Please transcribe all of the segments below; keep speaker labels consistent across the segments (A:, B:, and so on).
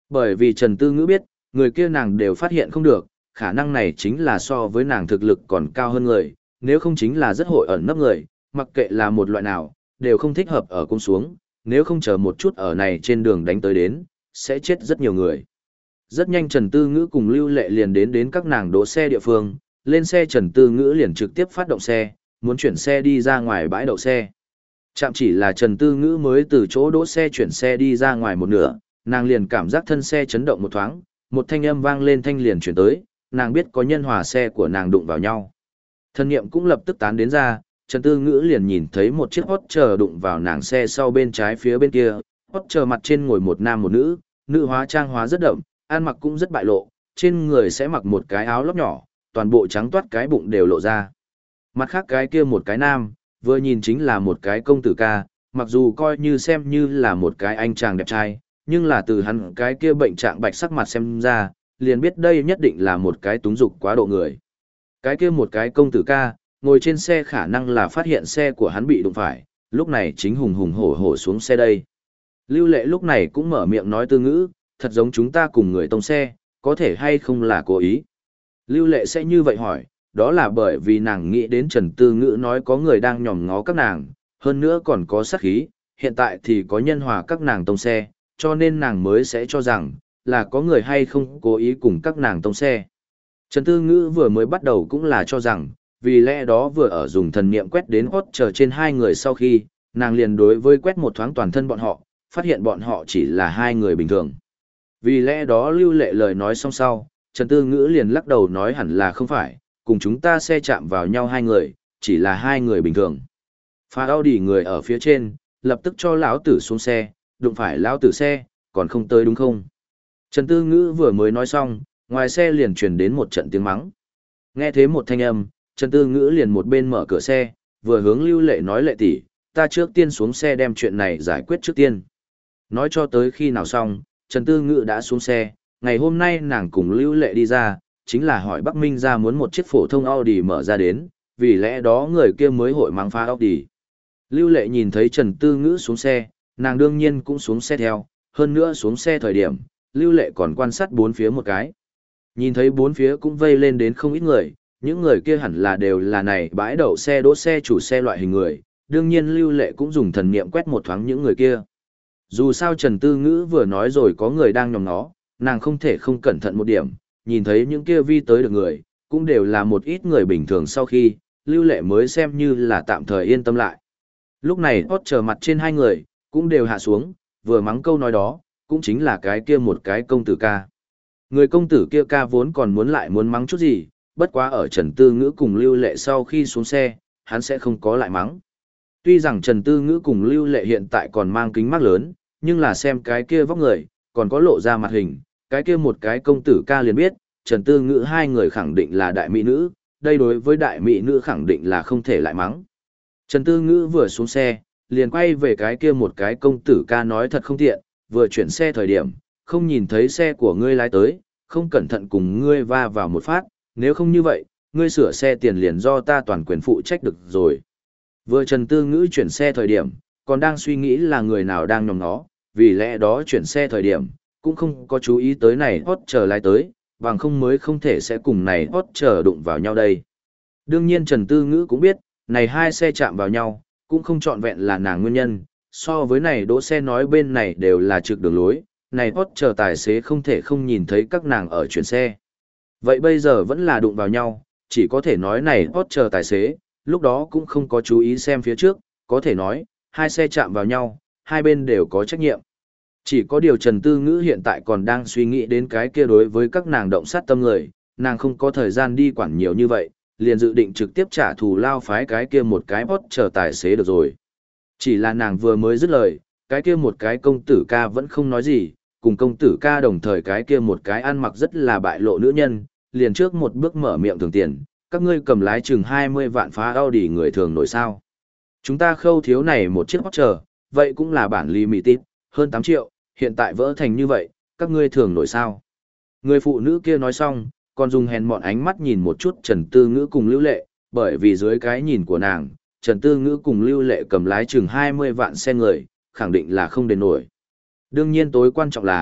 A: Bởi vì Trần Tư Ngữ biết, người kia nàng đều phát hiện không được, khả năng này chính là so với nàng thực lực còn cao hơn người, nếu không chính là rất hội ẩn nấp người, mặc kệ là một loại nào, đều không thích hợp ở cung xuống, nếu không chờ một chút ở này trên đường đánh tới đến, sẽ chết rất nhiều người. Rất nhanh Trần Tư Ngữ cùng Lưu Lệ liền đến các nàng đỗ xe địa phương, lên xe Trần Tư Ngữ liền trực tiếp phát động xe, muốn chuyển xe đi ra ngoài bãi đậu xe. Chạm chỉ là Trần Tư Ngữ mới từ chỗ đỗ xe chuyển xe đi ra ngoài một nửa, nàng liền cảm giác thân xe chấn động một thoáng, một thanh âm vang lên thanh liền chuyển tới, nàng biết có nhân hòa xe của nàng đụng vào nhau. Thân niệm cũng lập tức tán đến ra, Trần Tư Ngữ liền nhìn thấy một chiếc Porsche đụng vào nàng xe sau bên trái phía bên kia, Porsche mặt trên ngồi một nam một nữ, nữ hóa trang hóa rất đậm, ăn mặc cũng rất bại lộ, trên người sẽ mặc một cái áo lót nhỏ, toàn bộ trắng toát cái bụng đều lộ ra. Mặt khác cái kia một cái nam, vừa nhìn chính là một cái công tử ca, mặc dù coi như xem như là một cái anh chàng đẹp trai, nhưng là từ hắn cái kia bệnh trạng bạch sắc mặt xem ra, liền biết đây nhất định là một cái túng dục quá độ người. Cái kia một cái công tử ca, ngồi trên xe khả năng là phát hiện xe của hắn bị đụng phải, lúc này chính hùng hùng hổ hổ xuống xe đây. Lưu Lệ lúc này cũng mở miệng nói Tư Ngữ, thật giống chúng ta cùng người tông xe, có thể hay không là cố ý. Lưu Lệ sẽ như vậy hỏi, đó là bởi vì nàng nghĩ đến Trần Tư Ngữ nói có người đang nhòm ngó các nàng, hơn nữa còn có sát khí, hiện tại thì có nhân hòa các nàng tông xe, cho nên nàng mới sẽ cho rằng, là có người hay không cố ý cùng các nàng tông xe. Trần Tư Ngữ vừa mới bắt đầu cũng là cho rằng, vì lẽ đó vừa ở dùng thần niệm quét đến hốt chờ trên hai người sau khi, nàng liền đối với quét một thoáng toàn thân bọn họ, phát hiện bọn họ chỉ là hai người bình thường. Vì lẽ đó Lưu Lệ lời nói xong sau, Trần Tư Ngữ liền lắc đầu nói hẳn là không phải, cùng chúng ta xe chạm vào nhau hai người, chỉ là hai người bình thường. Phá Audi người ở phía trên, lập tức cho lão tử xuống xe, đụng phải lão tử xe, còn không tới đúng không? Trần Tư Ngữ vừa mới nói xong, ngoài xe liền truyền đến một trận tiếng mắng. Nghe thế một thanh âm, Trần Tư Ngữ liền một bên mở cửa xe, vừa hướng Lưu Lệ nói Lệ tỷ, ta trước tiên xuống xe đem chuyện này giải quyết trước tiên. Nói cho tới khi nào xong, Trần Tư Ngữ đã xuống xe, ngày hôm nay nàng cùng Lưu Lệ đi ra, chính là hỏi Bắc Minh ra muốn một chiếc phổ thông Audi mở ra đến, vì lẽ đó người kia mới hội mắng phá Audi. Lưu Lệ nhìn thấy Trần Tư Ngữ xuống xe, nàng đương nhiên cũng xuống xe theo, hơn nữa xuống xe thời điểm, Lưu Lệ còn quan sát bốn phía một cái. Nhìn thấy bốn phía cũng vây lên đến không ít người, những người kia hẳn là đều là này bãi đậu xe đỗ xe chủ xe loại hình người, đương nhiên Lưu Lệ cũng dùng thần niệm quét một thoáng những người kia. Dù sao Trần Tư Ngữ vừa nói rồi có người đang nhòm nó, nàng không thể không cẩn thận một điểm, nhìn thấy những kia vi tới được người, cũng đều là một ít người bình thường sau khi, Lưu Lệ mới xem như là tạm thời yên tâm lại. Lúc này hót chờ mặt trên hai người, cũng đều hạ xuống, vừa mắng câu nói đó, cũng chính là cái kia một cái công tử ca. Người công tử kia ca vốn còn muốn lại muốn mắng chút gì, bất quá ở Trần Tư Ngữ cùng Lưu Lệ sau khi xuống xe, hắn sẽ không có lại mắng. Tuy rằng Trần Tư Ngữ cùng Lưu Lệ hiện tại còn mang kính mắt lớn, nhưng là xem cái kia vóc người, còn có lộ ra mặt hình, cái kia một cái công tử ca liền biết, Trần Tư Ngữ hai người khẳng định là đại mỹ nữ, đây đối với đại mỹ nữ khẳng định là không thể lại mắng. Trần Tư Ngữ vừa xuống xe, liền quay về cái kia một cái công tử ca nói thật không tiện, vừa chuyển xe thời điểm, không nhìn thấy xe của ngươi lái tới, không cẩn thận cùng ngươi va vào một phát, nếu không như vậy, ngươi sửa xe tiền liền do ta toàn quyền phụ trách được rồi. Vừa Trần Tư Ngữ chuyển xe thời điểm, còn đang suy nghĩ là người nào đang nhòm nó, vì lẽ đó chuyển xe thời điểm, cũng không có chú ý tới này hot chờ lái tới, bằng không mới không thể sẽ cùng này hot chờ đụng vào nhau đây. Đương nhiên Trần Tư Ngữ cũng biết, này hai xe chạm vào nhau, cũng không trọn vẹn là nàng nguyên nhân, so với này đỗ xe nói bên này đều là trực đường lối, này hot chờ tài xế không thể không nhìn thấy các nàng ở chuyển xe. Vậy bây giờ vẫn là đụng vào nhau, chỉ có thể nói này hot chờ tài xế, lúc đó cũng không có chú ý xem phía trước, có thể nói, hai xe chạm vào nhau, hai bên đều có trách nhiệm. Chỉ có điều Trần Tư Ngữ hiện tại còn đang suy nghĩ đến cái kia đối với các nàng động sát tâm người, nàng không có thời gian đi quản nhiều như vậy, liền dự định trực tiếp trả thù lao phái cái kia một cái hot chờ tài xế được rồi. Chỉ là nàng vừa mới dứt lời, cái kia một cái công tử ca vẫn không nói gì, cùng công tử ca đồng thời cái kia một cái ăn mặc rất là bại lộ nữ nhân, liền trước một bước mở miệng thường tiền, các ngươi cầm lái chừng 20 vạn phá Audi người thường nổi sao. Chúng ta khâu thiếu này một chiếc hot chờ, vậy cũng là bản limited, hơn 8 triệu, hiện tại vỡ thành như vậy, các ngươi thường nổi sao. Người phụ nữ kia nói xong, còn dùng hèn mọn ánh mắt nhìn một chút Trần Tư Ngữ cùng Lưu Lệ, bởi vì dưới cái nhìn của nàng, Trần Tư Ngữ cùng Lưu Lệ cầm lái chừng 20 vạn xe người, khẳng định là không đền nổi. Đương nhiên tối quan trọng là,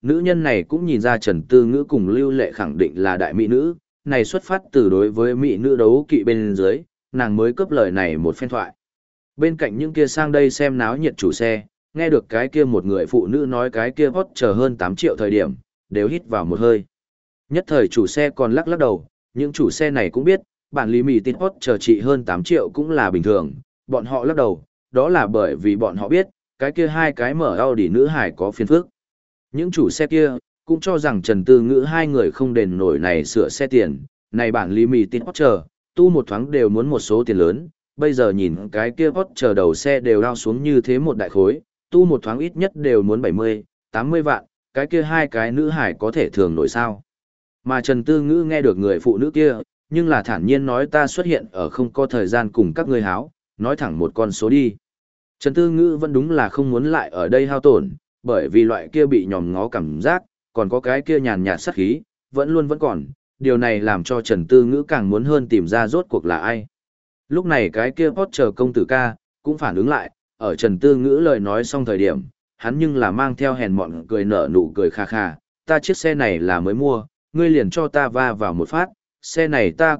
A: Nữ nhân này cũng nhìn ra Trần Tư Ngữ cùng Lưu Lệ khẳng định là đại mỹ nữ, này xuất phát từ đối với mỹ nữ đấu kỵ bên dưới, nàng mới cướp lời này một phen thoại. Bên cạnh những kia sang đây xem náo nhiệt chủ xe, nghe được cái kia một người phụ nữ nói cái kia hot chờ hơn 8 triệu thời điểm, đều hít vào một hơi. Nhất thời chủ xe còn lắc lắc đầu, những chủ xe này cũng biết, bản lý mì tin hot chờ trị hơn 8 triệu cũng là bình thường, bọn họ lắc đầu, đó là bởi vì bọn họ biết, cái kia hai cái mở Audi nữ hải có phiền phức. Những chủ xe kia, cũng cho rằng Trần Tư Ngữ hai người không đền nổi này sửa xe tiền, này bản lý mì tin hot chờ, tu một thoáng đều muốn một số tiền lớn, bây giờ nhìn cái kia hot chờ đầu xe đều lao xuống như thế một đại khối, tu một thoáng ít nhất đều muốn 70, 80 vạn, cái kia hai cái nữ hải có thể thường nổi sao. Mà Trần Tư Ngữ nghe được người phụ nữ kia, nhưng là thản nhiên nói ta xuất hiện ở không có thời gian cùng các ngươi háo, nói thẳng một con số đi. Trần Tư Ngữ vẫn đúng là không muốn lại ở đây hao tổn, bởi vì loại kia bị nhòm ngó cảm giác, còn có cái kia nhàn nhạt sát khí, vẫn luôn vẫn còn, điều này làm cho Trần Tư Ngữ càng muốn hơn tìm ra rốt cuộc là ai. Lúc này cái kia Porsche công tử ca, cũng phản ứng lại, ở Trần Tư Ngữ lời nói xong thời điểm, hắn nhưng là mang theo hèn mọn cười nở nụ cười kha kha, ta chiếc xe này là mới mua, ngươi liền cho ta va vào một phát, xe này ta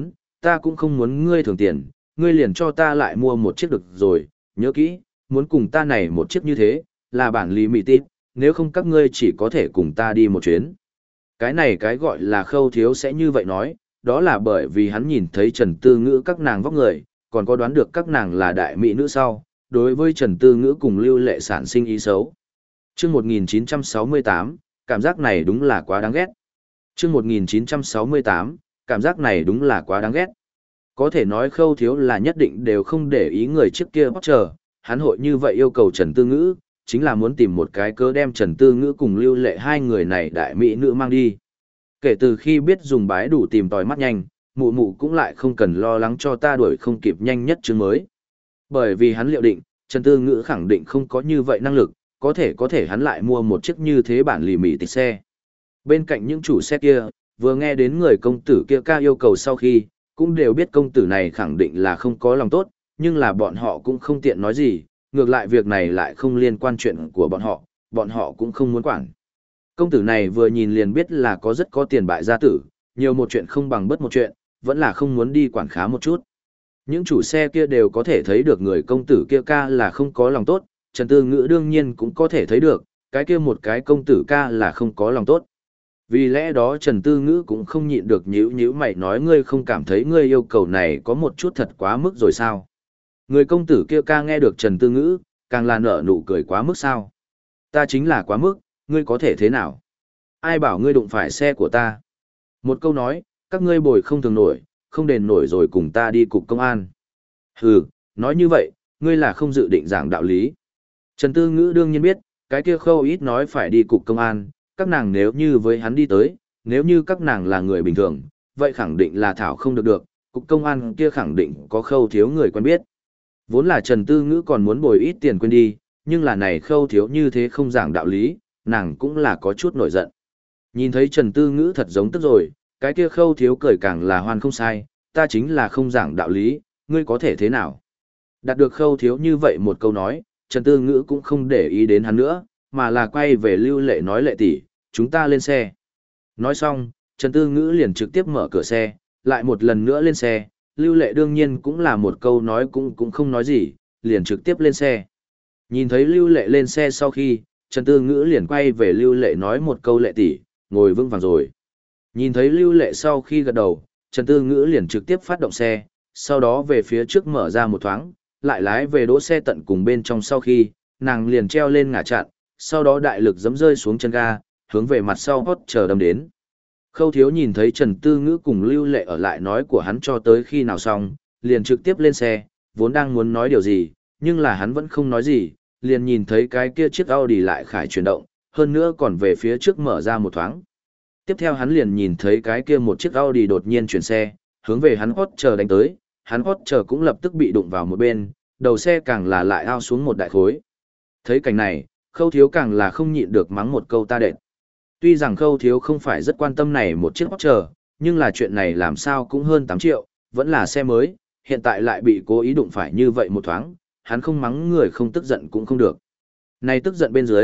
A: cũng không muốn ngươi thưởng tiền, ngươi liền cho ta lại mua một chiếc được rồi, nhớ kỹ, muốn cùng ta này một chiếc như thế, là bản lý mị tít, nếu không các ngươi chỉ có thể cùng ta đi một chuyến. Cái này cái gọi là Khâu Thiếu sẽ như vậy nói, đó là bởi vì hắn nhìn thấy Trần Tư Ngữ các nàng vóc người, còn có đoán được các nàng là đại mỹ nữ sau, đối với Trần Tư Ngữ cùng Lưu Lệ sản sinh ý xấu. Chương 1968, cảm giác này đúng là quá đáng ghét. Chương 1968, cảm giác này đúng là quá đáng ghét. Có thể nói Khâu Thiếu là nhất định đều không để ý người trước kia bắt chờ, hắn hội như vậy yêu cầu Trần Tư Ngữ, chính là muốn tìm một cái cớ đem Trần Tư Ngữ cùng Lưu Lệ hai người này đại mỹ nữ mang đi. Kể từ khi biết dùng bái đủ tìm tòi mắt nhanh, mụ mụ cũng lại không cần lo lắng cho ta đuổi không kịp nhanh nhất chương mới. Bởi vì hắn liệu định, Trần Tư Ngữ khẳng định không có như vậy năng lực, có thể hắn lại mua một chiếc như thế bản lì mì tịch xe. Bên cạnh những chủ xe kia, vừa nghe đến người công tử kia ca yêu cầu sau khi, cũng đều biết công tử này khẳng định là không có lòng tốt, nhưng là bọn họ cũng không tiện nói gì, ngược lại việc này lại không liên quan chuyện của bọn họ cũng không muốn quản. Công tử này vừa nhìn liền biết là có rất có tiền bại gia tử, nhiều một chuyện không bằng bất một chuyện, vẫn là không muốn đi quản khá một chút. Những chủ xe kia đều có thể thấy được người công tử kia ca là không có lòng tốt, Trần Tư Ngữ đương nhiên cũng có thể thấy được, cái kia một cái công tử ca là không có lòng tốt. Vì lẽ đó Trần Tư Ngữ cũng không nhịn được nhíu mày nói ngươi không cảm thấy ngươi yêu cầu này có một chút thật quá mức rồi sao? Người công tử kia ca nghe được Trần Tư Ngữ, càng là nở nụ cười quá mức sao? Ta chính là quá mức, ngươi có thể thế nào? Ai bảo ngươi đụng phải xe của ta? Một câu nói, các ngươi bồi không thường nổi, không đền nổi rồi cùng ta đi cục công an. Hừ, nói như vậy, ngươi là không dự định giảng đạo lý. Trần Tư Ngữ đương nhiên biết, cái kia Khâu ít nói phải đi cục công an, các nàng nếu như với hắn đi tới, nếu như các nàng là người bình thường, vậy khẳng định là thảo không được, cục công an kia khẳng định có Khâu thiếu người quen biết. Vốn là Trần Tư Ngữ còn muốn bồi ít tiền quên đi, nhưng là này Khâu thiếu như thế không giảng đạo lý, nàng cũng là có chút nổi giận. Nhìn thấy Trần Tư Ngữ thật giống tức rồi, cái kia Khâu thiếu cười càng là hoan không sai, ta chính là không giảng đạo lý, ngươi có thể thế nào? Đạt được Khâu thiếu như vậy một câu nói, Trần Tư Ngữ cũng không để ý đến hắn nữa, mà là quay về Lưu Lệ nói Lệ tỷ, chúng ta lên xe. Nói xong, Trần Tư Ngữ liền trực tiếp mở cửa xe, lại một lần nữa lên xe, Lưu Lệ đương nhiên cũng là một câu nói cũng không nói gì, liền trực tiếp lên xe. Nhìn thấy Lưu Lệ lên xe sau khi, Trần Tư Ngữ liền quay về Lưu Lệ nói một câu Lệ tỷ, ngồi vững vàng rồi. Nhìn thấy Lưu Lệ sau khi gật đầu, Trần Tư Ngữ liền trực tiếp phát động xe, sau đó về phía trước mở ra một thoáng, lại lái về đỗ xe tận cùng bên trong sau khi, nàng liền treo lên ngả chặn, sau đó đại lực giẫm rơi xuống chân ga, hướng về mặt sau hót chờ đâm đến. Khâu thiếu nhìn thấy Trần Tư Ngữ cùng Lưu Lệ ở lại nói của hắn cho tới khi nào xong, liền trực tiếp lên xe, vốn đang muốn nói điều gì, nhưng là hắn vẫn không nói gì, liền nhìn thấy cái kia chiếc Audi lại khải chuyển động, hơn nữa còn về phía trước mở ra một thoáng. Tiếp theo hắn liền nhìn thấy cái kia một chiếc Audi đột nhiên chuyển xe, hướng về hắn hót chờ đánh tới, hắn hót chờ cũng lập tức bị đụng vào một bên, đầu xe càng là lại ao xuống một đại khối. Thấy cảnh này, Khâu thiếu càng là không nhịn được mắng một câu ta đệt. Tuy rằng Khâu thiếu không phải rất quan tâm này một chiếc hót chờ, nhưng là chuyện này làm sao cũng hơn 8 triệu, vẫn là xe mới, hiện tại lại bị cố ý đụng phải như vậy một thoáng, hắn không mắng người không tức giận cũng không được. Này tức giận bên dưới,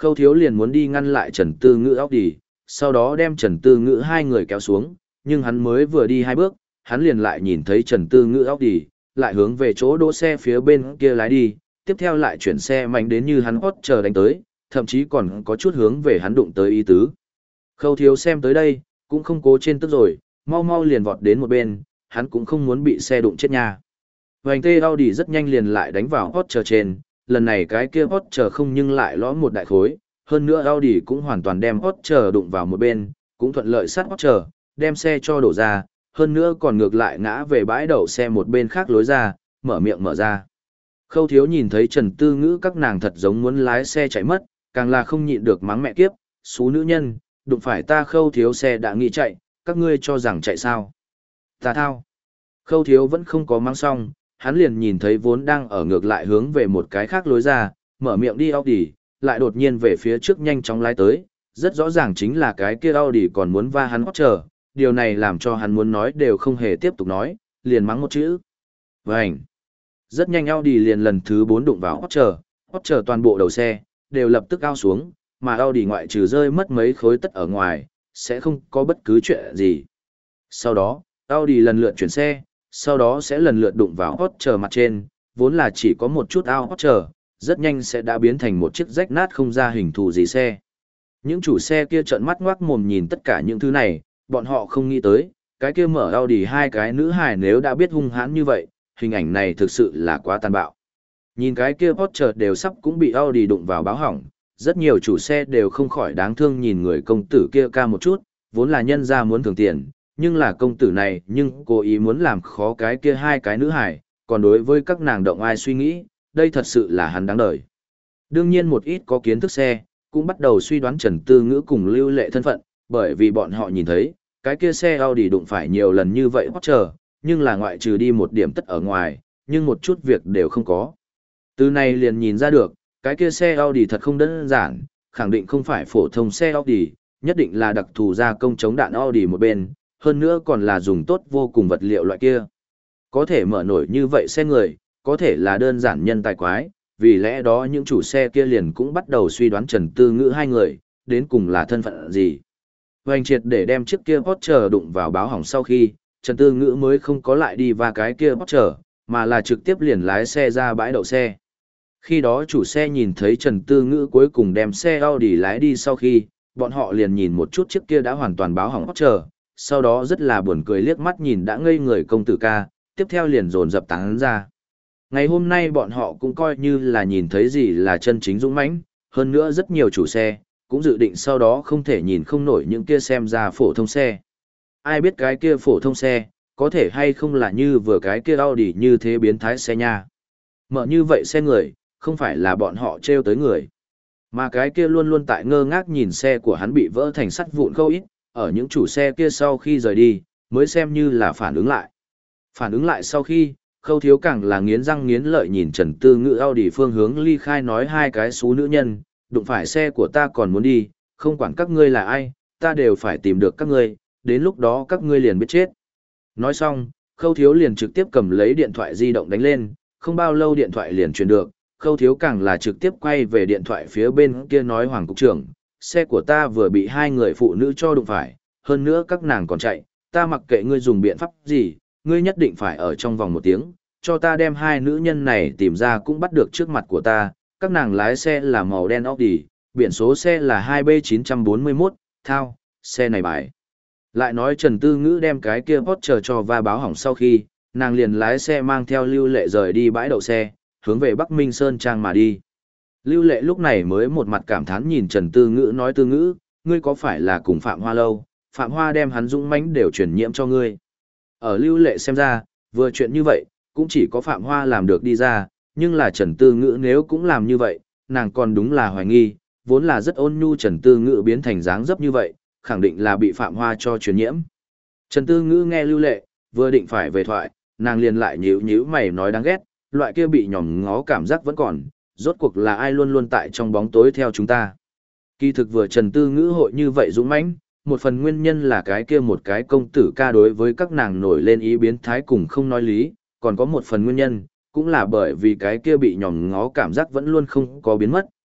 A: Khâu Thiếu liền muốn đi ngăn lại Trần Tư Ngữ Audi, sau đó đem Trần Tư Ngữ hai người kéo xuống, nhưng hắn mới vừa đi hai bước, hắn liền lại nhìn thấy Trần Tư Ngữ Audi, lại hướng về chỗ đỗ xe phía bên kia lái đi, tiếp theo lại chuyển xe mạnh đến như hắn hót chờ đánh tới, thậm chí còn có chút hướng về hắn đụng tới ý tứ. Khâu Thiếu xem tới đây, cũng không cố trên tức rồi, mau mau liền vọt đến một bên, hắn cũng không muốn bị xe đụng chết nha. Vành tê Audi rất nhanh liền lại đánh vào hót chờ trên, lần này cái kia hót chờ không nhưng lại lõm một đại khối, hơn nữa Audi cũng hoàn toàn đem hót chờ đụng vào một bên, cũng thuận lợi sát hót chờ, đem xe cho đổ ra, hơn nữa còn ngược lại ngã về bãi đậu xe một bên khác lối ra, mở miệng mở ra. Khâu Thiếu nhìn thấy Trần Tư Ngữ các nàng thật giống muốn lái xe chạy mất, càng là không nhịn được mắng mẹ kiếp, xú nữ nhân, đụng phải ta Khâu Thiếu xe đã nghĩ chạy, các ngươi cho rằng chạy sao? Ta thao. Khâu Thiếu vẫn không có mắng xong, hắn liền nhìn thấy vốn đang ở ngược lại hướng về một cái khác lối ra, mở miệng đi Audi, lại đột nhiên về phía trước nhanh chóng lái tới, rất rõ ràng chính là cái kia Audi còn muốn va hắn hót chờ, điều này làm cho hắn muốn nói đều không hề tiếp tục nói, liền mắng một chữ. Vành. Rất nhanh Audi liền lần thứ 4 đụng vào hót chờ toàn bộ đầu xe, đều lập tức ao xuống, mà Audi ngoại trừ rơi mất mấy khối tất ở ngoài, sẽ không có bất cứ chuyện gì. Sau đó, Audi lần lượt chuyển xe, sau đó sẽ lần lượt đụng vào hót chờ mặt trên, vốn là chỉ có một chút ao hót chờ, rất nhanh sẽ đã biến thành một chiếc rách nát không ra hình thù gì xe. Những chủ xe kia trợn mắt ngoác mồm nhìn tất cả những thứ này, bọn họ không nghĩ tới, cái kia mở Audi hai cái nữ hài nếu đã biết hung hãn như vậy, hình ảnh này thực sự là quá tàn bạo. Nhìn cái kia Porsche đều sắp cũng bị Audi đụng vào báo hỏng, rất nhiều chủ xe đều không khỏi đáng thương nhìn người công tử kia ca một chút, vốn là nhân ra muốn thưởng tiền, nhưng là công tử này nhưng cố ý muốn làm khó cái kia hai cái nữ hài, còn đối với các nàng động ai suy nghĩ, đây thật sự là hắn đáng đời. Đương nhiên một ít có kiến thức xe, cũng bắt đầu suy đoán Trần Tư Ngữ cùng Lưu Lệ thân phận, bởi vì bọn họ nhìn thấy, cái kia xe Audi đụng phải nhiều lần như vậy Porsche, nhưng là ngoại trừ đi một điểm tất ở ngoài, nhưng một chút việc đều không có. Từ này liền nhìn ra được, cái kia xe Audi thật không đơn giản, khẳng định không phải phổ thông xe Audi, nhất định là đặc thù gia công chống đạn Audi một bên, hơn nữa còn là dùng tốt vô cùng vật liệu loại kia. Có thể mở nổi như vậy xe người, có thể là đơn giản nhân tài quái, vì lẽ đó những chủ xe kia liền cũng bắt đầu suy đoán Trần Tư Ngữ hai người, đến cùng là thân phận gì. Hoành triệt để đem chiếc kia Porsche đụng vào báo hỏng sau khi, Trần Tư Ngữ mới không có lại đi va cái kia Porsche, mà là trực tiếp liền lái xe ra bãi đậu xe. Khi đó chủ xe nhìn thấy Trần Tư Ngữ cuối cùng đem xe Audi lái đi sau khi, bọn họ liền nhìn một chút chiếc kia đã hoàn toàn báo hỏng Porsche, sau đó rất là buồn cười liếc mắt nhìn đã ngây người công tử ca, tiếp theo liền dồn dập tán ra. Ngày hôm nay bọn họ cũng coi như là nhìn thấy gì là chân chính dũng mãnh, hơn nữa rất nhiều chủ xe, cũng dự định sau đó không thể nhìn không nổi những kia xem ra phổ thông xe. Ai biết cái kia phổ thông xe, có thể hay không là như vừa cái kia Audi như thế biến thái xe nha. Mở như vậy xe người, không phải là bọn họ treo tới người. Mà cái kia luôn luôn tại ngơ ngác nhìn xe của hắn bị vỡ thành sắt vụn khâu ít, ở những chủ xe kia sau khi rời đi, mới xem như là phản ứng lại. Phản ứng lại sau khi, Khâu Thiếu càng là nghiến răng nghiến lợi nhìn Trần Tư Ngữ Audi phương hướng ly khai nói hai cái xú nữ nhân, đụng phải xe của ta còn muốn đi, không quản các ngươi là ai, ta đều phải tìm được các ngươi, đến lúc đó các ngươi liền biết chết. Nói xong, Khâu Thiếu liền trực tiếp cầm lấy điện thoại di động đánh lên, không bao lâu điện thoại liền truyền được, Khâu Thiếu càng là trực tiếp quay về điện thoại phía bên kia nói Hoàng Cục trưởng, xe của ta vừa bị hai người phụ nữ cho đụng phải, hơn nữa các nàng còn chạy, ta mặc kệ ngươi dùng biện pháp gì, ngươi nhất định phải ở trong vòng một tiếng, cho ta đem hai nữ nhân này tìm ra cũng bắt được trước mặt của ta, các nàng lái xe là màu đen Audi, biển số xe là 2B941, thao, xe này bài. Lại nói Trần Tư Ngữ đem cái kia Porsche cho va báo hỏng sau khi, nàng liền lái xe mang theo Lưu Lệ rời đi bãi đậu xe, hướng về Bắc Minh Sơn Trang mà đi. Lưu Lệ lúc này mới một mặt cảm thán nhìn Trần Tư Ngữ nói Tư Ngữ, ngươi có phải là cùng Phạm Hoa lâu, Phạm Hoa đem hắn dũng mãnh đều truyền nhiễm cho ngươi. Ở Lưu Lệ xem ra, vừa chuyện như vậy, cũng chỉ có Phạm Hoa làm được đi ra, nhưng là Trần Tư Ngữ nếu cũng làm như vậy, nàng còn đúng là hoài nghi, vốn là rất ôn nhu Trần Tư Ngữ biến thành dáng dấp như vậy, khẳng định là bị Phạm Hoa cho truyền nhiễm. Trần Tư Ngữ nghe Lưu Lệ, vừa định phải về thoại, nàng liền lại nhíu nhíu mày nói đáng ghét, loại kia bị nhòm ngó cảm giác vẫn còn, rốt cuộc là ai luôn luôn tại trong bóng tối theo chúng ta. Kỳ thực vừa Trần Tư Ngữ hội như vậy dũng mãnh, một phần nguyên nhân là cái kia một cái công tử ca đối với các nàng nổi lên ý biến thái cùng không nói lý, còn có một phần nguyên nhân, cũng là bởi vì cái kia bị nhòm ngó cảm giác vẫn luôn không có biến mất,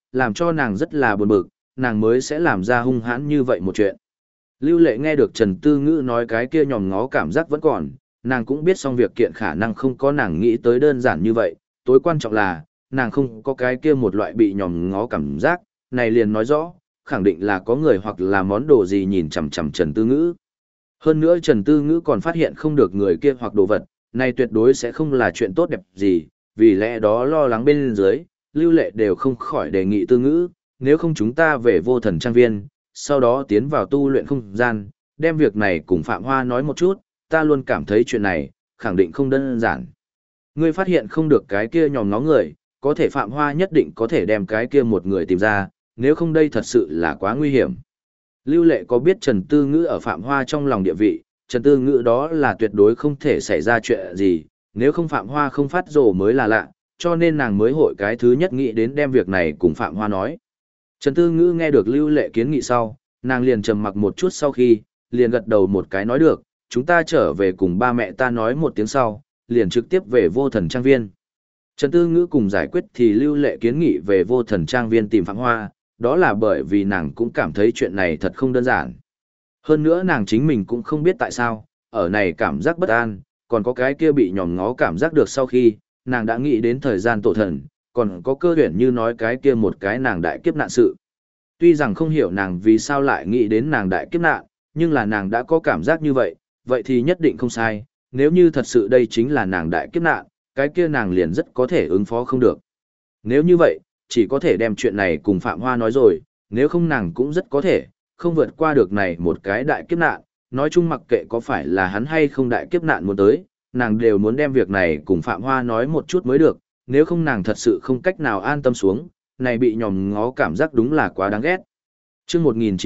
A: làm cho nàng rất là buồn bực, nàng mới sẽ làm ra hung hãn như vậy một chuyện. Lưu Lệ nghe được Trần Tư Ngữ nói cái kia nhòm ngó cảm giác vẫn còn, nàng cũng biết xong việc kiện khả năng không có nàng nghĩ tới đơn giản như vậy, tối quan trọng là, nàng không có cái kia một loại bị nhòm ngó cảm giác, này liền nói rõ, khẳng định là có người hoặc là món đồ gì nhìn chằm chằm Trần Tư Ngữ. Hơn nữa Trần Tư Ngữ còn phát hiện không được người kia hoặc đồ vật, này tuyệt đối sẽ không là chuyện tốt đẹp gì, vì lẽ đó lo lắng bên dưới, Lưu Lệ đều không khỏi đề nghị Tư Ngữ, nếu không chúng ta về Vô Thần Trang Viên, sau đó tiến vào tu luyện không gian, đem việc này cùng Phạm Hoa nói một chút, ta luôn cảm thấy chuyện này, khẳng định không đơn giản. Ngươi phát hiện không được cái kia nhòm ngó người, có thể Phạm Hoa nhất định có thể đem cái kia một người tìm ra, nếu không đây thật sự là quá nguy hiểm. Lưu Lệ có biết Trần Tư Ngữ ở Phạm Hoa trong lòng địa vị, Trần Tư Ngữ đó là tuyệt đối không thể xảy ra chuyện gì, nếu không Phạm Hoa không phát rồ mới là lạ, cho nên nàng mới hội cái thứ nhất nghĩ đến đem việc này cùng Phạm Hoa nói. Trần Tư Ngữ nghe được Lưu Lệ kiến nghị sau, nàng liền trầm mặc một chút sau khi, liền gật đầu một cái nói được, chúng ta trở về cùng ba mẹ ta nói một tiếng sau, liền trực tiếp về Vô Thần Trang Viên. Trần Tư Ngữ cùng giải quyết thì Lưu Lệ kiến nghị về Vô Thần Trang Viên tìm Phạm Hoa, đó là bởi vì nàng cũng cảm thấy chuyện này thật không đơn giản. Hơn nữa nàng chính mình cũng không biết tại sao, ở này cảm giác bất an, còn có cái kia bị nhòm ngó cảm giác được sau khi, nàng đã nghĩ đến thời gian tổ thần, còn có cơ huyển như nói cái kia một cái nàng đại kiếp nạn sự. Tuy rằng không hiểu nàng vì sao lại nghĩ đến nàng đại kiếp nạn, nhưng là nàng đã có cảm giác như vậy, vậy thì nhất định không sai, nếu như thật sự đây chính là nàng đại kiếp nạn, cái kia nàng liền rất có thể ứng phó không được. Nếu như vậy, chỉ có thể đem chuyện này cùng Phạm Hoa nói rồi, nếu không nàng cũng rất có thể, không vượt qua được này một cái đại kiếp nạn, nói chung mặc kệ có phải là hắn hay không đại kiếp nạn muốn tới, nàng đều muốn đem việc này cùng Phạm Hoa nói một chút mới được, nếu không nàng thật sự không cách nào an tâm xuống, này bị nhòm ngó cảm giác đúng là quá đáng ghét. Chương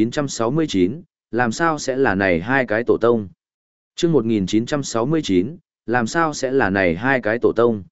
A: 1969, làm sao sẽ là này hai cái tổ tông? Chương 1969, làm sao sẽ là này hai cái tổ tông?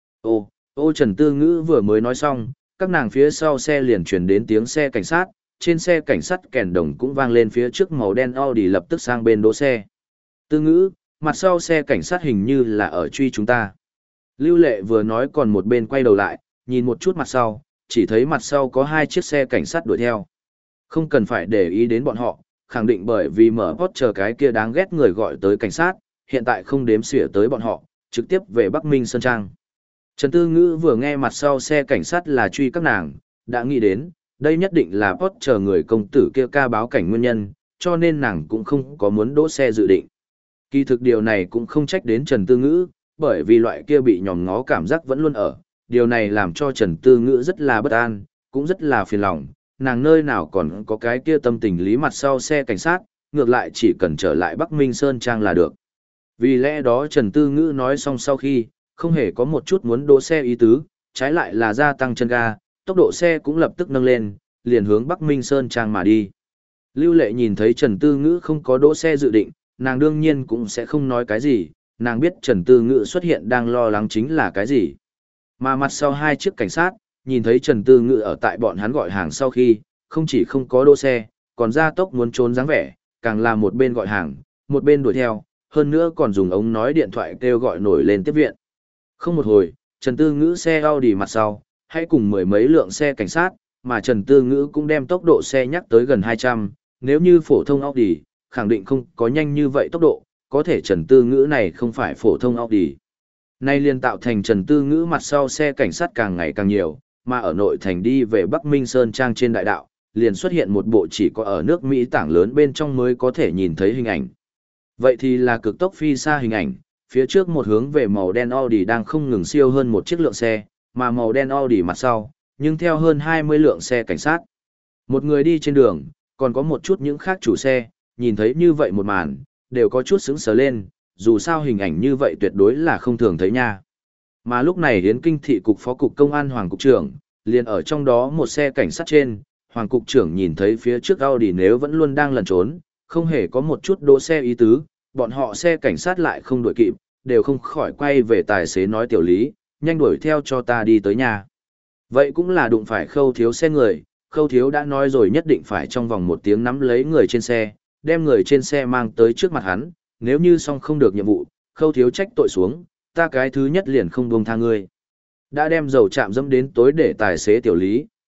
A: Ô Trần Tư Ngữ vừa mới nói xong, các nàng phía sau xe liền truyền đến tiếng xe cảnh sát, trên xe cảnh sát kèn đồng cũng vang lên phía trước màu đen Audi lập tức sang bên đỗ xe. Tư Ngữ, mặt sau xe cảnh sát hình như là ở truy chúng ta. Lưu Lệ vừa nói còn một bên quay đầu lại, nhìn một chút mặt sau, chỉ thấy mặt sau có hai chiếc xe cảnh sát đuổi theo. Không cần phải để ý đến bọn họ, khẳng định bởi vì mở post chờ cái kia đáng ghét người gọi tới cảnh sát, hiện tại không đếm xỉa tới bọn họ, trực tiếp về Bắc Minh Sơn Trang. Trần Tư Ngữ vừa nghe mặt sau xe cảnh sát là truy các nàng, đã nghĩ đến, đây nhất định là post chờ người công tử kia ca báo cảnh nguyên nhân, cho nên nàng cũng không có muốn đỗ xe dự định. Kỳ thực điều này cũng không trách đến Trần Tư Ngữ, bởi vì loại kia bị nhòm ngó cảm giác vẫn luôn ở, điều này làm cho Trần Tư Ngữ rất là bất an, cũng rất là phiền lòng, nàng nơi nào còn có cái kia tâm tình lý mặt sau xe cảnh sát, ngược lại chỉ cần trở lại Bắc Minh Sơn Trang là được. Vì lẽ đó Trần Tư Ngữ nói xong sau khi, không hề có một chút muốn đỗ xe ý tứ, trái lại là gia tăng chân ga, tốc độ xe cũng lập tức nâng lên, liền hướng Bắc Minh Sơn Trang mà đi. Lưu Lệ nhìn thấy Trần Tư Ngữ không có đỗ xe dự định, nàng đương nhiên cũng sẽ không nói cái gì, nàng biết Trần Tư Ngữ xuất hiện đang lo lắng chính là cái gì. Mà mặt sau hai chiếc cảnh sát, nhìn thấy Trần Tư Ngữ ở tại bọn hắn gọi hàng sau khi, không chỉ không có đỗ xe, còn ra tốc muốn trốn dáng vẻ, càng là một bên gọi hàng, một bên đuổi theo, hơn nữa còn dùng ống nói điện thoại kêu gọi nổi lên tiếp viện. Không một hồi, Trần Tư Ngữ xe Audi mặt sau, hãy cùng mười mấy lượng xe cảnh sát, mà Trần Tư Ngữ cũng đem tốc độ xe nhắc tới gần 200, nếu như phổ thông Audi, khẳng định không có nhanh như vậy tốc độ, có thể Trần Tư Ngữ này không phải phổ thông Audi. Nay liên tạo thành Trần Tư Ngữ mặt sau xe cảnh sát càng ngày càng nhiều, mà ở nội thành đi về Bắc Minh Sơn Trang trên đại đạo, liền xuất hiện một bộ chỉ có ở nước Mỹ tảng lớn bên trong mới có thể nhìn thấy hình ảnh. Vậy thì là cực tốc phi xa hình ảnh, phía trước một hướng về màu đen Audi đang không ngừng siêu hơn một chiếc lượng xe, mà màu đen Audi mặt sau, nhưng theo hơn 20 lượng xe cảnh sát. Một người đi trên đường, còn có một chút những khác chủ xe, nhìn thấy như vậy một màn, đều có chút sững sờ lên, dù sao hình ảnh như vậy tuyệt đối là không thường thấy nha. Mà lúc này Yến Kinh thị cục phó cục công an Hoàng cục trưởng, liền ở trong đó một xe cảnh sát trên, Hoàng cục trưởng nhìn thấy phía trước Audi nếu vẫn luôn đang lẩn trốn, không hề có một chút đỗ xe ý tứ, bọn họ xe cảnh sát lại không đuổi kịp, đều không khỏi quay về tài xế nói tiểu lý, nhanh đuổi theo cho ta đi tới nhà. Vậy cũng là đụng phải Khâu Thiếu xe người, Khâu Thiếu đã nói rồi nhất định phải trong vòng một tiếng nắm lấy người trên xe, đem người trên xe mang tới trước mặt hắn, nếu như xong không được nhiệm vụ, Khâu Thiếu trách tội xuống, ta cái thứ nhất liền không buông tha ngươi. Đã đem dầu chạm dẫm đến tối để tài xế tiểu lý,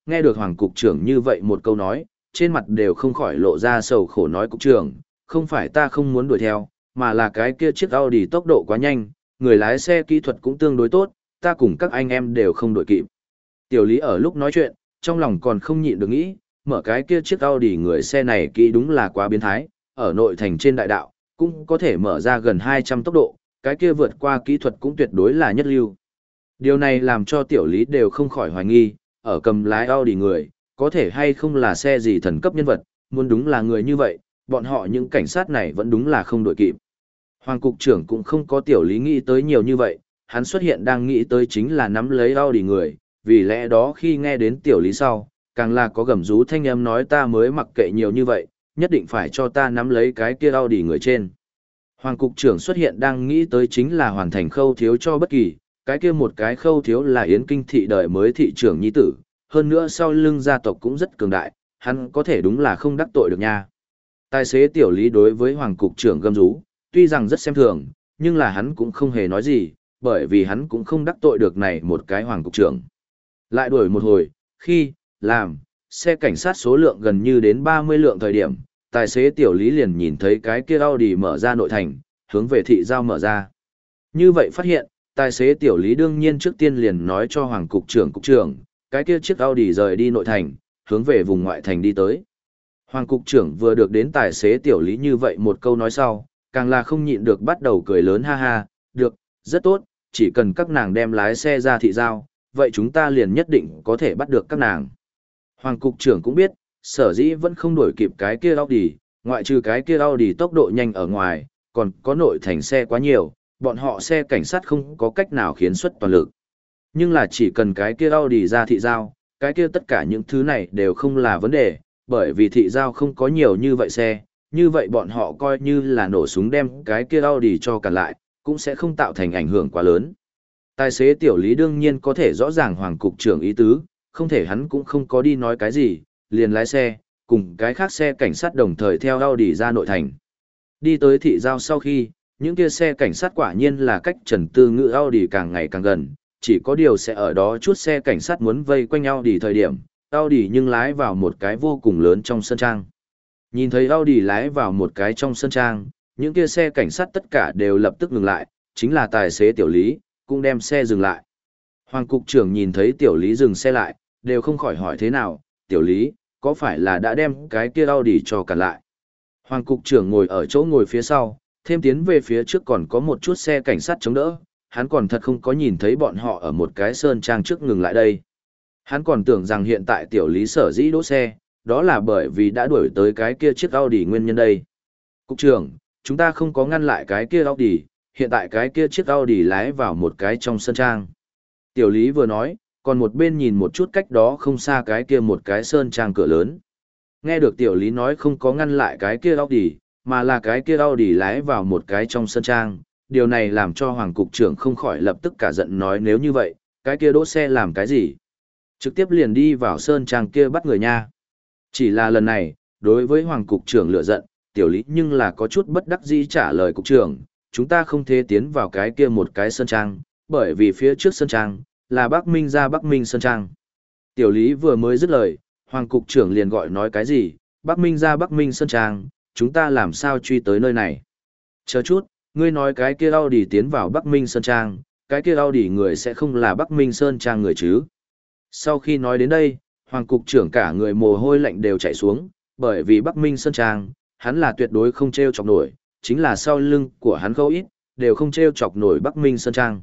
A: Nghe được Hoàng cục trưởng như vậy một câu nói, trên mặt đều không khỏi lộ ra sầu khổ nói cục trưởng, không phải ta không muốn đuổi theo, mà là cái kia chiếc Audi tốc độ quá nhanh, người lái xe kỹ thuật cũng tương đối tốt, ta cùng các anh em đều không đuổi kịp. Tiểu Lý ở lúc nói chuyện, trong lòng còn không nhịn được nghĩ, mở cái kia chiếc Audi người xe này kỹ đúng là quá biến thái, ở nội thành trên đại đạo, cũng có thể mở ra gần 200 tốc độ, cái kia vượt qua kỹ thuật cũng tuyệt đối là nhất lưu. Điều này làm cho Tiểu Lý đều không khỏi hoài nghi, ở cầm lái Audi người, có thể hay không là xe gì thần cấp nhân vật, muốn đúng là người như vậy, bọn họ những cảnh sát này vẫn đúng là không đội kịp. Hoàng cục trưởng cũng không có Tiểu Lý nghĩ tới nhiều như vậy, hắn xuất hiện đang nghĩ tới chính là nắm lấy Audi người, vì lẽ đó khi nghe đến Tiểu Lý sau, càng là có gầm rú thanh âm nói ta mới mặc kệ nhiều như vậy, nhất định phải cho ta nắm lấy cái kia Audi người trên. Hoàng cục trưởng xuất hiện đang nghĩ tới chính là hoàn thành khâu thiếu cho bất kỳ, cái kia một cái khâu thiếu là Yến Kinh thị đời mới thị trưởng nhi tử, hơn nữa sau lưng gia tộc cũng rất cường đại, hắn có thể đúng là không đắc tội được nha. Tài xế Tiểu Lý đối với Hoàng cục trưởng gầm rú, tuy rằng rất xem thường, nhưng là hắn cũng không hề nói gì, bởi vì hắn cũng không đắc tội được này một cái Hoàng cục trưởng. Lại đuổi một hồi, khi, làm, xe cảnh sát số lượng gần như đến 30 lượng thời điểm, tài xế Tiểu Lý liền nhìn thấy cái kia Audi mở ra nội thành, hướng về thị giao mở ra. Như vậy phát hiện, tài xế Tiểu Lý đương nhiên trước tiên liền nói cho Hoàng cục trưởng, cái kia chiếc Audi rời đi nội thành, hướng về vùng ngoại thành đi tới. Hoàng cục trưởng vừa được đến tài xế Tiểu Lý như vậy một câu nói sau, càng là không nhịn được bắt đầu cười lớn ha ha, được, rất tốt, chỉ cần các nàng đem lái xe ra thị giao, vậy chúng ta liền nhất định có thể bắt được các nàng. Hoàng cục trưởng cũng biết, sở dĩ vẫn không đuổi kịp cái kia Audi, ngoại trừ cái kia Audi tốc độ nhanh ở ngoài, còn có nội thành xe quá nhiều, bọn họ xe cảnh sát không có cách nào khiến xuất toàn lực. Nhưng là chỉ cần cái kia Audi ra thị giao, cái kia tất cả những thứ này đều không là vấn đề, bởi vì thị giao không có nhiều như vậy xe, như vậy bọn họ coi như là nổ súng đem cái kia Audi cho cản lại, cũng sẽ không tạo thành ảnh hưởng quá lớn. Tài xế Tiểu Lý đương nhiên có thể rõ ràng Hoàng cục trưởng ý tứ, không thể hắn cũng không có đi nói cái gì, liền lái xe, cùng cái khác xe cảnh sát đồng thời theo Audi ra nội thành. Đi tới thị giao sau khi, những kia xe cảnh sát quả nhiên là cách Trần Tư Ngữ Audi càng ngày càng gần, chỉ có điều sẽ ở đó chút xe cảnh sát muốn vây quanh Audi thời điểm, Audi nhưng lái vào một cái vô cùng lớn trong sân trang. Nhìn thấy Audi lái vào một cái trong sân trang, những kia xe cảnh sát tất cả đều lập tức ngừng lại, chính là tài xế Tiểu Lý, cũng đem xe dừng lại. Hoàng cục trưởng nhìn thấy Tiểu Lý dừng xe lại, đều không khỏi hỏi thế nào, Tiểu Lý, có phải là đã đem cái kia Audi cho cản lại? Hoàng cục trưởng ngồi ở chỗ ngồi phía sau, thêm tiến về phía trước còn có một chút xe cảnh sát chống đỡ, hắn còn thật không có nhìn thấy bọn họ ở một cái sơn trang trước ngừng lại đây. Hắn còn tưởng rằng hiện tại Tiểu Lý sở dĩ đỗ xe, đó là bởi vì đã đuổi tới cái kia chiếc Audi nguyên nhân đây. Cục trưởng, chúng ta không có ngăn lại cái kia Audi, hiện tại cái kia chiếc Audi lái vào một cái trong sân trang. Tiểu Lý vừa nói, còn một bên nhìn một chút cách đó không xa cái kia một cái sơn trang cửa lớn. Nghe được Tiểu Lý nói không có ngăn lại cái kia Audi, mà là cái kia Audi lái vào một cái trong sân trang, điều này làm cho Hoàng cục trưởng không khỏi lập tức cả giận nói nếu như vậy, cái kia đỗ xe làm cái gì? Trực tiếp liền đi vào sơn trang kia bắt người nha. Chỉ là lần này, đối với Hoàng cục trưởng lựa giận, Tiểu Lý nhưng là có chút bất đắc dĩ trả lời cục trưởng, chúng ta không thể tiến vào cái kia một cái sơn trang, bởi vì phía trước sơn trang, là Bắc Minh ra Bắc Minh sơn trang. Tiểu Lý vừa mới dứt lời, Hoàng cục trưởng liền gọi nói cái gì, Bắc Minh ra Bắc Minh sơn trang, chúng ta làm sao truy tới nơi này. Chờ chút, ngươi nói cái kia Audi tiến vào Bắc Minh sơn trang, cái kia Audi người sẽ không là Bắc Minh sơn trang người chứ. Sau khi nói đến đây, Hoàng cục trưởng cả người mồ hôi lạnh đều chảy xuống, bởi vì Bắc Minh sơn trang, hắn là tuyệt đối không treo chọc nổi, chính là sau lưng của hắn khâu ít, đều không treo chọc nổi Bắc Minh sơn trang.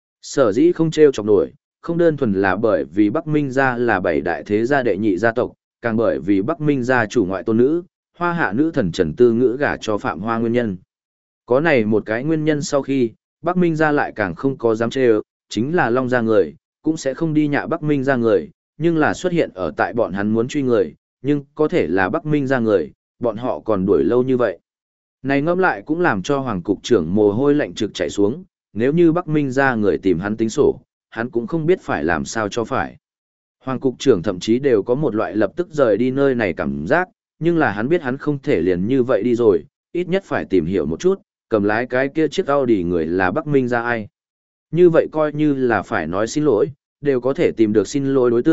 A: Sở dĩ không treo chọc nổi, không đơn thuần là bởi vì Bắc Minh gia là bảy đại thế gia đệ nhị gia tộc, càng bởi vì Bắc Minh gia chủ ngoại tôn nữ, Hoa hạ nữ thần Trần Tư Ngữ gả cho Phạm Hoa nguyên nhân. Có này một cái nguyên nhân sau khi, Bắc Minh gia lại càng không có dám trêu, chính là Long gia người, cũng sẽ không đi nhạ Bắc Minh gia người, nhưng là xuất hiện ở tại bọn hắn muốn truy người, nhưng có thể là Bắc Minh gia người, bọn họ còn đuổi lâu như vậy. Này ngẫm lại cũng làm cho Hoàng cục trưởng mồ hôi lạnh trực chảy xuống, nếu như Bắc Minh gia người tìm hắn tính sổ, hắn cũng không biết phải làm sao cho phải. Hoàng cục trưởng thậm chí đều có một loại lập tức rời đi nơi này cảm giác, nhưng là hắn biết hắn không thể liền như vậy đi rồi, ít nhất phải tìm hiểu một chút, cầm lái cái kia chiếc Audi người là Bắc Minh gia ai. Như vậy coi như là phải nói xin lỗi, đều có thể tìm được xin lỗi đối tượng,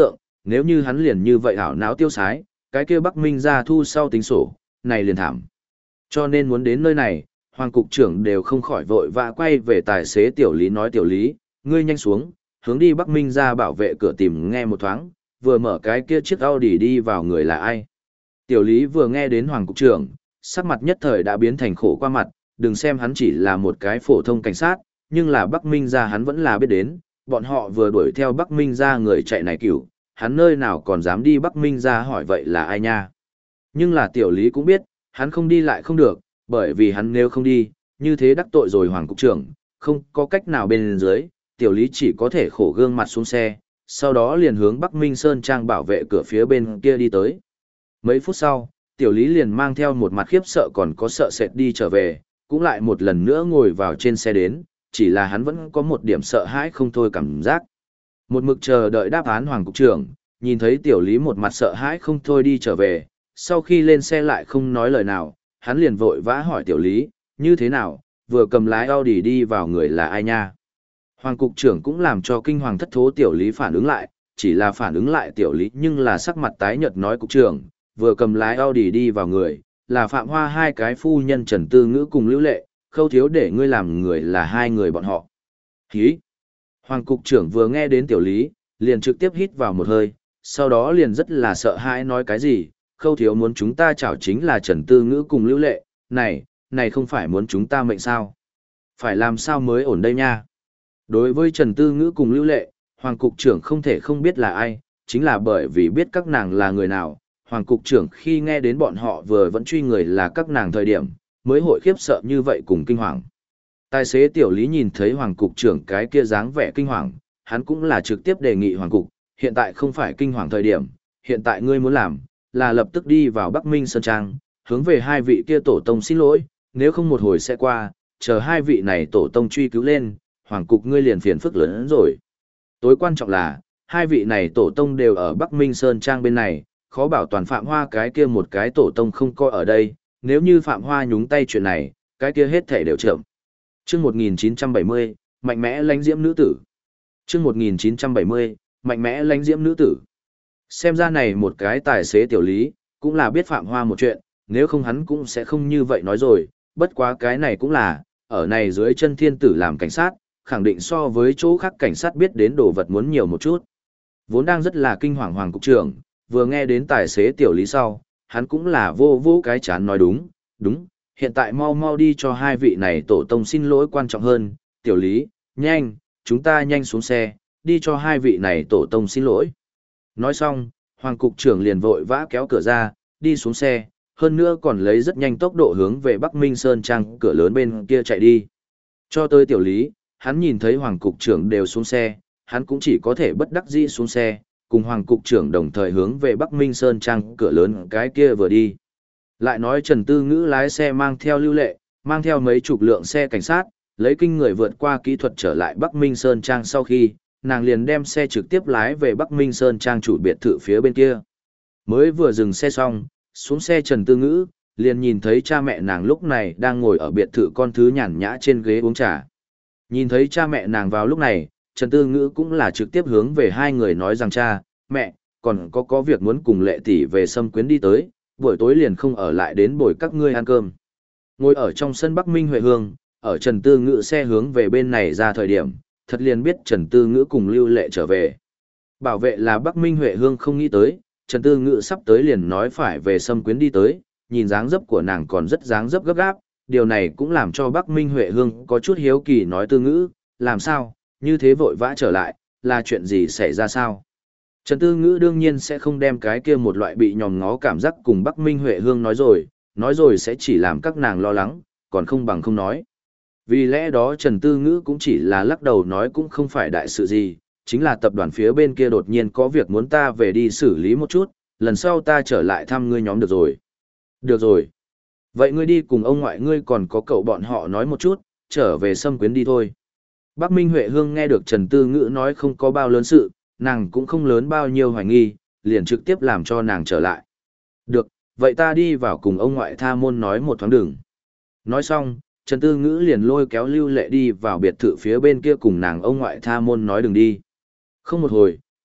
A: nếu như hắn liền như vậy ảo não tiêu sái, cái kia Bắc Minh gia thu sau tính sổ, này liền thảm. Cho nên muốn đến nơi này, Hoàng cục trưởng đều không khỏi vội vã quay về tài xế Tiểu Lý nói Tiểu Lý, ngươi nhanh xuống, hướng đi Bắc Minh gia bảo vệ cửa tìm nghe một thoáng, vừa mở cái kia chiếc Audi đi vào người là ai. Tiểu Lý vừa nghe đến Hoàng cục trưởng, sắc mặt nhất thời đã biến thành khổ qua mặt, đừng xem hắn chỉ là một cái phổ thông cảnh sát, nhưng là Bắc Minh gia hắn vẫn là biết đến, bọn họ vừa đuổi theo Bắc Minh gia người chạy này cửu, hắn nơi nào còn dám đi Bắc Minh gia hỏi vậy là ai nha. Nhưng là Tiểu Lý cũng biết, hắn không đi lại không được, bởi vì hắn nếu không đi, như thế đắc tội rồi Hoàng cục trưởng, không có cách nào bên dưới, Tiểu Lý chỉ có thể khổ gương mặt xuống xe, sau đó liền hướng Bắc Minh Sơn Trang bảo vệ cửa phía bên kia đi tới. Mấy phút sau, Tiểu Lý liền mang theo một mặt khiếp sợ còn có sợ sệt đi trở về, cũng lại một lần nữa ngồi vào trên xe đến, chỉ là hắn vẫn có một điểm sợ hãi không thôi cảm giác. Một mực chờ đợi đáp án Hoàng cục trưởng, nhìn thấy Tiểu Lý một mặt sợ hãi không thôi đi trở về, sau khi lên xe lại không nói lời nào, hắn liền vội vã hỏi Tiểu Lý, như thế nào, vừa cầm lái Audi đi vào người là ai nha. Hoàng cục trưởng cũng làm cho kinh hoàng thất thố Tiểu Lý phản ứng lại, chỉ là phản ứng lại Tiểu Lý nhưng là sắc mặt tái nhợt nói cục trưởng, vừa cầm lái Audi đi vào người, là Phạm Hoa hai cái phu nhân Trần Tư Ngữ cùng Lưu Lệ, Khâu Thiếu để ngươi làm người là hai người bọn họ. Hí! Hoàng cục trưởng vừa nghe đến Tiểu Lý, liền trực tiếp hít vào một hơi, sau đó liền rất là sợ hãi nói cái gì, Khâu Thiếu muốn chúng ta chảo chính là Trần Tư Ngữ cùng Lưu Lệ, này không phải muốn chúng ta mệnh sao? Phải làm sao mới ổn đây nha? Đối với Trần Tư Ngữ cùng Lưu Lệ, Hoàng cục trưởng không thể không biết là ai, chính là bởi vì biết các nàng là người nào, Hoàng cục trưởng khi nghe đến bọn họ vừa vẫn truy người là các nàng thời điểm, mới hội khiếp sợ như vậy cùng kinh hoàng. Tài xế Tiểu Lý nhìn thấy Hoàng cục trưởng cái kia dáng vẻ kinh hoàng, hắn cũng là trực tiếp đề nghị Hoàng cục, hiện tại không phải kinh hoàng thời điểm, hiện tại ngươi muốn làm, là lập tức đi vào Bắc Minh Sơn Trang, hướng về hai vị kia tổ tông xin lỗi, nếu không một hồi sẽ qua, chờ hai vị này tổ tông truy cứu lên, Hoàng cục ngươi liền phiền phức lớn hơn rồi. Tối quan trọng là, hai vị này tổ tông đều ở Bắc Minh Sơn Trang bên này, khó bảo toàn Phạm Hoa cái kia một cái tổ tông không coi ở đây, nếu như Phạm Hoa nhúng tay chuyện này, cái kia hết thể đều chậm. Chương 1970, mạnh mẽ lãnh diễm nữ tử. Chương 1970, mạnh mẽ lãnh diễm nữ tử. Xem ra này một cái tài xế Tiểu Lý, cũng là biết Phạm Hoa một chuyện, nếu không hắn cũng sẽ không như vậy nói rồi, bất quá cái này cũng là, ở này dưới chân thiên tử làm cảnh sát, khẳng định so với chỗ khác cảnh sát biết đến đồ vật muốn nhiều một chút. Vốn đang rất là kinh hoàng Hoàng cục trưởng, vừa nghe đến tài xế Tiểu Lý sau, hắn cũng là vô cái chán nói đúng, hiện tại mau đi cho hai vị này tổ tông xin lỗi quan trọng hơn, Tiểu Lý, nhanh, chúng ta nhanh xuống xe, đi cho hai vị này tổ tông xin lỗi. Nói xong, Hoàng cục trưởng liền vội vã kéo cửa ra, đi xuống xe, hơn nữa còn lấy rất nhanh tốc độ hướng về Bắc Minh Sơn Trang cửa lớn bên kia chạy đi. Cho tới Tiểu Lý, hắn nhìn thấy Hoàng cục trưởng đều xuống xe, hắn cũng chỉ có thể bất đắc dĩ xuống xe, cùng Hoàng cục trưởng đồng thời hướng về Bắc Minh Sơn Trang cửa lớn cái kia vừa đi. Lại nói Trần Tư Ngữ lái xe mang theo Lưu Lệ, mang theo mấy chục lượng xe cảnh sát, lấy kinh người vượt qua kỹ thuật trở lại Bắc Minh Sơn Trang sau khi, nàng liền đem xe trực tiếp lái về Bắc Minh Sơn Trang chủ biệt thự phía bên kia. Mới vừa dừng xe xong, xuống xe Trần Tư Ngữ, liền nhìn thấy cha mẹ nàng lúc này đang ngồi ở biệt thự con thứ nhàn nhã trên ghế uống trà. Nhìn thấy cha mẹ nàng vào lúc này, Trần Tư Ngữ cũng là trực tiếp hướng về hai người nói rằng cha, mẹ, còn có việc muốn cùng Lệ tỷ về Sâm Quyến đi tới, buổi tối liền không ở lại đến bồi các ngươi ăn cơm. Ngồi ở trong sân Bắc Minh Huệ Hương, ở Trần Tư Ngữ xe hướng về bên này ra thời điểm, thật liền biết Trần Tư Ngữ cùng Lưu Lệ trở về. Bảo vệ là Bắc Minh Huệ Hương không nghĩ tới, Trần Tư Ngữ sắp tới liền nói phải về Sâm Quyến đi tới, nhìn dáng dấp của nàng còn rất dáng dấp gấp gáp, điều này cũng làm cho Bắc Minh Huệ Hương có chút hiếu kỳ nói Tư Ngữ, làm sao, như thế vội vã trở lại, là chuyện gì xảy ra sao? Trần Tư Ngữ đương nhiên sẽ không đem cái kia một loại bị nhòm ngó cảm giác cùng Bắc Minh Huệ Hương nói rồi sẽ chỉ làm các nàng lo lắng, còn không bằng không nói. Vì lẽ đó Trần Tư Ngữ cũng chỉ là lắc đầu nói cũng không phải đại sự gì, chính là tập đoàn phía bên kia đột nhiên có việc muốn ta về đi xử lý một chút, lần sau ta trở lại thăm ngươi nhóm được rồi. Được rồi. Vậy ngươi đi cùng ông ngoại ngươi còn có cậu bọn họ nói một chút, trở về Sâm Quyến đi thôi. Bắc Minh Huệ Hương nghe được Trần Tư Ngữ nói không có bao lớn sự, nàng cũng không lớn bao nhiêu hoài nghi, liền trực tiếp làm cho nàng trở lại. Được, vậy ta đi vào cùng ông ngoại Tha Môn nói một thoáng đường. Nói xong, Trần Tư Ngữ liền lôi kéo Lưu Lệ đi vào biệt thự phía bên kia cùng nàng ông ngoại Tha Môn nói đừng đi. Không một hồi,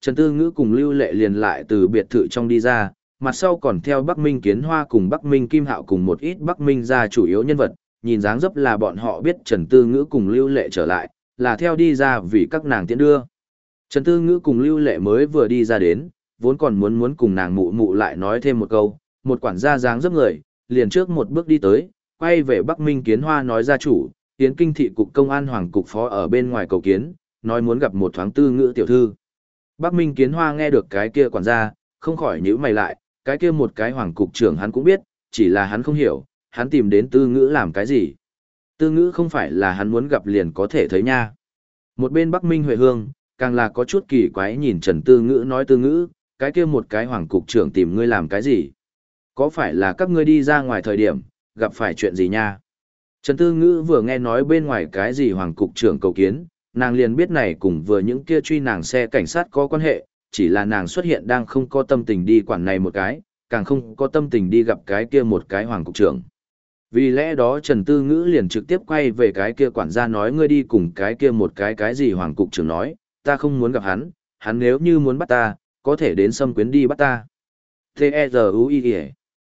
A: Trần Tư Ngữ cùng Lưu Lệ liền lại từ biệt thự trong đi ra, mặt sau còn theo Bắc Minh Kiến Hoa cùng Bắc Minh Kim Hạo cùng một ít Bắc Minh gia chủ yếu nhân vật, nhìn dáng dấp là bọn họ biết Trần Tư Ngữ cùng Lưu Lệ trở lại, là theo đi ra vì các nàng tiễn đưa. Trần Tư Ngữ cùng Lưu Lệ mới vừa đi ra đến, vốn còn muốn cùng nàng mụ mụ lại nói thêm một câu, một quản gia dáng dấp người, liền trước một bước đi tới, quay về Bắc Minh Kiến Hoa nói gia chủ, Yến Kinh thị cục công an hoàng cục phó ở bên ngoài cầu kiến, nói muốn gặp một thoáng Tư Ngữ tiểu thư. Bắc Minh Kiến Hoa nghe được cái kia quản gia, không khỏi nhíu mày lại, cái kia một cái hoàng cục trưởng hắn cũng biết, chỉ là hắn không hiểu, hắn tìm đến Tư Ngữ làm cái gì. Tư Ngữ không phải là hắn muốn gặp liền có thể thấy nha. Một bên Bắc Minh Huệ Hương, càng là có chút kỳ quái nhìn Trần Tư Ngữ nói Tư Ngữ, cái kia một cái hoàng cục trưởng tìm ngươi làm cái gì? Có phải là các ngươi đi ra ngoài thời điểm, gặp phải chuyện gì nha? Trần Tư Ngữ vừa nghe nói bên ngoài cái gì hoàng cục trưởng cầu kiến, nàng liền biết này cùng vừa những kia truy nàng xe cảnh sát có quan hệ, chỉ là nàng xuất hiện đang không có tâm tình đi quản này một cái, càng không có tâm tình đi gặp cái kia một cái hoàng cục trưởng. Vì lẽ đó Trần Tư Ngữ liền trực tiếp quay về cái kia quản gia nói ngươi đi cùng cái kia một cái gì hoàng cục trưởng nói, ta không muốn gặp hắn, hắn nếu như muốn bắt ta, có thể đến Sâm Quyến đi bắt ta. T-E-Z-U-I-E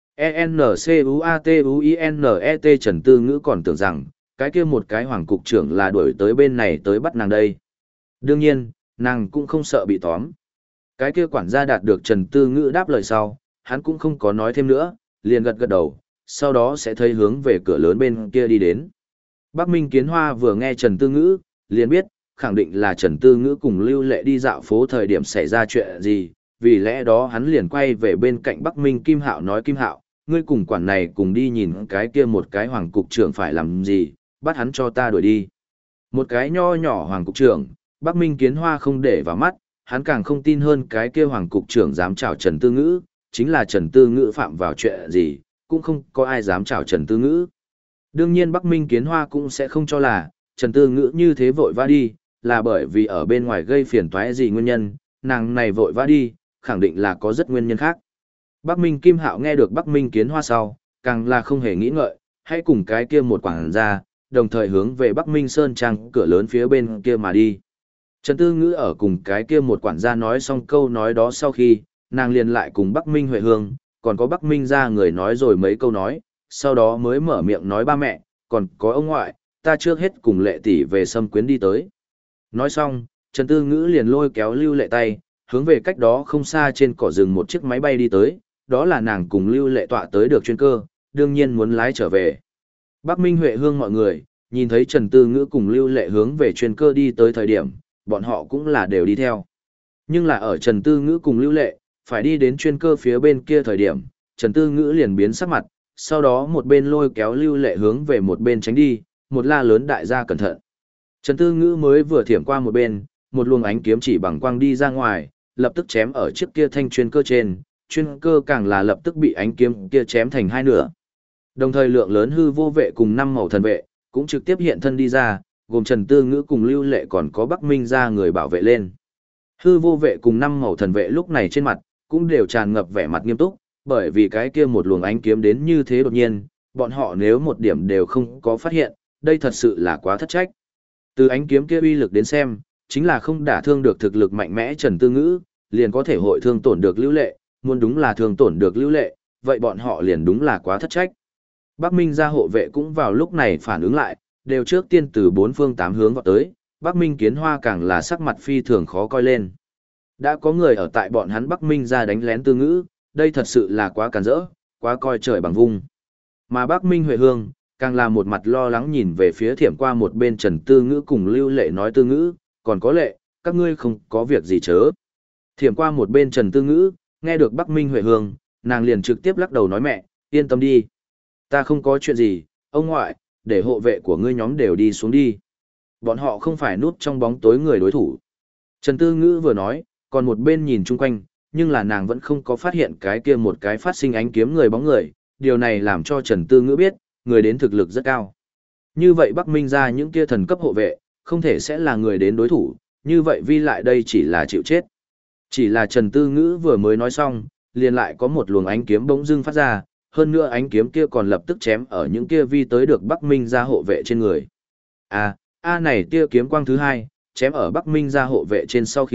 A: E-N-C-U-A-T-U-I-N-E-T Trần Tư Ngữ còn tưởng rằng, cái kia một cái hoàng cục trưởng là đuổi tới bên này tới bắt nàng đây. Đương nhiên, nàng cũng không sợ bị tóm. Cái kia quản gia đạt được Trần Tư Ngữ đáp lời sau, hắn cũng không có nói thêm nữa, liền gật gật đầu, sau đó sẽ thấy hướng về cửa lớn bên kia đi đến. Bắc Minh Kiến Hoa vừa nghe Trần Tư Ngữ, liền biết, khẳng định là Trần Tư Ngữ cùng Lưu Lệ đi dạo phố thời điểm xảy ra chuyện gì, vì lẽ đó hắn liền quay về bên cạnh Bắc Minh Kim Hạo nói Kim Hạo, ngươi cùng quản này cùng đi nhìn cái kia một cái hoàng cục trưởng phải làm gì, bắt hắn cho ta đuổi đi. Một cái nho nhỏ hoàng cục trưởng, Bắc Minh Kiến Hoa không để vào mắt, hắn càng không tin hơn cái kia hoàng cục trưởng dám chào Trần Tư Ngữ, chính là Trần Tư Ngữ phạm vào chuyện gì, cũng không có ai dám chào Trần Tư Ngữ. Đương nhiên Bắc Minh Kiến Hoa cũng sẽ không cho là Trần Tư Ngữ như thế vội vã đi, là bởi vì ở bên ngoài gây phiền toái gì nguyên nhân, nàng này vội vã đi, khẳng định là có rất nguyên nhân khác. Bắc Minh Kim Hạo nghe được Bắc Minh Kiến Hoa sau, càng là không hề nghĩ ngợi, hãy cùng cái kia một quảng ra, đồng thời hướng về Bắc Minh Sơn Trang cửa lớn phía bên kia mà đi. Trần Tư Ngữ ở cùng cái kia một quản gia nói xong câu nói đó sau khi, nàng liền lại cùng Bắc Minh Huệ Hương, còn có Bắc Minh ra người nói rồi mấy câu nói, sau đó mới mở miệng nói ba mẹ, còn có ông ngoại, ta trước hết cùng Lệ tỷ về Sâm Quyến đi tới. Nói xong, Trần Tư Ngữ liền lôi kéo Lưu Lệ tay, hướng về cách đó không xa trên cỏ rừng một chiếc máy bay đi tới, đó là nàng cùng Lưu Lệ tọa tới được chuyên cơ, đương nhiên muốn lái trở về. Bắc Minh Huệ Hương mọi người, nhìn thấy Trần Tư Ngữ cùng Lưu Lệ hướng về chuyên cơ đi tới thời điểm, bọn họ cũng là đều đi theo. Nhưng là ở Trần Tư Ngữ cùng Lưu Lệ, phải đi đến chuyên cơ phía bên kia thời điểm, Trần Tư Ngữ liền biến sắc mặt, sau đó một bên lôi kéo Lưu Lệ hướng về một bên tránh đi, một la lớn đại gia cẩn thận. Trần Tư Ngữ mới vừa thiểm qua một bên, một luồng ánh kiếm chỉ bằng quang đi ra ngoài, lập tức chém ở chiếc kia thanh chuyên cơ trên, chuyên cơ càng là lập tức bị ánh kiếm kia chém thành hai nửa. Đồng thời lượng lớn hư vô vệ cùng 5 màu thần vệ, cũng trực tiếp hiện thân đi ra, gồm Trần Tư Ngữ cùng Lưu Lệ còn có Bắc Minh ra người bảo vệ lên. Hư vô vệ cùng 5 màu thần vệ lúc này trên mặt, cũng đều tràn ngập vẻ mặt nghiêm túc, bởi vì cái kia một luồng ánh kiếm đến như thế đột nhiên, bọn họ nếu một điểm đều không có phát hiện, đây thật sự là quá thất trách. Từ ánh kiếm kia uy lực đến xem, chính là không đả thương được thực lực mạnh mẽ Trần Tư Ngữ, liền có thể hội thương tổn được Lưu Lệ, muốn đúng là thương tổn được Lưu Lệ, vậy bọn họ liền đúng là quá thất trách. Bắc Minh gia hộ vệ cũng vào lúc này phản ứng lại, đều trước tiên từ 4 phương 8 hướng vào tới, Bắc Minh Kiến Hoa càng là sắc mặt phi thường khó coi lên. Đã có người ở tại bọn hắn Bắc Minh gia đánh lén Tư Ngữ, đây thật sự là quá càn rỡ, quá coi trời bằng vung. Mà Bắc Minh Huệ Hương, càng là một mặt lo lắng nhìn về phía thiểm qua một bên Trần Tư Ngữ cùng Lưu Lệ nói Tư Ngữ, còn có Lệ, các ngươi không có việc gì chớ. Thiểm qua một bên Trần Tư Ngữ, nghe được Bắc Minh Huệ Hương, nàng liền trực tiếp lắc đầu nói mẹ, yên tâm đi. Ta không có chuyện gì, ông ngoại, để hộ vệ của ngươi nhóm đều đi xuống đi. Bọn họ không phải núp trong bóng tối người đối thủ. Trần Tư Ngữ vừa nói, còn một bên nhìn chung quanh, nhưng là nàng vẫn không có phát hiện cái kia một cái phát sinh ánh kiếm người bóng người, điều này làm cho Trần Tư Ngữ biết, người đến thực lực rất cao. Như vậy Bắc Minh ra những kia thần cấp hộ vệ, không thể sẽ là người đến đối thủ, như vậy vi lại đây chỉ là chịu chết. Chỉ là Trần Tư Ngữ vừa mới nói xong, liền lại có một luồng ánh kiếm bỗng dưng phát ra, hơn nữa ánh kiếm kia còn lập tức chém ở những kia vi tới được Bắc Minh ra hộ vệ trên người. Này tia kiếm quang thứ hai, chém ở Bắc Minh ra hộ vệ trên sau khi,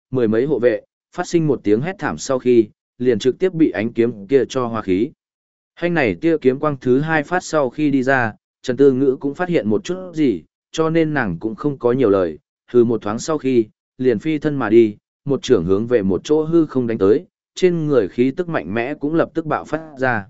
A: mười mấy hộ vệ, phát sinh một tiếng hét thảm sau khi, liền trực tiếp bị ánh kiếm kia cho hóa khí. Hành này tia kiếm quang thứ hai phát sau khi đi ra, Trần Tư Ngữ cũng phát hiện một chút gì, cho nên nàng cũng không có nhiều lời, hừ một thoáng sau khi, liền phi thân mà đi, một trưởng hướng về một chỗ hư không đánh tới, trên người khí tức mạnh mẽ cũng lập tức bạo phát ra.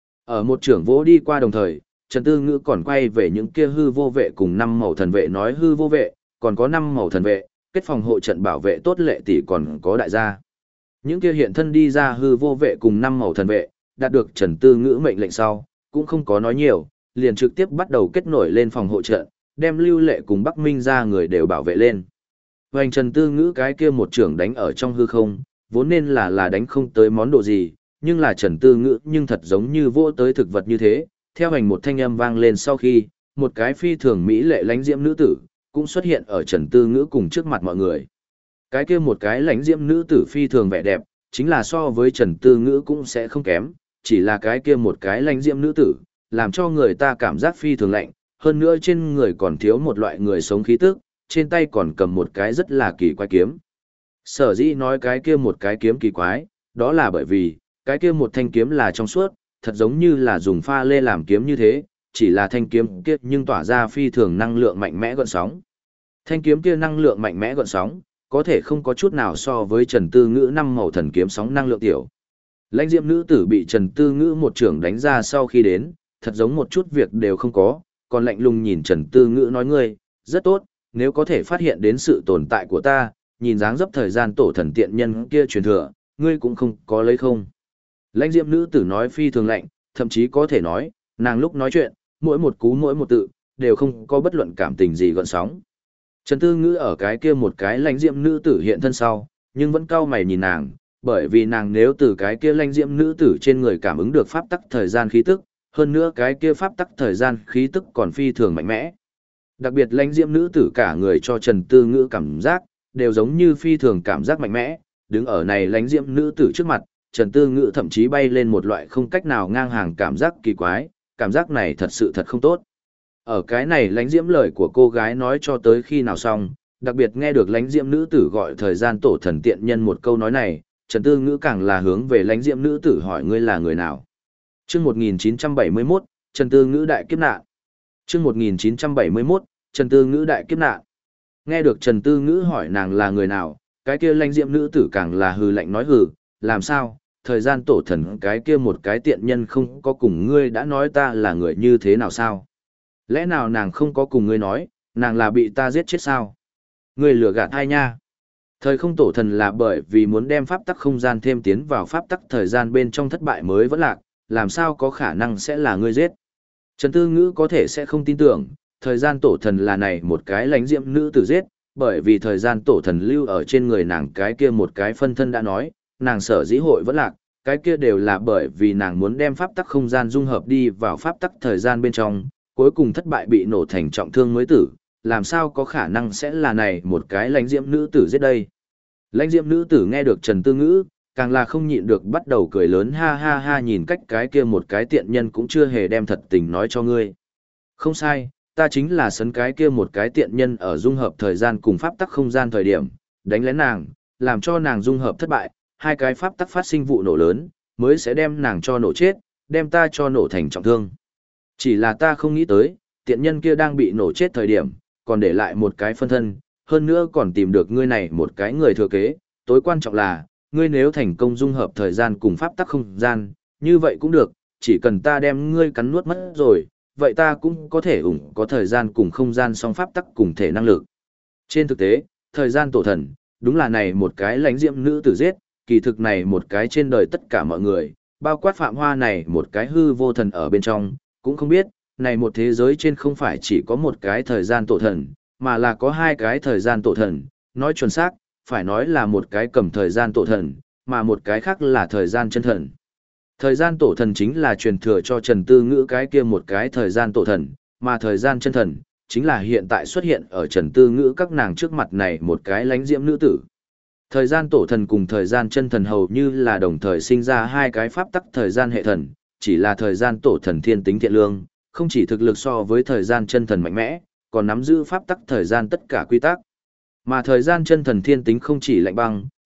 A: Ở một trưởng vỗ đi qua đồng thời, Trần Tư Ngữ còn quay về những kia hư vô vệ cùng 5 màu thần vệ nói hư vô vệ, còn có 5 màu thần vệ, kết phòng hộ trận bảo vệ tốt lệ tỷ còn có đại gia. Những kia hiện thân đi ra hư vô vệ cùng 5 màu thần vệ, đạt được Trần Tư Ngữ mệnh lệnh sau, cũng không có nói nhiều, liền trực tiếp bắt đầu kết nổi lên phòng hộ trận, đem Lưu Lệ cùng Bắc Minh ra người đều bảo vệ lên. Hoành Trần Tư Ngữ cái kia một trưởng đánh ở trong hư không, vốn nên là đánh không tới món đồ gì, nhưng là Trần Tư Ngữ nhưng thật giống như vô tới thực vật như thế, theo hành một thanh âm vang lên sau khi, một cái phi thường mỹ lệ lãnh diễm nữ tử, cũng xuất hiện ở Trần Tư Ngữ cùng trước mặt mọi người. Cái kia một cái lãnh diễm nữ tử phi thường vẻ đẹp, chính là so với Trần Tư Ngữ cũng sẽ không kém, chỉ là cái kia một cái lãnh diễm nữ tử, làm cho người ta cảm giác phi thường lạnh, hơn nữa trên người còn thiếu một loại người sống khí tức, trên tay còn cầm một cái rất là kỳ quái kiếm. Sở dĩ nói cái kia một cái kiếm kỳ quái, đó là bởi vì, cái kia một thanh kiếm là trong suốt, thật giống như là dùng pha lê làm kiếm như thế, chỉ là thanh kiếm kia nhưng tỏa ra phi thường năng lượng mạnh mẽ gợn sóng. Thanh kiếm kia năng lượng mạnh mẽ gợn sóng, có thể không có chút nào so với Trần Tư Ngữ 5 màu thần kiếm sóng năng lượng tiểu. Lãnh diễm nữ tử bị Trần Tư Ngữ một trưởng đánh ra sau khi đến, thật giống một chút việc đều không có, còn lạnh lùng nhìn Trần Tư Ngữ nói ngươi, rất tốt, nếu có thể phát hiện đến sự tồn tại của ta, nhìn dáng dấp thời gian tổ thần tiện nhân kia truyền thừa, ngươi cũng không có lấy không. Lãnh diễm nữ tử nói phi thường lạnh, thậm chí có thể nói, nàng lúc nói chuyện, mỗi một cú mỗi một tự, đều không có bất luận cảm tình gì gợn sóng. Trần Tư Ngữ ở cái kia một cái lãnh diễm nữ tử hiện thân sau, nhưng vẫn cau mày nhìn nàng, bởi vì nàng nếu từ cái kia lãnh diễm nữ tử trên người cảm ứng được pháp tắc thời gian khí tức, hơn nữa cái kia pháp tắc thời gian khí tức còn phi thường mạnh mẽ. Đặc biệt lãnh diễm nữ tử cả người cho Trần Tư Ngữ cảm giác, đều giống như phi thường cảm giác mạnh mẽ, đứng ở này lãnh diễm nữ tử trước mặt, Trần Tư Ngữ thậm chí bay lên một loại không cách nào ngang hàng cảm giác kỳ quái, cảm giác này thật sự thật không tốt. Ở cái này lãnh diễm lời của cô gái nói cho tới khi nào xong, đặc biệt nghe được lãnh diễm nữ tử gọi thời gian tổ thần tiện nhân một câu nói này, Trần Tư Ngữ càng là hướng về lãnh diễm nữ tử hỏi ngươi là người nào. Chương 1971, Trần Tư Ngữ đại kiếp nạn. Chương 1971, Trần Tư Ngữ đại kiếp nạn. Nghe được Trần Tư Ngữ hỏi nàng là người nào, cái kia lãnh diễm nữ tử càng là hừ lạnh nói hừ, làm sao, thời gian tổ thần cái kia một cái tiện nhân không có cùng ngươi đã nói ta là người như thế nào sao? Lẽ nào nàng không có cùng ngươi nói, nàng là bị ta giết chết sao? Ngươi lừa gạt ai nha? Thời không tổ thần là bởi vì muốn đem pháp tắc không gian thêm tiến vào pháp tắc thời gian bên trong thất bại mới vẫn lạc, làm sao có khả năng sẽ là ngươi giết? Trần Tư Ngữ có thể sẽ không tin tưởng, thời gian tổ thần là này một cái lãnh diễm nữ tử giết, bởi vì thời gian tổ thần lưu ở trên người nàng cái kia một cái phân thân đã nói, nàng sở dĩ hội vẫn lạc, cái kia đều là bởi vì nàng muốn đem pháp tắc không gian dung hợp đi vào pháp tắc thời gian bên trong, cuối cùng thất bại bị nổ thành trọng thương mới tử, làm sao có khả năng sẽ là này một cái lãnh diễm nữ tử giết đây. Lãnh diễm nữ tử nghe được Trần Tư Ngữ, càng là không nhịn được bắt đầu cười lớn ha ha ha nhìn cách cái kia một cái tiện nhân cũng chưa hề đem thật tình nói cho ngươi. Không sai, ta chính là sấn cái kia một cái tiện nhân ở dung hợp thời gian cùng pháp tắc không gian thời điểm, đánh lén nàng, làm cho nàng dung hợp thất bại, hai cái pháp tắc phát sinh vụ nổ lớn, mới sẽ đem nàng cho nổ chết, đem ta cho nổ thành trọng thương. Chỉ là ta không nghĩ tới, tiện nhân kia đang bị nổ chết thời điểm, còn để lại một cái phân thân, hơn nữa còn tìm được ngươi này một cái người thừa kế, tối quan trọng là, ngươi nếu thành công dung hợp thời gian cùng pháp tắc không gian, như vậy cũng được, chỉ cần ta đem ngươi cắn nuốt mất rồi, vậy ta cũng có thể có thời gian cùng không gian song pháp tắc cùng thể năng lực. Trên thực tế, thời gian tổ thần, đúng là này một cái lãnh diễm nữ tử giết, kỳ thực này một cái trên đời tất cả mọi người, bao quát Phạm Hoa này một cái hư vô thần ở bên trong, cũng không biết, này một thế giới trên không phải chỉ có một cái thời gian tổ thần, mà là có hai cái thời gian tổ thần, nói chuẩn xác, phải nói là một cái cầm thời gian tổ thần, mà một cái khác là thời gian chân thần. Thời gian tổ thần chính là truyền thừa cho Trần Tư Ngữ cái kia một cái thời gian tổ thần, mà thời gian chân thần, chính là hiện tại xuất hiện ở Trần Tư Ngữ các nàng trước mặt này một cái lãnh diễm nữ tử. Thời gian tổ thần cùng thời gian chân thần hầu như là đồng thời sinh ra hai cái pháp tắc thời gian hệ thần, chỉ là thời gian tổ thần thiên tính thiện lương, không chỉ thực lực so với thời gian chân thần mạnh mẽ, còn nắm giữ pháp tắc thời gian tất cả quy tắc. Mà thời gian chân thần thiên tính không chỉ lạnh băng,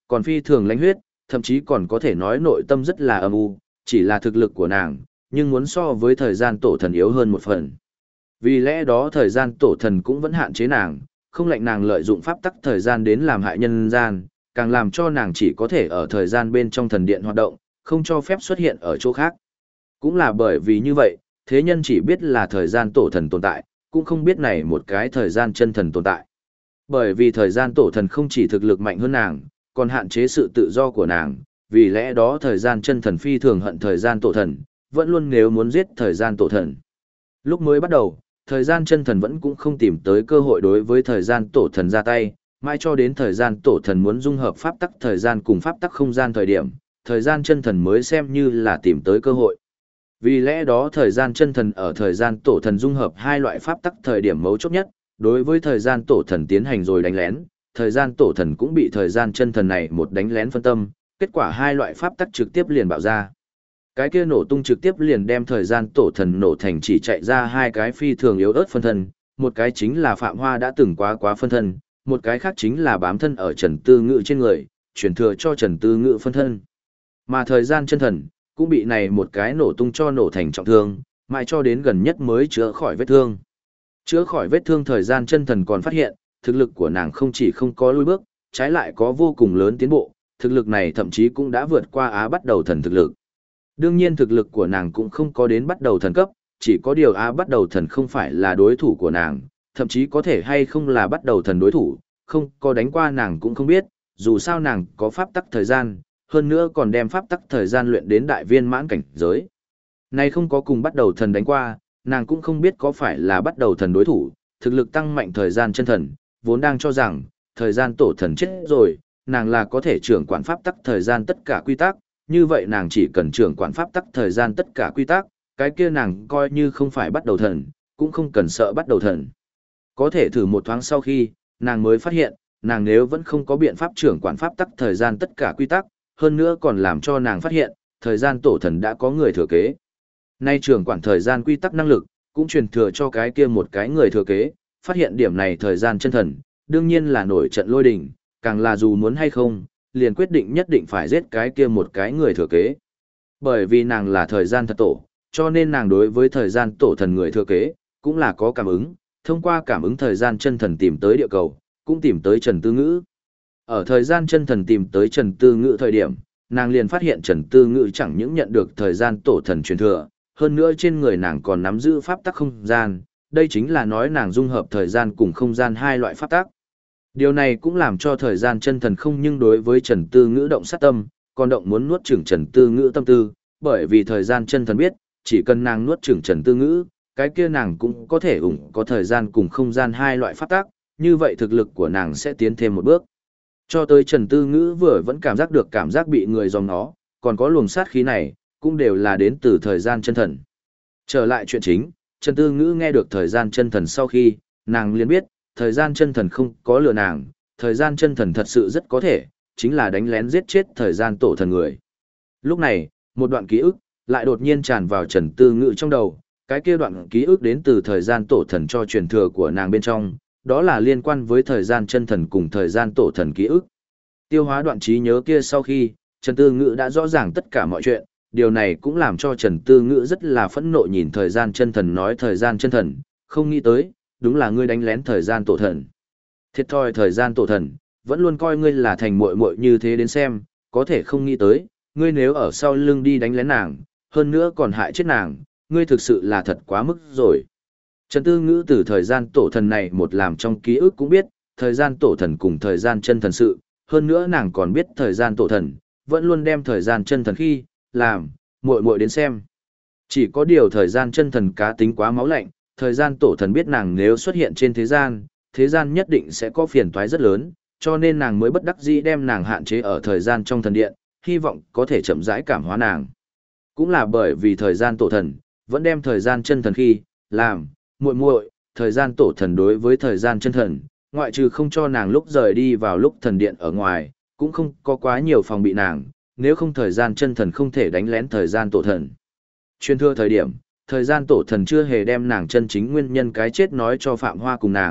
A: còn phi thường lãnh huyết, thậm chí còn có thể nói nội tâm rất là âm u, chỉ là thực lực của nàng, nhưng muốn so với thời gian tổ thần yếu hơn một phần. Vì lẽ đó thời gian tổ thần cũng vẫn hạn chế nàng, không lệnh nàng lợi dụng pháp tắc thời gian đến làm hại nhân gian, càng làm cho nàng chỉ có thể ở thời gian bên trong thần điện hoạt động, không cho phép xuất hiện ở chỗ khác. Cũng là bởi vì như vậy, thế nhân chỉ biết là thời gian tổ thần tồn tại, cũng không biết này một cái thời gian chân thần tồn tại. Bởi vì thời gian tổ thần không chỉ thực lực mạnh hơn nàng, còn hạn chế sự tự do của nàng, vì lẽ đó thời gian chân thần phi thường hận thời gian tổ thần, vẫn luôn nếu muốn giết thời gian tổ thần. Lúc mới bắt đầu, thời gian chân thần vẫn cũng không tìm tới cơ hội đối với thời gian tổ thần ra tay, mãi cho đến thời gian tổ thần muốn dung hợp pháp tắc thời gian cùng pháp tắc không gian thời điểm, thời gian chân thần mới xem như là tìm tới cơ hội. Vì lẽ đó thời gian chân thần ở thời gian tổ thần dung hợp hai loại pháp tắc thời điểm mấu chốt nhất, đối với thời gian tổ thần tiến hành rồi đánh lén, thời gian tổ thần cũng bị thời gian chân thần này một đánh lén phân tâm, kết quả hai loại pháp tắc trực tiếp liền bạo ra. Cái kia nổ tung trực tiếp liền đem thời gian tổ thần nổ thành chỉ chạy ra hai cái phi thường yếu ớt phân thân, một cái chính là Phạm Hoa đã từng quá phân thân, một cái khác chính là bám thân ở Trần Tư Ngữ trên người, chuyển thừa cho Trần Tư Ngữ phân thân. Mà thời gian chân thần cũng bị này một cái nổ tung cho nổ thành trọng thương, mãi cho đến gần nhất mới chữa khỏi vết thương. Chữa khỏi vết thương thời gian chân thần còn phát hiện, thực lực của nàng không chỉ không có lùi bước, trái lại có vô cùng lớn tiến bộ, thực lực này thậm chí cũng đã vượt qua Á Bắt Đầu Thần thực lực. Đương nhiên thực lực của nàng cũng không có đến Bắt Đầu Thần cấp, chỉ có điều Á Bắt Đầu Thần không phải là đối thủ của nàng, thậm chí có thể hay không là Bắt Đầu Thần đối thủ, không có đánh qua nàng cũng không biết, dù sao nàng có pháp tắc thời gian, hơn nữa còn đem pháp tắc thời gian luyện đến đại viên mãn cảnh giới. Nay không có cùng Bắt Đầu Thần đánh qua, nàng cũng không biết có phải là Bắt Đầu Thần đối thủ, thực lực tăng mạnh thời gian chân thần, vốn đang cho rằng, thời gian tổ thần chết rồi, nàng là có thể trưởng quản pháp tắc thời gian tất cả quy tắc, như vậy nàng chỉ cần trưởng quản pháp tắc thời gian tất cả quy tắc, cái kia nàng coi như không phải Bắt Đầu Thần, cũng không cần sợ Bắt Đầu Thần. Có thể thử một thoáng sau khi, nàng mới phát hiện, nàng nếu vẫn không có biện pháp trưởng quản pháp tắc thời gian tất cả quy tắc, hơn nữa còn làm cho nàng phát hiện, thời gian tổ thần đã có người thừa kế. Nay trưởng quản thời gian quy tắc năng lực, cũng truyền thừa cho cái kia một cái người thừa kế, phát hiện điểm này thời gian chân thần, đương nhiên là nổi trận lôi đình, càng là dù muốn hay không, liền quyết định nhất định phải giết cái kia một cái người thừa kế. Bởi vì nàng là thời gian thật tổ, cho nên nàng đối với thời gian tổ thần người thừa kế, cũng là có cảm ứng, thông qua cảm ứng thời gian chân thần tìm tới địa cầu, cũng tìm tới Trần Tư Ngữ. Ở thời gian chân thần tìm tới Trần Tư Ngữ thời điểm, nàng liền phát hiện Trần Tư Ngữ chẳng những nhận được thời gian tổ thần truyền thừa, hơn nữa trên người nàng còn nắm giữ pháp tắc không gian, đây chính là nói nàng dung hợp thời gian cùng không gian hai loại pháp tắc. Điều này cũng làm cho thời gian chân thần không nhưng đối với Trần Tư Ngữ động sát tâm, còn động muốn nuốt chửng Trần Tư Ngữ tâm tư, bởi vì thời gian chân thần biết, chỉ cần nàng nuốt chửng Trần Tư Ngữ, cái kia nàng cũng có thể có thời gian cùng không gian hai loại pháp tắc, như vậy thực lực của nàng sẽ tiến thêm một bước. Cho tới Trần Tư Ngữ vừa vẫn cảm giác được cảm giác bị người dòng nó, còn có luồng sát khí này, cũng đều là đến từ thời gian chân thần. Trở lại chuyện chính, Trần Tư Ngữ nghe được thời gian chân thần sau khi, nàng liền biết, thời gian chân thần không có lừa nàng, thời gian chân thần thật sự rất có thể, chính là đánh lén giết chết thời gian tổ thần người. Lúc này, một đoạn ký ức, lại đột nhiên tràn vào Trần Tư Ngữ trong đầu, cái kia đoạn ký ức đến từ thời gian tổ thần cho truyền thừa của nàng bên trong, đó là liên quan với thời gian chân thần cùng thời gian tổ thần ký ức. Tiêu hóa đoạn trí nhớ kia sau khi, Trần Tư Ngữ đã rõ ràng tất cả mọi chuyện, điều này cũng làm cho Trần Tư Ngữ rất là phẫn nộ nhìn thời gian chân thần nói thời gian chân thần, không nghĩ tới, đúng là ngươi đánh lén thời gian tổ thần. Thiệt thòi thời gian tổ thần, vẫn luôn coi ngươi là thành muội muội như thế đến xem, có thể không nghĩ tới, ngươi nếu ở sau lưng đi đánh lén nàng, hơn nữa còn hại chết nàng, ngươi thực sự là thật quá mức rồi. Trần Tư Ngữ từ thời gian tổ thần này một làm trong ký ức cũng biết, thời gian tổ thần cùng thời gian chân thần sự, hơn nữa nàng còn biết thời gian tổ thần, vẫn luôn đem thời gian chân thần khi, làm, muội muội đến xem. Chỉ có điều thời gian chân thần cá tính quá máu lạnh, thời gian tổ thần biết nàng nếu xuất hiện trên thế gian nhất định sẽ có phiền toái rất lớn, cho nên nàng mới bất đắc dĩ đem nàng hạn chế ở thời gian trong thần điện, hy vọng có thể chậm rãi cảm hóa nàng. Cũng là bởi vì thời gian tổ thần, vẫn đem thời gian chân thần khi, làm, muội muội, thời gian tổ thần đối với thời gian chân thần, ngoại trừ không cho nàng lúc rời đi vào lúc thần điện ở ngoài, cũng không có quá nhiều phòng bị nàng, nếu không thời gian chân thần không thể đánh lén thời gian tổ thần. Truyền thừa thời điểm, thời gian tổ thần chưa hề đem nàng chân chính nguyên nhân cái chết nói cho Phạm Hoa cùng nàng,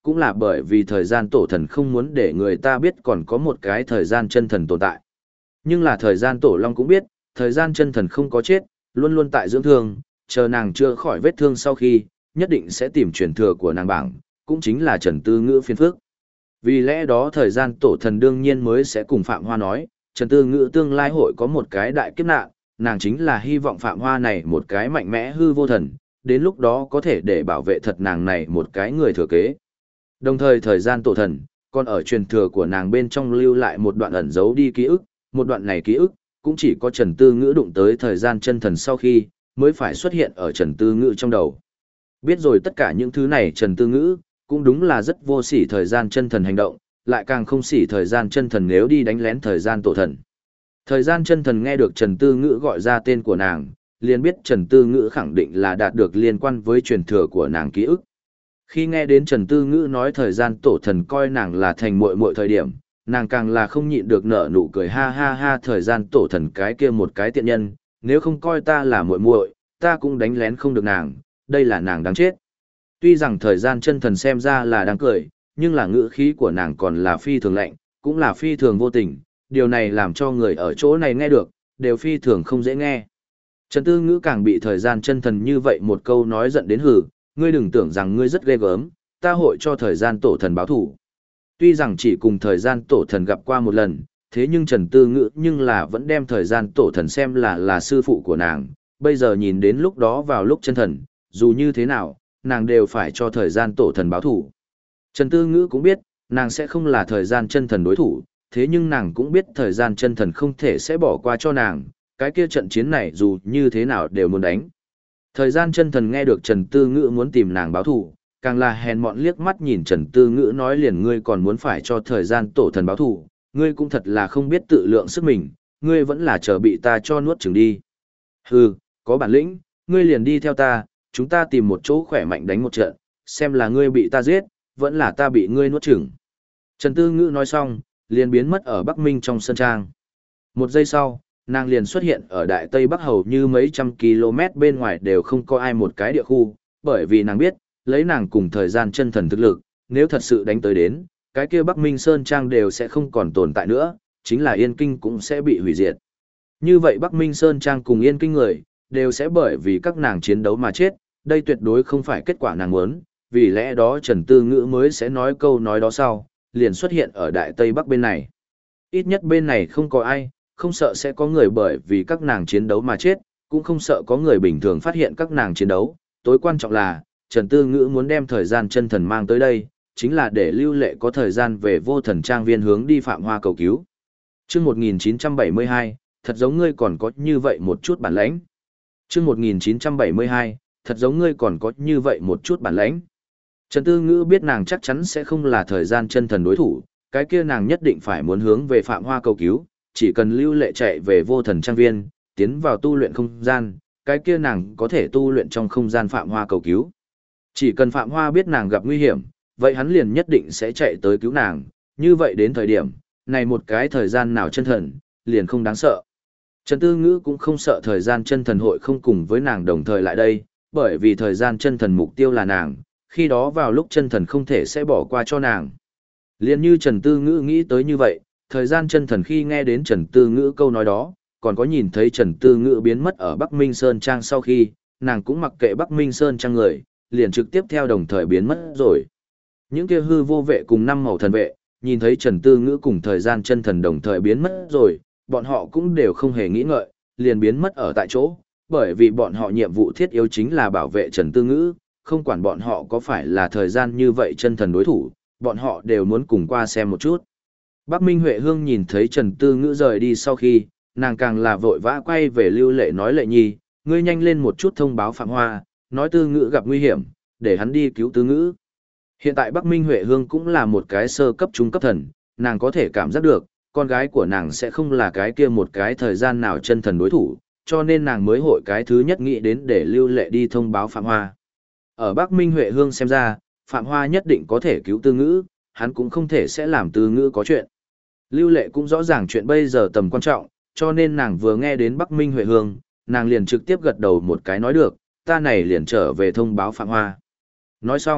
A: cũng là bởi vì thời gian tổ thần không muốn để người ta biết còn có một cái thời gian chân thần tồn tại. Nhưng là thời gian tổ long cũng biết, thời gian chân thần không có chết, luôn luôn tại dưỡng thương, chờ nàng chữa khỏi vết thương sau khi, nhất định sẽ tìm truyền thừa của nàng bảng, cũng chính là Trần Tư Ngữ phiền phức. Vì lẽ đó thời gian tổ thần đương nhiên mới sẽ cùng Phạm Hoa nói, Trần Tư Ngữ tương lai hội có một cái đại kiếp nạn, nàng chính là hy vọng Phạm Hoa này một cái mạnh mẽ hư vô thần, đến lúc đó có thể để bảo vệ thật nàng này một cái người thừa kế. Đồng thời thời gian tổ thần, còn ở truyền thừa của nàng bên trong lưu lại một đoạn ẩn giấu đi ký ức, một đoạn này ký ức, cũng chỉ có Trần Tư Ngữ đụng tới thời gian chân thần sau khi, mới phải xuất hiện ở Trần Tư Ngữ trong đầu. Biết rồi tất cả những thứ này Trần Tư Ngữ, cũng đúng là rất vô sỉ thời gian chân thần hành động, lại càng không sỉ thời gian chân thần nếu đi đánh lén thời gian tổ thần. Thời gian chân thần nghe được Trần Tư Ngữ gọi ra tên của nàng, liền biết Trần Tư Ngữ khẳng định là đạt được liên quan với truyền thừa của nàng ký ức. Khi nghe đến Trần Tư Ngữ nói thời gian tổ thần coi nàng là thành muội muội thời điểm, nàng càng là không nhịn được nở nụ cười ha ha ha thời gian tổ thần cái kia một cái tiện nhân, nếu không coi ta là muội muội, ta cũng đánh lén không được nàng, đây là nàng đáng chết. Tuy rằng thời gian chân thần xem ra là đáng cười, nhưng là ngữ khí của nàng còn là phi thường lạnh, cũng là phi thường vô tình, điều này làm cho người ở chỗ này nghe được, đều phi thường không dễ nghe. Trần Tư Ngữ càng bị thời gian chân thần như vậy một câu nói giận đến hử, ngươi đừng tưởng rằng ngươi rất ghê gớm, ta hội cho thời gian tổ thần báo thủ. Tuy rằng chỉ cùng thời gian tổ thần gặp qua một lần, thế nhưng Trần Tư Ngữ nhưng là vẫn đem thời gian tổ thần xem là sư phụ của nàng, bây giờ nhìn đến lúc đó vào lúc chân thần, dù như thế nào, nàng đều phải cho thời gian tổ thần báo thủ. Trần Tư Ngữ cũng biết, nàng sẽ không là thời gian chân thần đối thủ, thế nhưng nàng cũng biết thời gian chân thần không thể sẽ bỏ qua cho nàng, cái kia trận chiến này dù như thế nào đều muốn đánh. Thời gian chân thần nghe được Trần Tư Ngữ muốn tìm nàng báo thủ, càng là hèn mọn liếc mắt nhìn Trần Tư Ngữ nói liền ngươi còn muốn phải cho thời gian tổ thần báo thủ, ngươi cũng thật là không biết tự lượng sức mình, ngươi vẫn là chờ bị ta cho nuốt chửng đi. Hừ, có bản lĩnh, ngươi liền đi theo ta, chúng ta tìm một chỗ khỏe mạnh đánh một trận, xem là ngươi bị ta giết, vẫn là ta bị ngươi nuốt chửng. Trần Tư Ngữ nói xong, liền biến mất ở Bắc Minh trong sân trang. Một giây sau, nàng liền xuất hiện ở Đại Tây Bắc hầu như mấy trăm km bên ngoài đều không có ai một cái địa khu, bởi vì nàng biết, lấy nàng cùng thời gian chân thần thực lực, nếu thật sự đánh tới đến, cái kia Bắc Minh Sơn Trang đều sẽ không còn tồn tại nữa, chính là Yên Kinh cũng sẽ bị hủy diệt. Như vậy Bắc Minh Sơn Trang cùng Yên Kinh người, đều sẽ bởi vì các nàng chiến đấu mà chết, đây tuyệt đối không phải kết quả nàng muốn, vì lẽ đó Trần Tư Ngữ mới sẽ nói câu nói đó sau, liền xuất hiện ở Đại Tây Bắc bên này. Ít nhất bên này không có ai, không sợ sẽ có người bởi vì các nàng chiến đấu mà chết, cũng không sợ có người bình thường phát hiện các nàng chiến đấu, tối quan trọng là, Trần Tư Ngữ muốn đem thời gian chân thần mang tới đây, chính là để Lưu Lệ có thời gian về vô thần trang viên hướng đi Phạm Hoa cầu cứu. Chương 1972, thật giống ngươi còn có như vậy một chút bản lãnh. Chương 1972, thật giống ngươi còn có như vậy một chút bản lãnh. Trần Tư Ngữ biết nàng chắc chắn sẽ không là thời gian chân thần đối thủ, cái kia nàng nhất định phải muốn hướng về Phạm Hoa cầu cứu, chỉ cần Lưu Lệ chạy về vô thần trang viên, tiến vào tu luyện không gian, cái kia nàng có thể tu luyện trong không gian Phạm Hoa cầu cứu. Chỉ cần Phạm Hoa biết nàng gặp nguy hiểm, vậy hắn liền nhất định sẽ chạy tới cứu nàng, như vậy đến thời điểm, này một cái thời gian nào chân thần, liền không đáng sợ. Trần Tư Ngữ cũng không sợ thời gian chân thần hội không cùng với nàng đồng thời lại đây, bởi vì thời gian chân thần mục tiêu là nàng, khi đó vào lúc chân thần không thể sẽ bỏ qua cho nàng. Liên như Trần Tư Ngữ nghĩ tới như vậy, thời gian chân thần khi nghe đến Trần Tư Ngữ câu nói đó, còn có nhìn thấy Trần Tư Ngữ biến mất ở Bắc Minh Sơn Trang sau khi, nàng cũng mặc kệ Bắc Minh Sơn Trang người, liền trực tiếp theo đồng thời biến mất rồi. Những kia hư vô vệ cùng năm màu thần vệ, nhìn thấy Trần Tư Ngữ cùng thời gian chân thần đồng thời biến mất rồi, bọn họ cũng đều không hề nghĩ ngợi, liền biến mất ở tại chỗ, bởi vì bọn họ nhiệm vụ thiết yếu chính là bảo vệ Trần Tư Ngữ, không quản bọn họ có phải là thời gian như vậy chân thần đối thủ, bọn họ đều muốn cùng qua xem một chút. Bắc Minh Huệ Hương nhìn thấy Trần Tư Ngữ rời đi sau khi, nàng càng là vội vã quay về Lưu Lệ nói Lệ Nhi, ngươi nhanh lên một chút thông báo Phạm Hoa, nói Tư Ngữ gặp nguy hiểm, để hắn đi cứu Tư Ngữ. Hiện tại Bắc Minh Huệ Hương cũng là một cái sơ cấp trung cấp thần, nàng có thể cảm giác được, con gái của nàng sẽ không là cái kia một cái thời gian nào chân thần đối thủ, cho nên nàng mới hội cái thứ nhất nghĩ đến để Lưu Lệ đi thông báo Phạm Hoa. Ở Bắc Minh Huệ Hương xem ra, Phạm Hoa nhất định có thể cứu Tư Ngữ, hắn cũng không thể sẽ làm Tư Ngữ có chuyện. Lưu Lệ cũng rõ ràng chuyện bây giờ tầm quan trọng, cho nên nàng vừa nghe đến Bắc Minh Huệ Hương, nàng liền trực tiếp gật đầu một cái nói được, ta này liền trở về thông báo Phạm Hoa. Nói xong,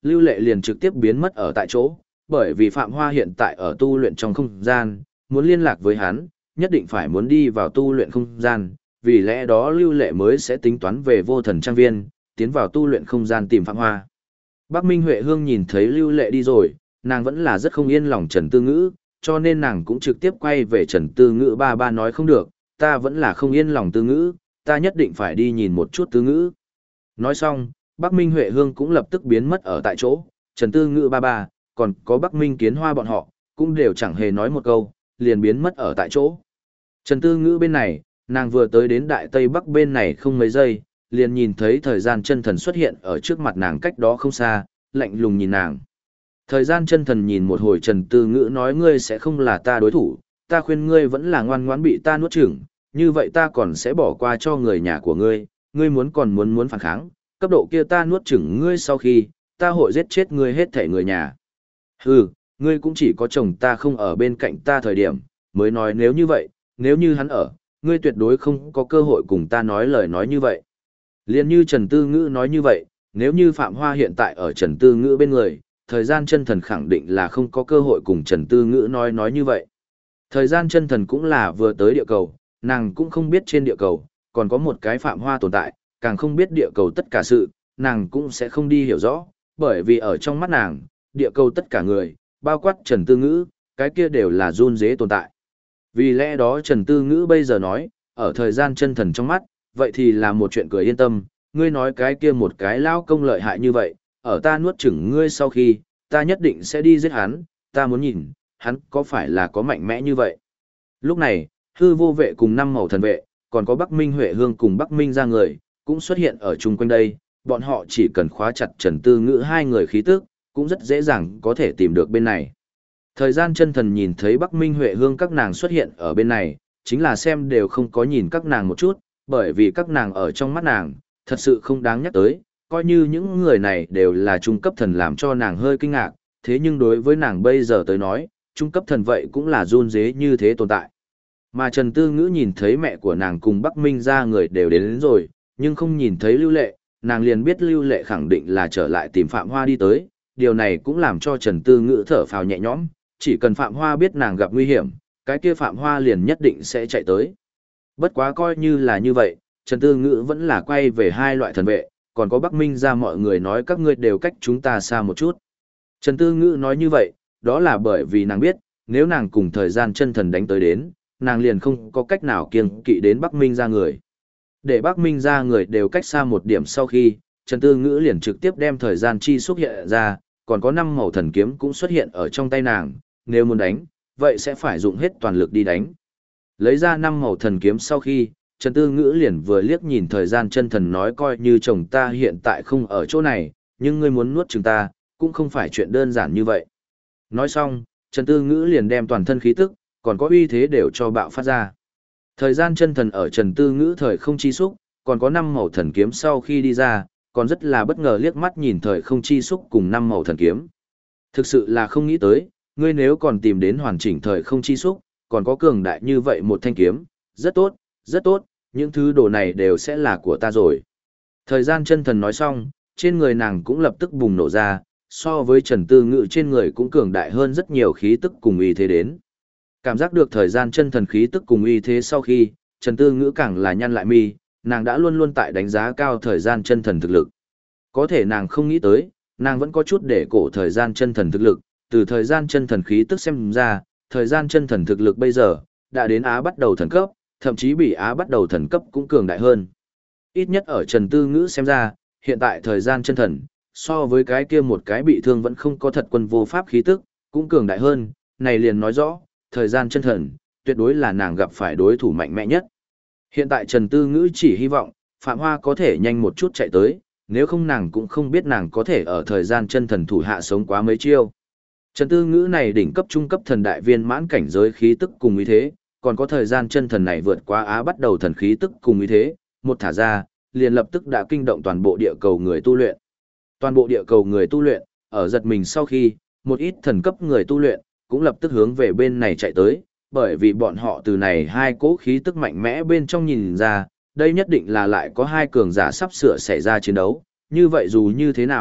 A: Lưu Lệ liền trực tiếp biến mất ở tại chỗ, bởi vì Phạm Hoa hiện tại ở tu luyện trong không gian, muốn liên lạc với hắn, nhất định phải muốn đi vào tu luyện không gian, vì lẽ đó Lưu Lệ mới sẽ tính toán về Vô Thần Trang Viên, tiến vào tu luyện không gian tìm Phạm Hoa. Bắc Minh Huệ Hương nhìn thấy Lưu Lệ đi rồi, nàng vẫn là rất không yên lòng Trần Tư Ngữ, cho nên nàng cũng trực tiếp quay về Trần Tư Ngữ ba ba nói không được, ta vẫn là không yên lòng Tư Ngữ, ta nhất định phải đi nhìn một chút Tư Ngữ. Nói xong, Bắc Minh Huệ Hương cũng lập tức biến mất ở tại chỗ, Trần Tư Ngữ ba ba, còn có Bắc Minh Kiến Hoa bọn họ, cũng đều chẳng hề nói một câu, liền biến mất ở tại chỗ. Trần Tư Ngữ bên này, nàng vừa tới đến Đại Tây Bắc bên này không mấy giây, liền nhìn thấy thời gian chân thần xuất hiện ở trước mặt nàng cách đó không xa, lạnh lùng nhìn nàng. Thời gian chân thần nhìn một hồi Trần Tư Ngữ nói ngươi sẽ không là ta đối thủ, ta khuyên ngươi vẫn là ngoan ngoãn bị ta nuốt chửng, như vậy ta còn sẽ bỏ qua cho người nhà của ngươi, ngươi muốn phản kháng, cấp độ kia ta nuốt chửng ngươi sau khi, ta hội giết chết ngươi hết thể người nhà. Hừ, ngươi cũng chỉ có chồng ta không ở bên cạnh ta thời điểm, mới nói nếu như vậy, nếu như hắn ở, ngươi tuyệt đối không có cơ hội cùng ta nói lời nói như vậy. Liên như Trần Tư Ngữ nói như vậy, nếu như Phạm Hoa hiện tại ở Trần Tư Ngữ bên người, thời gian chân thần khẳng định là không có cơ hội cùng Trần Tư Ngữ nói như vậy. Thời gian chân thần cũng là vừa tới địa cầu, nàng cũng không biết trên địa cầu, còn có một cái Phạm Hoa tồn tại, càng không biết địa cầu tất cả sự, nàng cũng sẽ không đi hiểu rõ, bởi vì ở trong mắt nàng, địa cầu tất cả người, bao quát Trần Tư Ngữ, cái kia đều là run dế tồn tại. Vì lẽ đó Trần Tư Ngữ bây giờ nói, ở thời gian chân thần trong mắt, vậy thì là một chuyện cười yên tâm, ngươi nói cái kia một cái lao công lợi hại như vậy, ở ta nuốt chửng ngươi sau khi, ta nhất định sẽ đi giết hắn, ta muốn nhìn, hắn có phải là có mạnh mẽ như vậy. Lúc này, hư vô vệ cùng 5 màu thần vệ, còn có Bắc Minh Huệ Hương cùng Bắc Minh ra người, cũng xuất hiện ở chung quanh đây, bọn họ chỉ cần khóa chặt Trần Tư Ngữ hai người khí tức, cũng rất dễ dàng có thể tìm được bên này. Thời gian chân thần nhìn thấy Bắc Minh Huệ Hương các nàng xuất hiện ở bên này, chính là xem đều không có nhìn các nàng một chút, bởi vì các nàng ở trong mắt nàng, thật sự không đáng nhắc tới, coi như những người này đều là trung cấp thần làm cho nàng hơi kinh ngạc, thế nhưng đối với nàng bây giờ tới nói, trung cấp thần vậy cũng là run dế như thế tồn tại. Mà Trần Tư Ngữ nhìn thấy mẹ của nàng cùng Bắc Minh ra người đều đến rồi, nhưng không nhìn thấy Lưu Lệ, nàng liền biết Lưu Lệ khẳng định là trở lại tìm Phạm Hoa đi tới, điều này cũng làm cho Trần Tư Ngữ thở phào nhẹ nhõm, chỉ cần Phạm Hoa biết nàng gặp nguy hiểm, cái kia Phạm Hoa liền nhất định sẽ chạy tới. Bất quá coi như là như vậy, Trần Tư Ngữ vẫn là quay về hai loại thần vệ, còn có Bắc Minh ra mọi người nói các ngươi đều cách chúng ta xa một chút. Trần Tư Ngữ nói như vậy, đó là bởi vì nàng biết, nếu nàng cùng thời gian chân thần đánh tới đến, nàng liền không có cách nào kiêng kỵ đến Bắc Minh ra người. Để Bắc Minh ra người đều cách xa một điểm sau khi, Trần Tư Ngữ liền trực tiếp đem thời gian chi xuất hiện ra, còn có 5 màu thần kiếm cũng xuất hiện ở trong tay nàng, nếu muốn đánh, vậy sẽ phải dùng hết toàn lực đi đánh. Lấy ra 5 màu thần kiếm sau khi, Trần Tư Ngữ liền vừa liếc nhìn thời gian chân thần nói coi như chồng ta hiện tại không ở chỗ này, nhưng ngươi muốn nuốt chừng ta, cũng không phải chuyện đơn giản như vậy. Nói xong, Trần Tư Ngữ liền đem toàn thân khí tức, còn có uy thế đều cho bạo phát ra. Thời gian chân thần ở Trần Tư Ngữ thời không chi xúc, còn có 5 màu thần kiếm sau khi đi ra, còn rất là bất ngờ liếc mắt nhìn thời không chi xúc cùng 5 màu thần kiếm. Thực sự là không nghĩ tới, ngươi nếu còn tìm đến hoàn chỉnh thời không chi xúc, còn có cường đại như vậy một thanh kiếm, rất tốt, rất tốt, những thứ đồ này đều sẽ là của ta rồi. Thời gian chân thần nói xong, trên người nàng cũng lập tức bùng nổ ra, so với Trần Tư Ngữ trên người cũng cường đại hơn rất nhiều khí tức cùng uy thế đến. Cảm giác được thời gian chân thần khí tức cùng uy thế sau khi, Trần Tư Ngữ càng là nhăn lại mi, nàng đã luôn luôn tại đánh giá cao thời gian chân thần thực lực. Có thể nàng không nghĩ tới, nàng vẫn có chút để cổ thời gian chân thần thực lực, từ thời gian chân thần khí tức xem ra, thời gian chân thần thực lực bây giờ, đã đến Á bắt đầu thần cấp, thậm chí bị Á bắt đầu thần cấp cũng cường đại hơn. Ít nhất ở Trần Tư Ngữ xem ra, hiện tại thời gian chân thần, so với cái kia một cái bị thương vẫn không có thật quân vô pháp khí tức, cũng cường đại hơn, này liền nói rõ, thời gian chân thần, tuyệt đối là nàng gặp phải đối thủ mạnh mẽ nhất. Hiện tại Trần Tư Ngữ chỉ hy vọng, Phạm Hoa có thể nhanh một chút chạy tới, nếu không nàng cũng không biết nàng có thể ở thời gian chân thần thủ hạ sống quá mấy chiêu. Trần Tư Ngữ này đỉnh cấp trung cấp thần đại viên mãn cảnh giới khí tức cùng ý thế, còn có thời gian chân thần này vượt qua Á bắt đầu thần khí tức cùng ý thế, một thả ra, liền lập tức đã kinh động toàn bộ địa cầu người tu luyện. Toàn bộ địa cầu người tu luyện, ở giật mình sau khi, một ít thần cấp người tu luyện, cũng lập tức hướng về bên này chạy tới, bởi vì bọn họ từ này hai cỗ khí tức mạnh mẽ bên trong nhìn ra, đây nhất định là lại có hai cường giả sắp sửa xảy ra chiến đấu, như vậy dù như thế nào,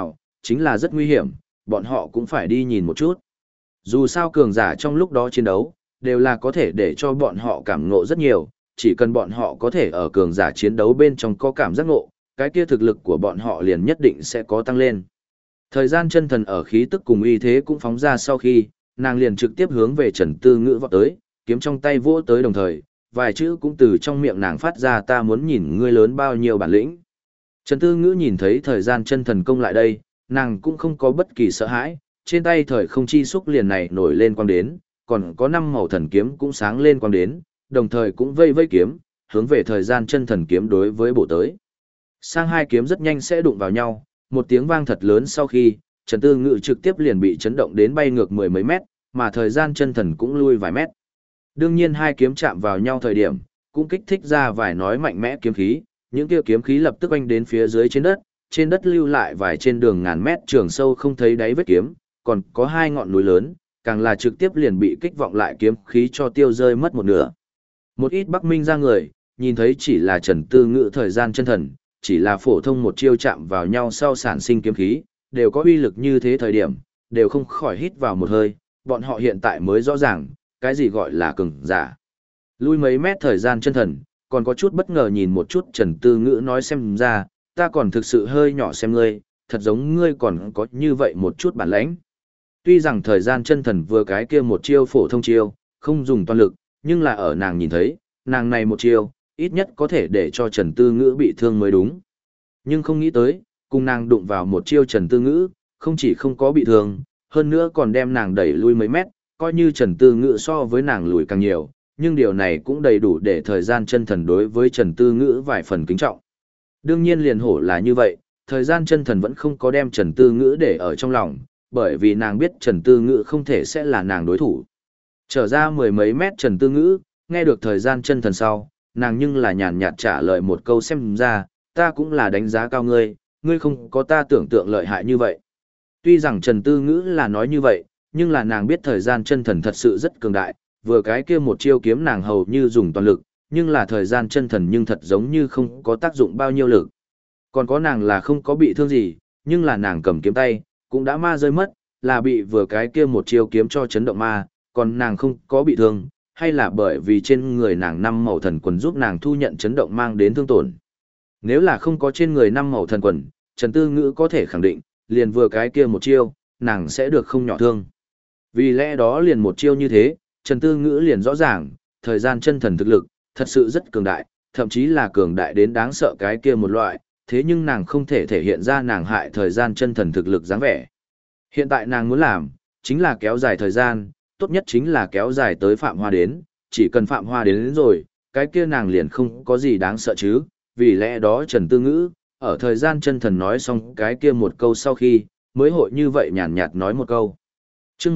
A: chính là rất nguy hiểm, bọn họ cũng phải đi nhìn một chút. Dù sao cường giả trong lúc đó chiến đấu, đều là có thể để cho bọn họ cảm ngộ rất nhiều, chỉ cần bọn họ có thể ở cường giả chiến đấu bên trong có cảm giác ngộ, cái kia thực lực của bọn họ liền nhất định sẽ có tăng lên. Thời gian chân thần ở khí tức cùng uy thế cũng phóng ra sau khi, nàng liền trực tiếp hướng về Trần Tư Ngữ vọt tới, kiếm trong tay vỗ tới đồng thời, vài chữ cũng từ trong miệng nàng phát ra, ta muốn nhìn ngươi lớn bao nhiêu bản lĩnh. Trần Tư Ngữ nhìn thấy thời gian chân thần công lại đây, nàng cũng không có bất kỳ sợ hãi, trên tay thời không chi xúc liền này nổi lên quang đến, còn có 5 màu thần kiếm cũng sáng lên quang đến, đồng thời cũng vây vây kiếm, hướng về thời gian chân thần kiếm đối với bổ tới. Sang hai kiếm rất nhanh sẽ đụng vào nhau, một tiếng vang thật lớn sau khi, Trần Tư Ngữ trực tiếp liền bị chấn động đến bay ngược mười mấy mét, mà thời gian chân thần cũng lui vài mét. Đương nhiên hai kiếm chạm vào nhau thời điểm, cũng kích thích ra vài nói mạnh mẽ kiếm khí, những kia kiếm khí lập tức oanh đến phía dưới trên đất lưu lại vài trên đường ngàn mét trường sâu không thấy đáy vết kiếm, còn có hai ngọn núi lớn, càng là trực tiếp liền bị kích vọng lại kiếm khí cho tiêu rơi mất một nửa. Một ít Bắc Minh ra người, nhìn thấy chỉ là Trần Tư Ngữ thời gian chân thần, chỉ là phổ thông một chiêu chạm vào nhau sau sản sinh kiếm khí, đều có uy lực như thế thời điểm, đều không khỏi hít vào một hơi, bọn họ hiện tại mới rõ ràng, cái gì gọi là cường giả. Lui mấy mét thời gian chân thần, còn có chút bất ngờ nhìn một chút Trần Tư Ngữ nói xem ra, ta còn thực sự hơi nhỏ xem ngươi, thật giống ngươi còn có như vậy một chút bản lãnh. Tuy rằng thời gian chân thần vừa cái kia một chiêu phổ thông chiêu, không dùng toàn lực, nhưng là ở nàng nhìn thấy, nàng này một chiêu, ít nhất có thể để cho Trần Tư Ngữ bị thương mới đúng. Nhưng không nghĩ tới, cùng nàng đụng vào một chiêu Trần Tư Ngữ, không chỉ không có bị thương, hơn nữa còn đem nàng đẩy lui mấy mét, coi như Trần Tư Ngữ so với nàng lùi càng nhiều, nhưng điều này cũng đầy đủ để thời gian chân thần đối với Trần Tư Ngữ vài phần kính trọng. Đương nhiên liền hổ là như vậy, thời gian chân thần vẫn không có đem Trần Tư Ngữ để ở trong lòng, bởi vì nàng biết Trần Tư Ngữ không thể sẽ là nàng đối thủ. Trở ra mười mấy mét Trần Tư Ngữ, nghe được thời gian chân thần sau, nàng nhưng là nhàn nhạt trả lời một câu xem ra, ta cũng là đánh giá cao ngươi, ngươi không có ta tưởng tượng lợi hại như vậy. Tuy rằng Trần Tư Ngữ là nói như vậy, nhưng là nàng biết thời gian chân thần thật sự rất cường đại, vừa cái kia một chiêu kiếm nàng hầu như dùng toàn lực, nhưng là thời gian chân thần nhưng thật giống như không có tác dụng bao nhiêu lực. Còn có nàng là không có bị thương gì, nhưng là nàng cầm kiếm tay, cũng đã ma rơi mất, là bị vừa cái kia một chiêu kiếm cho chấn động ma, còn nàng không có bị thương, hay là bởi vì trên người nàng 5 màu thần quần giúp nàng thu nhận chấn động mang đến thương tổn. Nếu là không có trên người 5 màu thần quần, Trần Tư Ngữ có thể khẳng định, liền vừa cái kia một chiêu, nàng sẽ được không nhỏ thương. Vì lẽ đó liền một chiêu như thế, Trần Tư Ngữ liền rõ ràng, thời gian chân thần thực lực, thật sự rất cường đại, thậm chí là cường đại đến đáng sợ cái kia một loại, thế nhưng nàng không thể thể hiện ra nàng hại thời gian chân thần thực lực dáng vẻ. Hiện tại nàng muốn làm, chính là kéo dài thời gian, tốt nhất chính là kéo dài tới Phạm Hoa đến, chỉ cần Phạm Hoa đến rồi, cái kia nàng liền không có gì đáng sợ chứ, vì lẽ đó Trần Tư Ngữ, ở thời gian chân thần nói xong cái kia một câu sau khi, mới hội như vậy nhàn nhạt nói một câu. Chương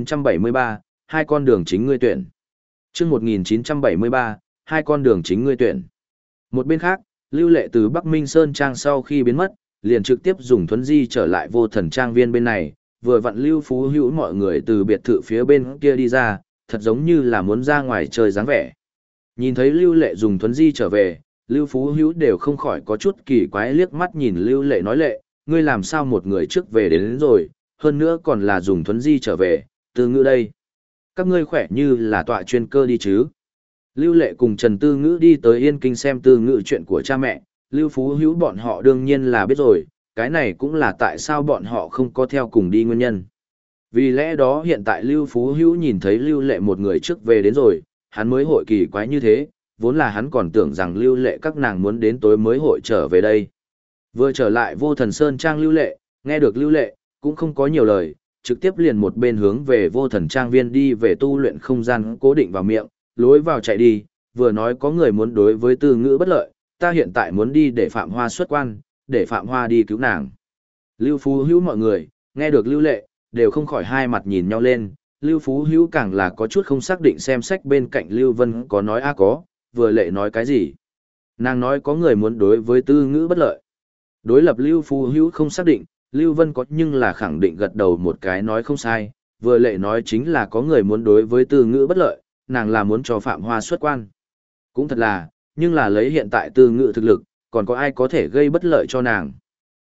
A: 1973, hai con đường chính ngươi tuyển. Chương 1973, hai con đường chính ngươi tuyển. Một bên khác, Lưu Lệ từ Bắc Minh Sơn Trang sau khi biến mất, liền trực tiếp dùng thuấn di trở lại Vô Thần Trang viên bên này, vừa vặn Lưu Phú Hữu mọi người từ biệt thự phía bên kia đi ra, thật giống như là muốn ra ngoài chơi dáng vẻ. Nhìn thấy Lưu Lệ dùng thuấn di trở về, Lưu Phú Hữu đều không khỏi có chút kỳ quái liếc mắt nhìn Lưu Lệ nói Lệ, ngươi làm sao một người trước về đến rồi, hơn nữa còn là dùng thuấn di trở về, Tư Ngữ đây. Các ngươi khỏe như là tọa chuyên cơ đi chứ. Lưu Lệ cùng Trần Tư Ngữ đi tới Yên Kinh xem Tư Ngữ chuyện của cha mẹ, Lưu Phú Hữu bọn họ đương nhiên là biết rồi, cái này cũng là tại sao bọn họ không có theo cùng đi nguyên nhân. Vì lẽ đó hiện tại Lưu Phú Hữu nhìn thấy Lưu Lệ một người trước về đến rồi, hắn mới hội kỳ quái như thế, vốn là hắn còn tưởng rằng Lưu Lệ các nàng muốn đến tối mới hội trở về đây. Vừa trở lại Vô Thần Sơn Trang Lưu Lệ, nghe được Lưu Lệ, cũng không có nhiều lời, trực tiếp liền một bên hướng về Vô Thần Trang viên đi về tu luyện không gian cố định vào miệng, lối vào chạy đi, vừa nói có người muốn đối với Tư Ngữ bất lợi, ta hiện tại muốn đi để Phạm Hoa xuất quan, để Phạm Hoa đi cứu nàng. Lưu Phú Hữu mọi người, nghe được Lưu Lệ, đều không khỏi hai mặt nhìn nhau lên, Lưu Phú Hữu càng là có chút không xác định xem sách bên cạnh Lưu Vân có nói có, vừa Lệ nói cái gì. Nàng nói có người muốn đối với Tư Ngữ bất lợi. Đối lập Lưu Phú Hữu không xác định, Lưu Vân có nhưng là khẳng định gật đầu một cái nói không sai, vừa Lệ nói chính là có người muốn đối với Tư Ngữ bất lợi, nàng là muốn cho Phạm Hoa xuất quan. Cũng thật là, nhưng là lấy hiện tại Tư Ngữ thực lực, còn có ai có thể gây bất lợi cho nàng.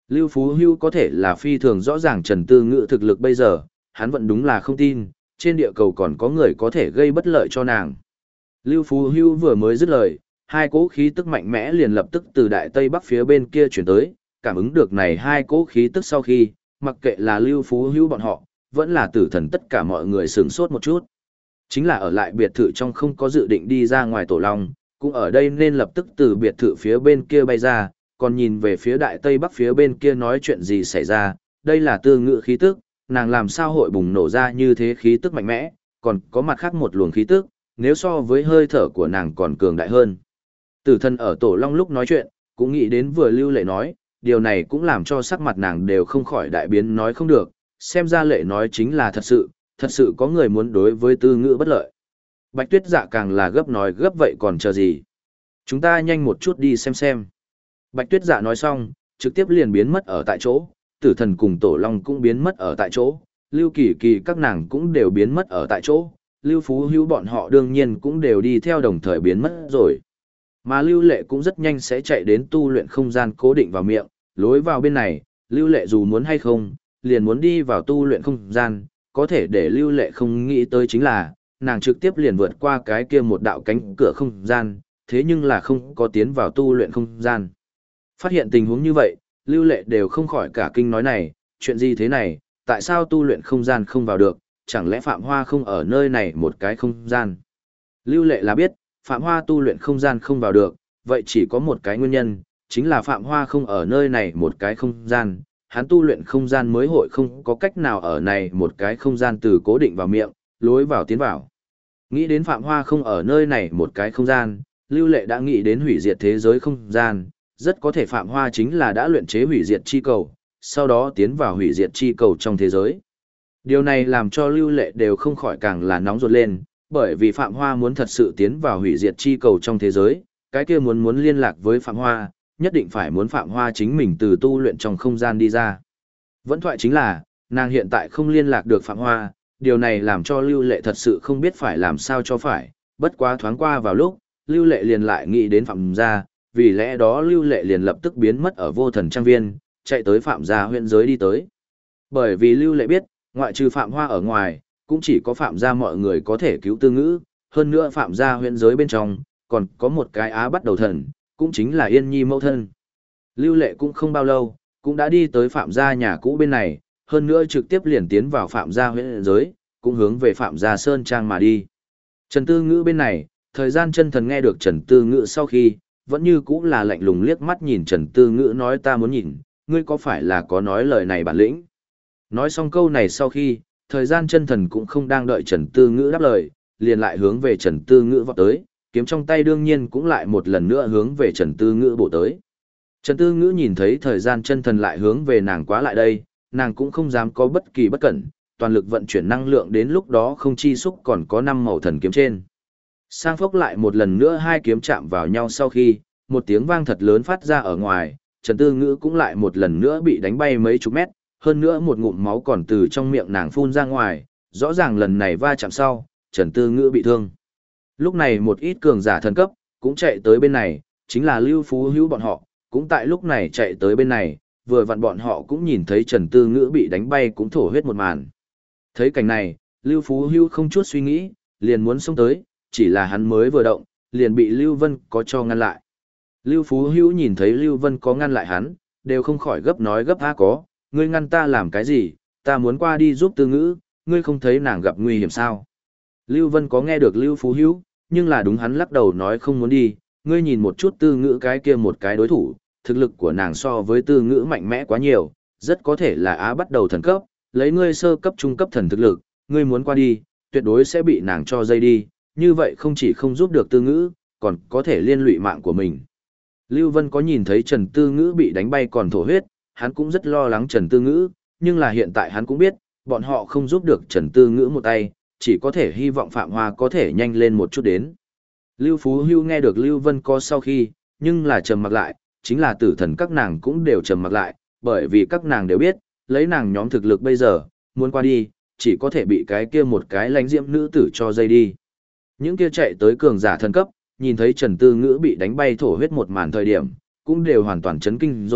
A: Lưu Phú Hưu có thể là phi thường rõ ràng Trần Tư Ngữ thực lực bây giờ, hắn vẫn đúng là không tin, trên địa cầu còn có người có thể gây bất lợi cho nàng. Lưu Phú Hưu vừa mới dứt lời, hai cỗ khí tức mạnh mẽ liền lập tức từ đại tây bắc phía bên kia chuyển tới, cảm ứng được này hai cỗ khí tức sau khi, mặc kệ là Lưu Phú Hưu bọn họ, vẫn là Tử Thần tất cả mọi người sửng sốt một chút. Chính là ở lại biệt thự trong không có dự định đi ra ngoài tổ long, cũng ở đây nên lập tức từ biệt thự phía bên kia bay ra, còn nhìn về phía đại tây bắc phía bên kia nói chuyện gì xảy ra, đây là Tư Ngữ khí tức, nàng làm sao hội bùng nổ ra như thế khí tức mạnh mẽ, còn có mặt khác một luồng khí tức, nếu so với hơi thở của nàng còn cường đại hơn. Tử Thần ở tổ long lúc nói chuyện, cũng nghĩ đến vừa Lưu Lệ nói, điều này cũng làm cho sắc mặt nàng đều không khỏi đại biến nói không được, xem ra Lệ nói chính là thật sự có người muốn đối với Tư Ngữ bất lợi. Bạch Tuyết Dạ càng là gấp nói gấp vậy còn chờ gì. Chúng ta nhanh một chút đi xem. Bạch Tuyết Dạ nói xong, trực tiếp liền biến mất ở tại chỗ, Tử Thần cùng Tổ Long cũng biến mất ở tại chỗ, Lưu Kỳ Kỳ các nàng cũng đều biến mất ở tại chỗ, Lưu Phú Hữu bọn họ đương nhiên cũng đều đi theo đồng thời biến mất rồi. Mà Lưu Lệ cũng rất nhanh sẽ chạy đến tu luyện không gian cố định vào miệng, lối vào bên này, Lưu Lệ dù muốn hay không, liền muốn đi vào tu luyện không gian, có thể để Lưu Lệ không nghĩ tới chính là, nàng trực tiếp liền vượt qua cái kia một đạo cánh cửa không gian, thế nhưng là không có tiến vào tu luyện không gian. Phát hiện tình huống như vậy, Lưu Lệ đều không khỏi cả kinh nói này, chuyện gì thế này, tại sao tu luyện không gian không vào được, chẳng lẽ Phạm Hoa không ở nơi này một cái không gian. Lưu Lệ là biết, Phạm Hoa tu luyện không gian không vào được, vậy chỉ có một cái nguyên nhân, chính là Phạm Hoa không ở nơi này một cái không gian, hắn tu luyện không gian mới hội không có cách nào ở này một cái không gian từ cố định vào miệng, lối vào tiến vào. Nghĩ đến Phạm Hoa không ở nơi này một cái không gian, Lưu Lệ đã nghĩ đến hủy diệt thế giới không gian, rất có thể Phạm Hoa chính là đã luyện chế hủy diệt chi cầu, sau đó tiến vào hủy diệt chi cầu trong thế giới. Điều này làm cho Lưu Lệ đều không khỏi càng là nóng ruột lên, bởi vì Phạm Hoa muốn thật sự tiến vào hủy diệt chi cầu trong thế giới, cái kia muốn liên lạc với Phạm Hoa, nhất định phải muốn Phạm Hoa chính mình từ tu luyện trong không gian đi ra. Vẫn thoại chính là, nàng hiện tại không liên lạc được Phạm Hoa, điều này làm cho Lưu Lệ thật sự không biết phải làm sao cho phải, bất quá thoáng qua vào lúc, Lưu Lệ liền lại nghĩ đến Phạm gia, vì lẽ đó Lưu Lệ liền lập tức biến mất ở Vô Thần Trang Viên, chạy tới Phạm gia huyện giới đi tới. Bởi vì Lưu Lệ biết, ngoại trừ Phạm Hoa ở ngoài, cũng chỉ có Phạm gia mọi người có thể cứu Tư Ngữ, hơn nữa Phạm gia huyện giới bên trong, còn có một cái á bắt đầu thần, cũng chính là Yên Nhi mẫu thân. Lưu Lệ cũng không bao lâu, cũng đã đi tới Phạm gia nhà cũ bên này, hơn nữa trực tiếp liền tiến vào Phạm gia huyện giới, cũng hướng về Phạm gia Sơn Trang mà đi. Trần Tư Ngữ bên này, thời gian chân thần nghe được Trần Tư Ngữ sau khi, vẫn như cũng là lạnh lùng liếc mắt nhìn Trần Tư Ngữ nói ta muốn nhìn, ngươi có phải là có nói lời này bản lĩnh. Nói xong câu này sau khi, thời gian chân thần cũng không đang đợi Trần Tư Ngữ đáp lời, liền lại hướng về Trần Tư Ngữ vọt tới, kiếm trong tay đương nhiên cũng lại một lần nữa hướng về Trần Tư Ngữ bổ tới. Trần Tư Ngữ nhìn thấy thời gian chân thần lại hướng về nàng quá lại đây, nàng cũng không dám có bất kỳ bất cẩn, toàn lực vận chuyển năng lượng đến lúc đó không chi xúc còn có 5 màu thần kiếm trên. Sang phốc lại một lần nữa hai kiếm chạm vào nhau sau khi, một tiếng vang thật lớn phát ra ở ngoài, Trần Tư Ngữ cũng lại một lần nữa bị đánh bay mấy chục mét, hơn nữa một ngụm máu còn từ trong miệng nàng phun ra ngoài, rõ ràng lần này va chạm sau, Trần Tư Ngữ bị thương. Lúc này một ít cường giả thần cấp, cũng chạy tới bên này, chính là Lưu Phú Hữu bọn họ, cũng tại lúc này chạy tới bên này, vừa vặn bọn họ cũng nhìn thấy Trần Tư Ngữ bị đánh bay cũng thổ huyết một màn. Thấy cảnh này, Lưu Phú Hữu không chút suy nghĩ, liền muốn xông tới, chỉ là hắn mới vừa động, liền bị Lưu Vân có cho ngăn lại. Lưu Phú Hữu nhìn thấy Lưu Vân có ngăn lại hắn, đều không khỏi gấp nói gấp có, ngươi ngăn ta làm cái gì, ta muốn qua đi giúp Tư Ngữ, ngươi không thấy nàng gặp nguy hiểm sao. Lưu Vân có nghe được Lưu Phú Hữu, nhưng là đúng hắn lắc đầu nói không muốn đi, ngươi nhìn một chút Tư Ngữ cái kia một cái đối thủ, thực lực của nàng so với Tư Ngữ mạnh mẽ quá nhiều, rất có thể là á bắt đầu thần cấp, lấy ngươi sơ cấp trung cấp thần thực lực, ngươi muốn qua đi, tuyệt đối sẽ bị nàng cho dây đi, như vậy không chỉ không giúp được Tư Ngữ, còn có thể liên lụy mạng của mình. Lưu Vân có nhìn thấy Trần Tư Ngữ bị đánh bay còn thổ huyết, hắn cũng rất lo lắng Trần Tư Ngữ, nhưng là hiện tại hắn cũng biết, bọn họ không giúp được Trần Tư Ngữ một tay, chỉ có thể hy vọng Phạm Hoa có thể nhanh lên một chút đến. Lưu Phú Hưu nghe được Lưu Vân có sau khi, nhưng là trầm mặc lại, chính là tử thần các nàng cũng đều trầm mặc lại, bởi vì các nàng đều biết, lấy nàng nhóm thực lực bây giờ, muốn qua đi, chỉ có thể bị cái kia một cái lánh diễm nữ tử cho dây đi. Những kia chạy tới cường giả thần cấp, nhìn thấy Trần Tư Ngữ bị đánh bay thổ huyết một màn thời điểm, cũng đều hoàn toàn chấn kinh rồi,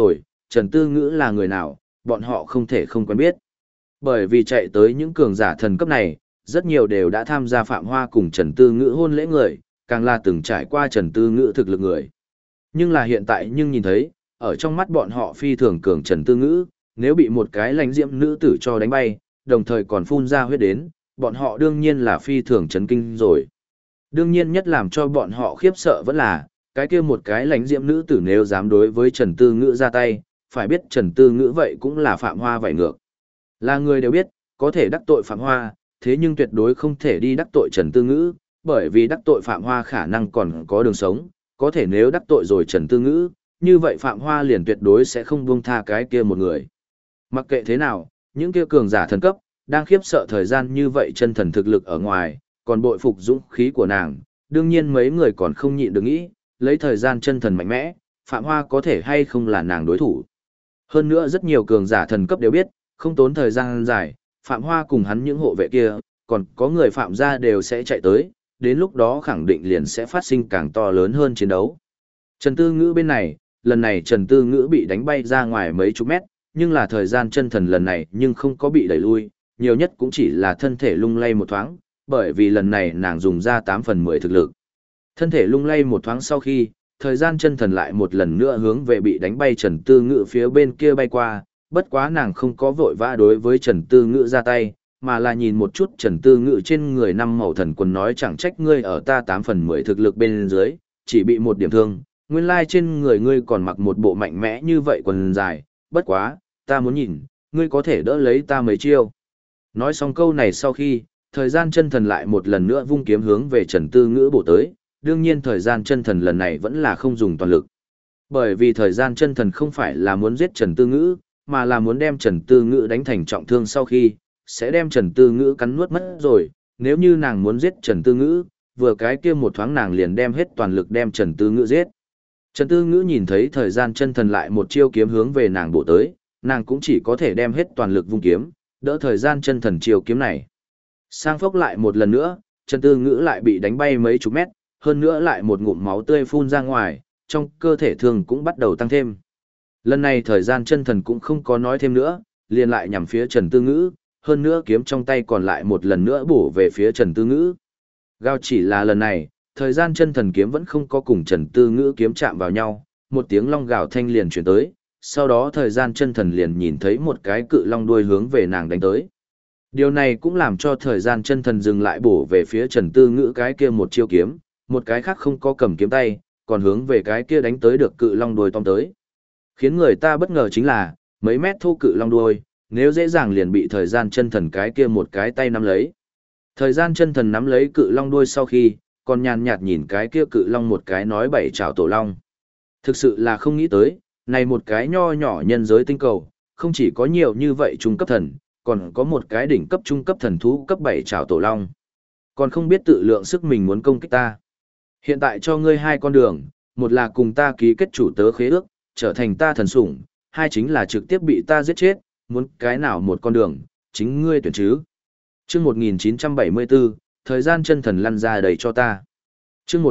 A: Trần Tư Ngữ là người nào, bọn họ không thể không quen biết. Bởi vì chạy tới những cường giả thần cấp này, rất nhiều đều đã tham gia Phạm Hoa cùng Trần Tư Ngữ hôn lễ người, càng là từng trải qua Trần Tư Ngữ thực lực người. Nhưng là hiện tại nhưng nhìn thấy, ở trong mắt bọn họ phi thường cường Trần Tư Ngữ, nếu bị một cái lãnh diễm nữ tử cho đánh bay, đồng thời còn phun ra huyết đến, bọn họ đương nhiên là phi thường chấn kinh rồi. Đương nhiên nhất làm cho bọn họ khiếp sợ vẫn là, cái kia một cái lãnh diễm nữ tử nếu dám đối với Trần Tư Ngữ ra tay, phải biết Trần Tư Ngữ vậy cũng là Phạm Hoa vậy ngược. Là người đều biết, có thể đắc tội Phạm Hoa, thế nhưng tuyệt đối không thể đi đắc tội Trần Tư Ngữ, bởi vì đắc tội Phạm Hoa khả năng còn có đường sống, có thể nếu đắc tội rồi Trần Tư Ngữ, như vậy Phạm Hoa liền tuyệt đối sẽ không buông tha cái kia một người. Mặc kệ thế nào, những kia cường giả thần cấp, đang khiếp sợ thời gian như vậy chân thần thực lực ở ngoài, còn bội phục dũng khí của nàng, đương nhiên mấy người còn không nhịn được nghĩ, lấy thời gian chân thần mạnh mẽ, Phạm Hoa có thể hay không là nàng đối thủ. Hơn nữa rất nhiều cường giả thần cấp đều biết, không tốn thời gian dài, Phạm Hoa cùng hắn những hộ vệ kia, còn có người Phạm gia đều sẽ chạy tới, đến lúc đó khẳng định liền sẽ phát sinh càng to lớn hơn chiến đấu. Trần Tư Ngữ bên này, lần này Trần Tư Ngữ bị đánh bay ra ngoài mấy chục mét, nhưng là thời gian chân thần lần này nhưng không có bị đẩy lui, nhiều nhất cũng chỉ là thân thể lung lay một thoáng, bởi vì lần này nàng dùng ra 8 phần 10 thực lực. Thân thể lung lay một thoáng sau khi, thời gian chân thần lại một lần nữa hướng về bị đánh bay Trần Tư Ngữ phía bên kia bay qua, bất quá nàng không có vội vã đối với Trần Tư Ngữ ra tay, mà là nhìn một chút Trần Tư Ngữ trên người năm màu thần quần nói chẳng trách ngươi ở ta 8 phần 10 thực lực bên dưới, chỉ bị một điểm thương, nguyên lai trên người ngươi còn mặc một bộ mạnh mẽ như vậy quần dài, bất quá, ta muốn nhìn, ngươi có thể đỡ lấy ta mấy chiêu. Nói xong câu này sau khi, thời gian chân thần lại một lần nữa vung kiếm hướng về Trần Tư Ngữ bổ tới, đương nhiên thời gian chân thần lần này vẫn là không dùng toàn lực. Bởi vì thời gian chân thần không phải là muốn giết Trần Tư Ngữ, mà là muốn đem Trần Tư Ngữ đánh thành trọng thương sau khi, sẽ đem Trần Tư Ngữ cắn nuốt mất rồi, nếu như nàng muốn giết Trần Tư Ngữ, vừa cái kia một thoáng nàng liền đem hết toàn lực đem Trần Tư Ngữ giết. Trần Tư Ngữ nhìn thấy thời gian chân thần lại một chiêu kiếm hướng về nàng bổ tới, nàng cũng chỉ có thể đem hết toàn lực vung kiếm, đỡ thời gian chân thần chiêu kiếm này. Sang phốc lại một lần nữa, Trần Tư Ngữ lại bị đánh bay mấy chục mét, hơn nữa lại một ngụm máu tươi phun ra ngoài, trong cơ thể thương cũng bắt đầu tăng thêm. Lần này thời gian chân thần cũng không có nói thêm nữa, liền lại nhằm phía Trần Tư Ngữ, hơn nữa kiếm trong tay còn lại một lần nữa bổ về phía Trần Tư Ngữ. Gao chỉ là lần này, thời gian chân thần kiếm vẫn không có cùng Trần Tư Ngữ kiếm chạm vào nhau, một tiếng long gào thanh liền chuyển tới, sau đó thời gian chân thần liền nhìn thấy một cái cự long đuôi hướng về nàng đánh tới. Điều này cũng làm cho thời gian chân thần dừng lại bổ về phía Trần Tư Ngữ cái kia một chiêu kiếm, một cái khác không có cầm kiếm tay, còn hướng về cái kia đánh tới được cự long đuôi tóm tới. Khiến người ta bất ngờ chính là, mấy mét thô cự long đuôi, nếu dễ dàng liền bị thời gian chân thần cái kia một cái tay nắm lấy. Thời gian chân thần nắm lấy cự long đuôi sau khi, còn nhàn nhạt nhìn cái kia cự long một cái nói bảy chào tổ long. Thực sự là không nghĩ tới, này một cái nho nhỏ nhân giới tinh cầu, không chỉ có nhiều như vậy trung cấp thần, còn có một cái đỉnh cấp trung cấp thần thú cấp 7 chào tổ long. Còn không biết tự lượng sức mình muốn công kích ta. Hiện tại cho ngươi hai con đường, một là cùng ta ký kết chủ tớ khế ước, trở thành ta thần sủng, hai chính là trực tiếp bị ta giết chết, muốn cái nào một con đường, chính ngươi tuyển chứ. Chương 1974, thời gian chân thần lăn ra đầy cho ta. Chương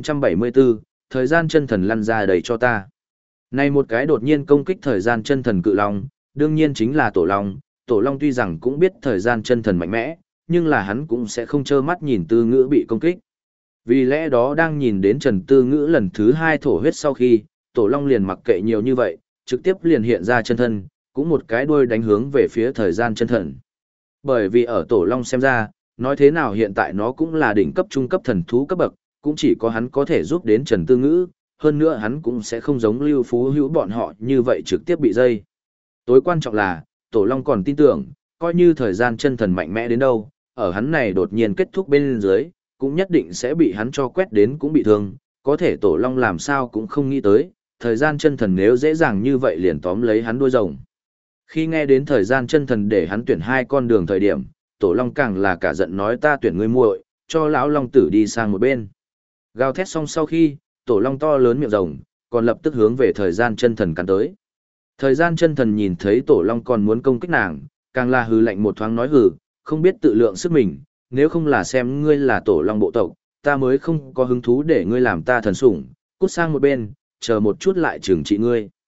A: 1974, thời gian chân thần lăn ra đầy cho ta. Này một cái đột nhiên công kích thời gian chân thần cự long, đương nhiên chính là tổ long. Tổ long tuy rằng cũng biết thời gian chân thần mạnh mẽ, nhưng là hắn cũng sẽ không trơ mắt nhìn Tư Ngữ bị công kích. Vì lẽ đó đang nhìn đến Trần Tư Ngữ lần thứ hai thổ huyết sau khi, tổ long liền mặc kệ nhiều như vậy, trực tiếp liền hiện ra chân thân, cũng một cái đuôi đánh hướng về phía thời gian chân thần. Bởi vì ở tổ long xem ra, nói thế nào hiện tại nó cũng là đỉnh cấp trung cấp thần thú cấp bậc, cũng chỉ có hắn có thể giúp đến Trần Tư Ngữ, hơn nữa hắn cũng sẽ không giống Lưu Phú Hữu bọn họ như vậy trực tiếp bị dây. Tối quan trọng là, Tổ Long còn tin tưởng, coi như thời gian chân thần mạnh mẽ đến đâu, ở hắn này đột nhiên kết thúc bên dưới, cũng nhất định sẽ bị hắn cho quét đến cũng bị thương, có thể Tổ Long làm sao cũng không nghĩ tới, thời gian chân thần nếu dễ dàng như vậy liền tóm lấy hắn đuôi rồng. Khi nghe đến thời gian chân thần để hắn tuyển hai con đường thời điểm, Tổ Long càng là cả giận nói ta tuyển ngươi muội, cho lão Long tử đi sang một bên. Gào thét xong sau khi, Tổ Long to lớn miệng rồng, còn lập tức hướng về thời gian chân thần cắn tới. Thời gian chân thần nhìn thấy Tổ Long còn muốn công kích nàng, càng là hừ lạnh một thoáng nói hừ, không biết tự lượng sức mình, nếu không là xem ngươi là Tổ Long bộ tộc, ta mới không có hứng thú để ngươi làm ta thần sủng, cút sang một bên, chờ một chút lại trừng trị ngươi.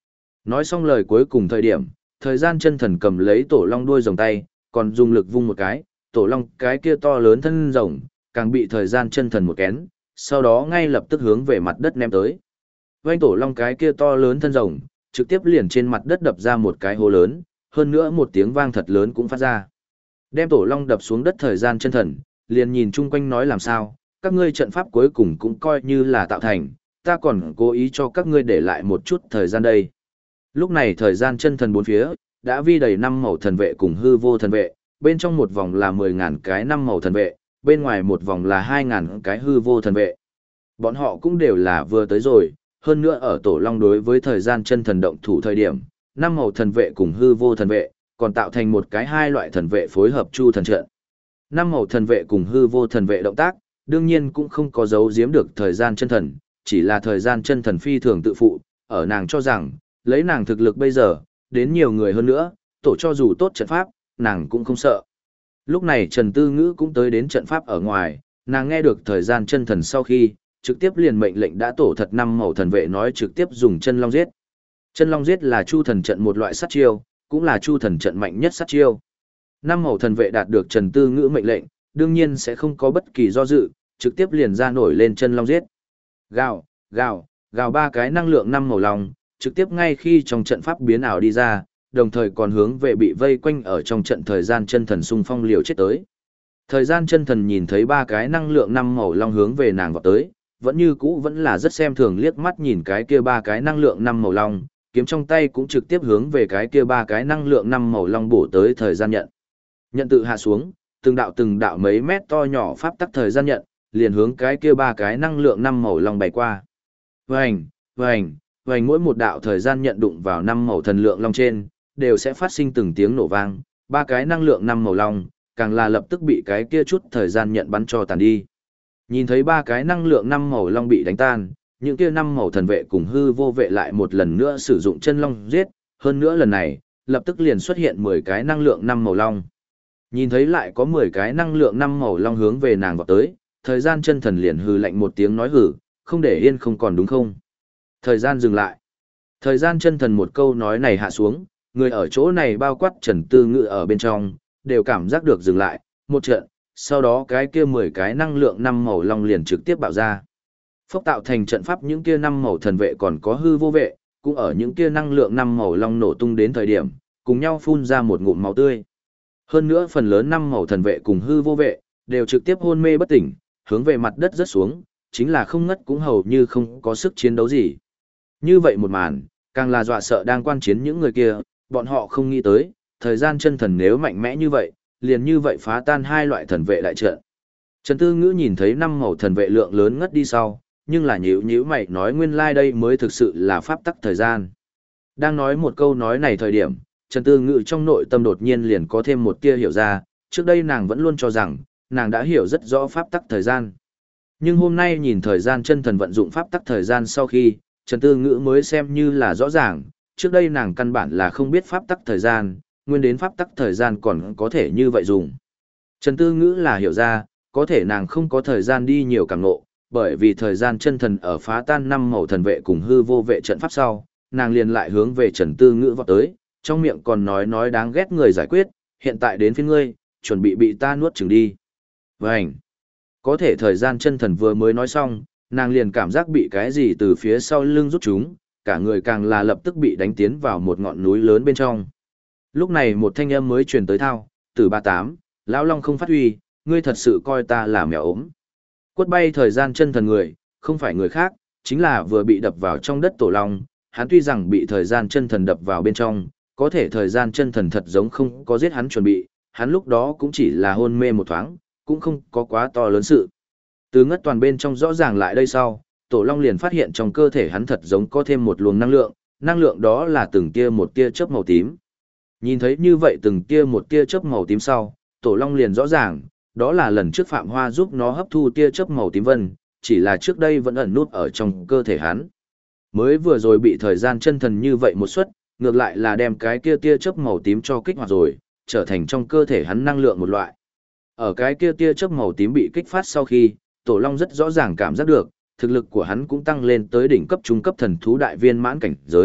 A: Nói xong lời cuối cùng thời điểm, thời gian chân thần cầm lấy tổ long đuôi rồng tay, còn dùng lực vung một cái, tổ long cái kia to lớn thân rồng, càng bị thời gian chân thần một kén, sau đó ngay lập tức hướng về mặt đất ném tới. Vành tổ long cái kia to lớn thân rồng, trực tiếp liền trên mặt đất đập ra một cái hố lớn, hơn nữa một tiếng vang thật lớn cũng phát ra. Đem tổ long đập xuống đất thời gian chân thần, liền nhìn chung quanh nói làm sao, các ngươi trận pháp cuối cùng cũng coi như là tạo thành, ta còn cố ý cho các ngươi để lại một chút thời gian đây. Lúc này thời gian chân thần bốn phía, đã vi đầy 5 màu thần vệ cùng hư vô thần vệ, bên trong một vòng là 10.000 cái 5 màu thần vệ, bên ngoài một vòng là 2.000 cái hư vô thần vệ. Bọn họ cũng đều là vừa tới rồi, hơn nữa ở tổ long đối với thời gian chân thần động thủ thời điểm, 5 màu thần vệ cùng hư vô thần vệ, còn tạo thành một cái hai loại thần vệ phối hợp chu thần trận. 5 màu thần vệ cùng hư vô thần vệ động tác, đương nhiên cũng không có giấu giếm được thời gian chân thần, chỉ là thời gian chân thần phi thường tự phụ, ở nàng cho rằng, lấy nàng thực lực bây giờ, đến nhiều người hơn nữa, tổ cho dù tốt trận pháp, nàng cũng không sợ. Lúc này Trần Tư Ngữ cũng tới đến trận pháp ở ngoài, nàng nghe được thời gian chân thần sau khi, trực tiếp liền mệnh lệnh đã tổ thật 5 màu thần vệ nói trực tiếp dùng chân long giết. Chân long giết là chu thần trận một loại sát chiêu, cũng là chu thần trận mạnh nhất sát chiêu. 5 màu thần vệ đạt được Trần Tư Ngữ mệnh lệnh, đương nhiên sẽ không có bất kỳ do dự, trực tiếp liền ra nổi lên chân long giết. Gào, gào, gào ba cái năng lượng 5 màu long, trực tiếp ngay khi trong trận pháp biến ảo đi ra, đồng thời còn hướng về bị vây quanh ở trong trận thời gian chân thần xung phong liều chết tới. Thời gian chân thần nhìn thấy ba cái năng lượng 5 màu long hướng về nàng vọt tới, vẫn như cũ vẫn là rất xem thường liếc mắt nhìn cái kia ba cái năng lượng 5 màu long, kiếm trong tay cũng trực tiếp hướng về cái kia ba cái năng lượng 5 màu long bổ tới thời gian nhận. Nhận tự hạ xuống, từng đạo mấy mét to nhỏ pháp tắc thời gian nhận, liền hướng cái kia ba cái năng lượng 5 màu long bay qua. Vành, vành, vành mỗi một đạo thời gian nhận đụng vào 5 màu thần lượng long trên, đều sẽ phát sinh từng tiếng nổ vang, ba cái năng lượng 5 màu long, càng là lập tức bị cái kia chút thời gian nhận bắn cho tàn đi. Nhìn thấy ba cái năng lượng 5 màu long bị đánh tan, những kia 5 màu thần vệ cùng hư vô vệ lại một lần nữa sử dụng chân long giết, hơn nữa lần này, lập tức liền xuất hiện 10 cái năng lượng 5 màu long. Nhìn thấy lại có 10 cái năng lượng 5 màu long hướng về nàng vọt tới, thời gian chân thần liền hừ lạnh một tiếng nói hử, không để yên không còn đúng không? Thời gian dừng lại. Thời gian chân thần một câu nói này hạ xuống, người ở chỗ này bao quát Trần Tư Ngữ ở bên trong, đều cảm giác được dừng lại, một trận, sau đó cái kia 10 cái năng lượng 5 màu long liền trực tiếp bạo ra. Phốc tạo thành trận pháp những kia 5 màu thần vệ còn có hư vô vệ, cũng ở những kia năng lượng 5 màu long nổ tung đến thời điểm, cùng nhau phun ra một ngụm máu tươi. Hơn nữa phần lớn 5 màu thần vệ cùng hư vô vệ, đều trực tiếp hôn mê bất tỉnh, hướng về mặt đất rớt xuống, chính là không ngất cũng hầu như không có sức chiến đấu gì. Như vậy một màn, càng là dọa sợ đang quan chiến những người kia, bọn họ không nghĩ tới, thời gian chân thần nếu mạnh mẽ như vậy, liền như vậy phá tan hai loại thần vệ đại trận. Trần Tư Ngữ nhìn thấy 5 màu thần vệ lượng lớn ngất đi sau, nhưng là nhíu mày nói nguyên lai đây mới thực sự là pháp tắc thời gian. Đang nói một câu nói này thời điểm, Trần Tư Ngữ trong nội tâm đột nhiên liền có thêm một tia hiểu ra, trước đây nàng vẫn luôn cho rằng, nàng đã hiểu rất rõ pháp tắc thời gian. Nhưng hôm nay nhìn thời gian chân thần vận dụng pháp tắc thời gian sau khi, Trần Tư Ngữ mới xem như là rõ ràng, trước đây nàng căn bản là không biết pháp tắc thời gian, nguyên đến pháp tắc thời gian còn có thể như vậy dùng. Trần Tư Ngữ là hiểu ra, có thể nàng không có thời gian đi nhiều càng ngộ, bởi vì thời gian chân thần ở phá tan 5 màu thần vệ cùng hư vô vệ trận pháp sau, nàng liền lại hướng về Trần Tư Ngữ vọt tới, trong miệng còn nói đáng ghét người giải quyết, hiện tại đến phiên ngươi, chuẩn bị ta nuốt chửng đi. Vânh! Có thể thời gian chân thần vừa mới nói xong, nàng liền cảm giác bị cái gì từ phía sau lưng rút chúng, cả người càng là lập tức bị đánh tiến vào một ngọn núi lớn bên trong. Lúc này một thanh âm mới truyền tới thao, từ 38, lão long không phát huy, ngươi thật sự coi ta là mèo ốm. Quất bay thời gian chân thần người, không phải người khác, chính là vừa bị đập vào trong đất tổ long, hắn tuy rằng bị thời gian chân thần đập vào bên trong, có thể thời gian chân thần thật giống không có giết hắn chuẩn bị, hắn lúc đó cũng chỉ là hôn mê một thoáng, cũng không có quá to lớn sự. Từ ngất toàn bên trong rõ ràng lại đây sau, tổ long liền phát hiện trong cơ thể hắn thật giống có thêm một luồng năng lượng đó là từng tia một tia chớp màu tím. Nhìn thấy như vậy từng tia một tia chớp màu tím sau, tổ long liền rõ ràng, đó là lần trước Phạm Hoa giúp nó hấp thu tia chớp màu tím vân, chỉ là trước đây vẫn ẩn nút ở trong cơ thể hắn. Mới vừa rồi bị thời gian chân thần như vậy một suất, ngược lại là đem cái kia tia chớp màu tím cho kích hoạt rồi, trở thành trong cơ thể hắn năng lượng một loại. Ở cái kia tia chớp màu tím bị kích phát sau khi, Tổ Long rất rõ ràng cảm giác được, thực lực của hắn cũng tăng lên tới đỉnh cấp trung cấp thần thú đại viên mãn cảnh giới,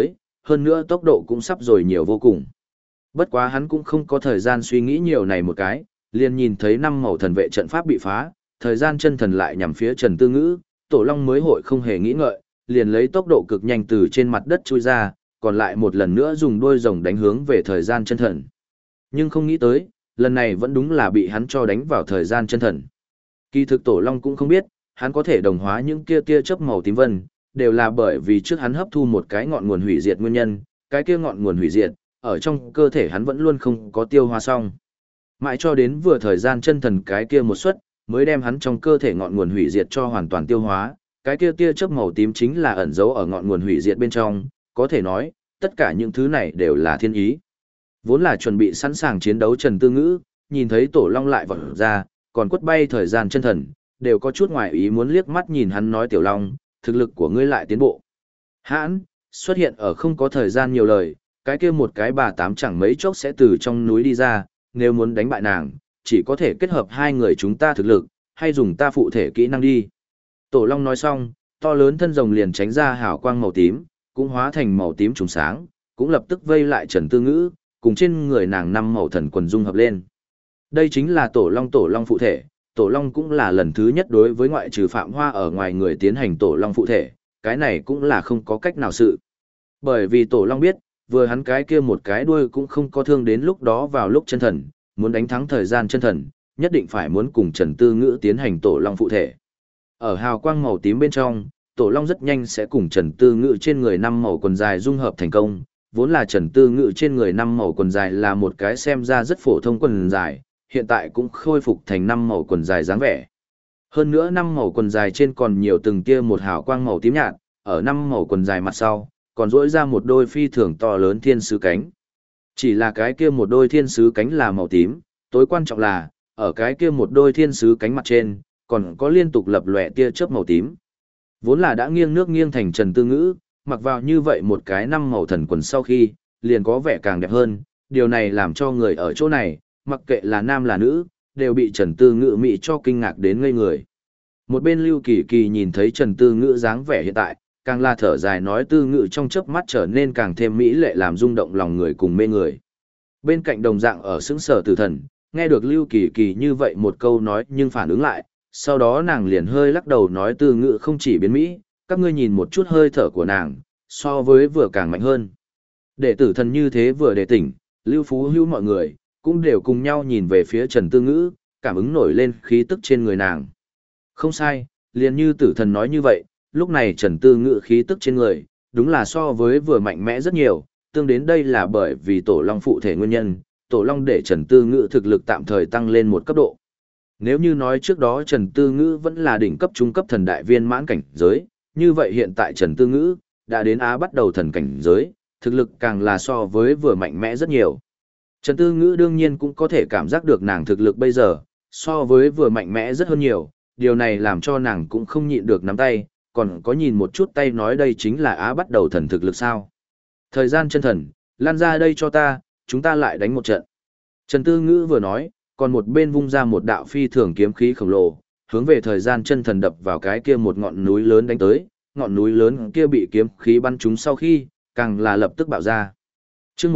A: hơn nữa tốc độ cũng sắp rồi nhiều vô cùng. Bất quá hắn cũng không có thời gian suy nghĩ nhiều này một cái, liền nhìn thấy năm màu thần vệ trận pháp bị phá, thời gian chân thần lại nhằm phía Trần Tư Ngữ, Tổ Long mới hội không hề nghĩ ngợi, liền lấy tốc độ cực nhanh từ trên mặt đất chui ra, còn lại một lần nữa dùng đuôi rồng đánh hướng về thời gian chân thần. Nhưng không nghĩ tới, lần này vẫn đúng là bị hắn cho đánh vào thời gian chân thần. Kỳ thực Tổ Long cũng không biết, hắn có thể đồng hóa những kia tia chớp màu tím vân, đều là bởi vì trước hắn hấp thu một cái ngọn nguồn hủy diệt nguyên nhân, cái kia ngọn nguồn hủy diệt, ở trong cơ thể hắn vẫn luôn không có tiêu hóa xong. Mãi cho đến vừa thời gian chân thần cái kia một suất, mới đem hắn trong cơ thể ngọn nguồn hủy diệt cho hoàn toàn tiêu hóa, cái kia tia chớp màu tím chính là ẩn giấu ở ngọn nguồn hủy diệt bên trong, có thể nói, tất cả những thứ này đều là thiên ý. Vốn là chuẩn bị sẵn sàng chiến đấu Trần Tư Ngữ, nhìn thấy Tổ Long lại vọt ra, còn quất bay thời gian chân thần, đều có chút ngoài ý muốn liếc mắt nhìn hắn nói Tiểu Long, thực lực của ngươi lại tiến bộ. Hãn, xuất hiện ở không có thời gian nhiều lời, cái kia một cái bà tám chẳng mấy chốc sẽ từ trong núi đi ra, nếu muốn đánh bại nàng, chỉ có thể kết hợp hai người chúng ta thực lực, hay dùng ta phụ thể kỹ năng đi. Tổ Long nói xong, to lớn thân rồng liền tránh ra hào quang màu tím, cũng hóa thành màu tím trùng sáng, cũng lập tức vây lại Trần Tư Ngữ, cùng trên người nàng năm màu thần quần dung hợp lên. Đây chính là Tổ Long phụ thể, Tổ Long cũng là lần thứ nhất đối với ngoại trừ Phạm Hoa ở ngoài người tiến hành Tổ Long phụ thể, cái này cũng là không có cách nào sự. Bởi vì Tổ Long biết, vừa hắn cái kia một cái đuôi cũng không có thương đến lúc đó vào lúc chân thần, muốn đánh thắng thời gian chân thần, nhất định phải muốn cùng Trần Tư Ngữ tiến hành Tổ Long phụ thể. Ở hào quang màu tím bên trong, Tổ Long rất nhanh sẽ cùng Trần Tư Ngữ trên người năm màu quần dài dung hợp thành công, vốn là Trần Tư Ngữ trên người năm màu quần dài là một cái xem ra rất phổ thông quần dài, hiện tại cũng khôi phục thành năm màu quần dài dáng vẻ. Hơn nữa năm màu quần dài trên còn nhiều từng tia một hào quang màu tím nhạt, ở năm màu quần dài mặt sau, còn rỗi ra một đôi phi thường to lớn thiên sứ cánh. Chỉ là cái kia một đôi thiên sứ cánh là màu tím, tối quan trọng là, ở cái kia một đôi thiên sứ cánh mặt trên, còn có liên tục lập lòe tia chớp màu tím. Vốn là đã nghiêng nước nghiêng thành Trần Tư Ngữ, mặc vào như vậy một cái năm màu thần quần sau khi, liền có vẻ càng đẹp hơn, điều này làm cho người ở chỗ này, mặc kệ là nam là nữ, đều bị Trần Tư Ngữ mỹ cho kinh ngạc đến ngây người. Một bên Lưu Kỳ Kỳ nhìn thấy Trần Tư Ngữ dáng vẻ hiện tại, càng là thở dài nói Tư Ngữ trong chớp mắt trở nên càng thêm mỹ lệ làm rung động lòng người cùng mê người. Bên cạnh đồng dạng ở xứng sở Tử Thần, nghe được Lưu Kỳ Kỳ như vậy một câu nói nhưng phản ứng lại, sau đó nàng liền hơi lắc đầu nói Tư Ngữ không chỉ biến mỹ, các ngươi nhìn một chút hơi thở của nàng, so với vừa càng mạnh hơn. Để Tử Thần như thế vừa để tỉnh, Lưu Phú Hữu mọi người, cũng đều cùng nhau nhìn về phía Trần Tư Ngữ, cảm ứng nổi lên khí tức trên người nàng. Không sai, liền như Tử Thần nói như vậy, lúc này Trần Tư Ngữ khí tức trên người, đúng là so với vừa mạnh mẽ rất nhiều, tương đến đây là bởi vì Tổ Long phụ thể nguyên nhân, Tổ Long để Trần Tư Ngữ thực lực tạm thời tăng lên một cấp độ. Nếu như nói trước đó Trần Tư Ngữ vẫn là đỉnh cấp trung cấp thần đại viên mãn cảnh giới, như vậy hiện tại Trần Tư Ngữ đã đến bắt đầu thần cảnh giới, thực lực càng là so với vừa mạnh mẽ rất nhiều. Trần Tư Ngữ đương nhiên cũng có thể cảm giác được nàng thực lực bây giờ, so với vừa mạnh mẽ rất hơn nhiều, điều này làm cho nàng cũng không nhịn được nắm tay, còn có nhìn một chút tay nói đây chính là bắt đầu thần thực lực sao. Thời gian chân thần, lan ra đây cho ta, chúng ta lại đánh một trận. Trần Tư Ngữ vừa nói, còn một bên vung ra một đạo phi thường kiếm khí khổng lồ, hướng về thời gian chân thần đập vào cái kia một ngọn núi lớn đánh tới, ngọn núi lớn kia bị kiếm khí bắn trúng sau khi, càng là lập tức bạo ra. Chương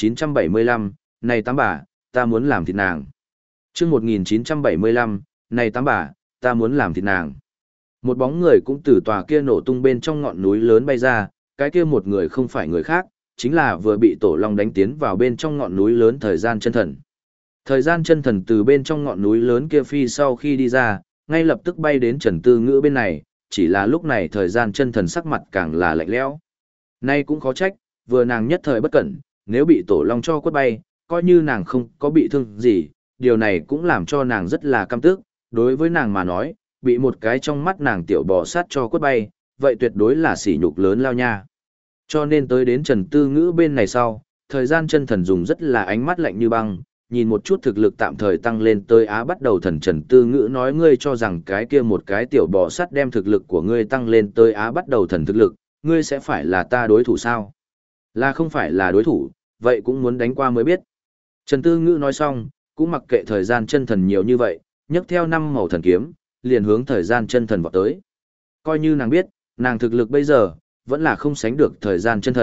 A: 1975, này tám bà, ta muốn làm thịt nàng. Chương 1975, này tám bà, ta muốn làm thịt nàng. Một bóng người cũng từ tòa kia nổ tung bên trong ngọn núi lớn bay ra, cái kia một người không phải người khác, chính là vừa bị Tổ Long đánh tiến vào bên trong ngọn núi lớn thời gian chân thần. Thời gian chân thần từ bên trong ngọn núi lớn kia phi sau khi đi ra, ngay lập tức bay đến Trần Tư Ngữ bên này, chỉ là lúc này thời gian chân thần sắc mặt càng là lạnh lẽo. Nay cũng khó trách, vừa nàng nhất thời bất cẩn, nếu bị Tổ Long cho quất bay, coi như nàng không có bị thương gì, điều này cũng làm cho nàng rất là căm tức, đối với nàng mà nói, bị một cái trong mắt nàng tiểu bò sát cho quất bay, vậy tuyệt đối là sỉ nhục lớn lao nha. Cho nên tới đến Trần Tư Ngữ bên này sau, thời gian chân thần dùng rất là ánh mắt lạnh như băng, nhìn một chút thực lực tạm thời tăng lên tới bắt đầu thần Trần Tư Ngữ nói ngươi cho rằng cái kia một cái tiểu bò sát đem thực lực của ngươi tăng lên tới bắt đầu thần thực lực, ngươi sẽ phải là ta đối thủ sao? Là không phải là đối thủ, vậy cũng muốn đánh qua mới biết. Trần Tư Ngữ nói xong, cũng mặc kệ thời gian chân thần nhiều như vậy, nhấc theo 5 màu thần kiếm, liền hướng thời gian chân thần vọt tới. Coi như nàng biết, nàng thực lực bây giờ, vẫn là không sánh được thời gian chân thần,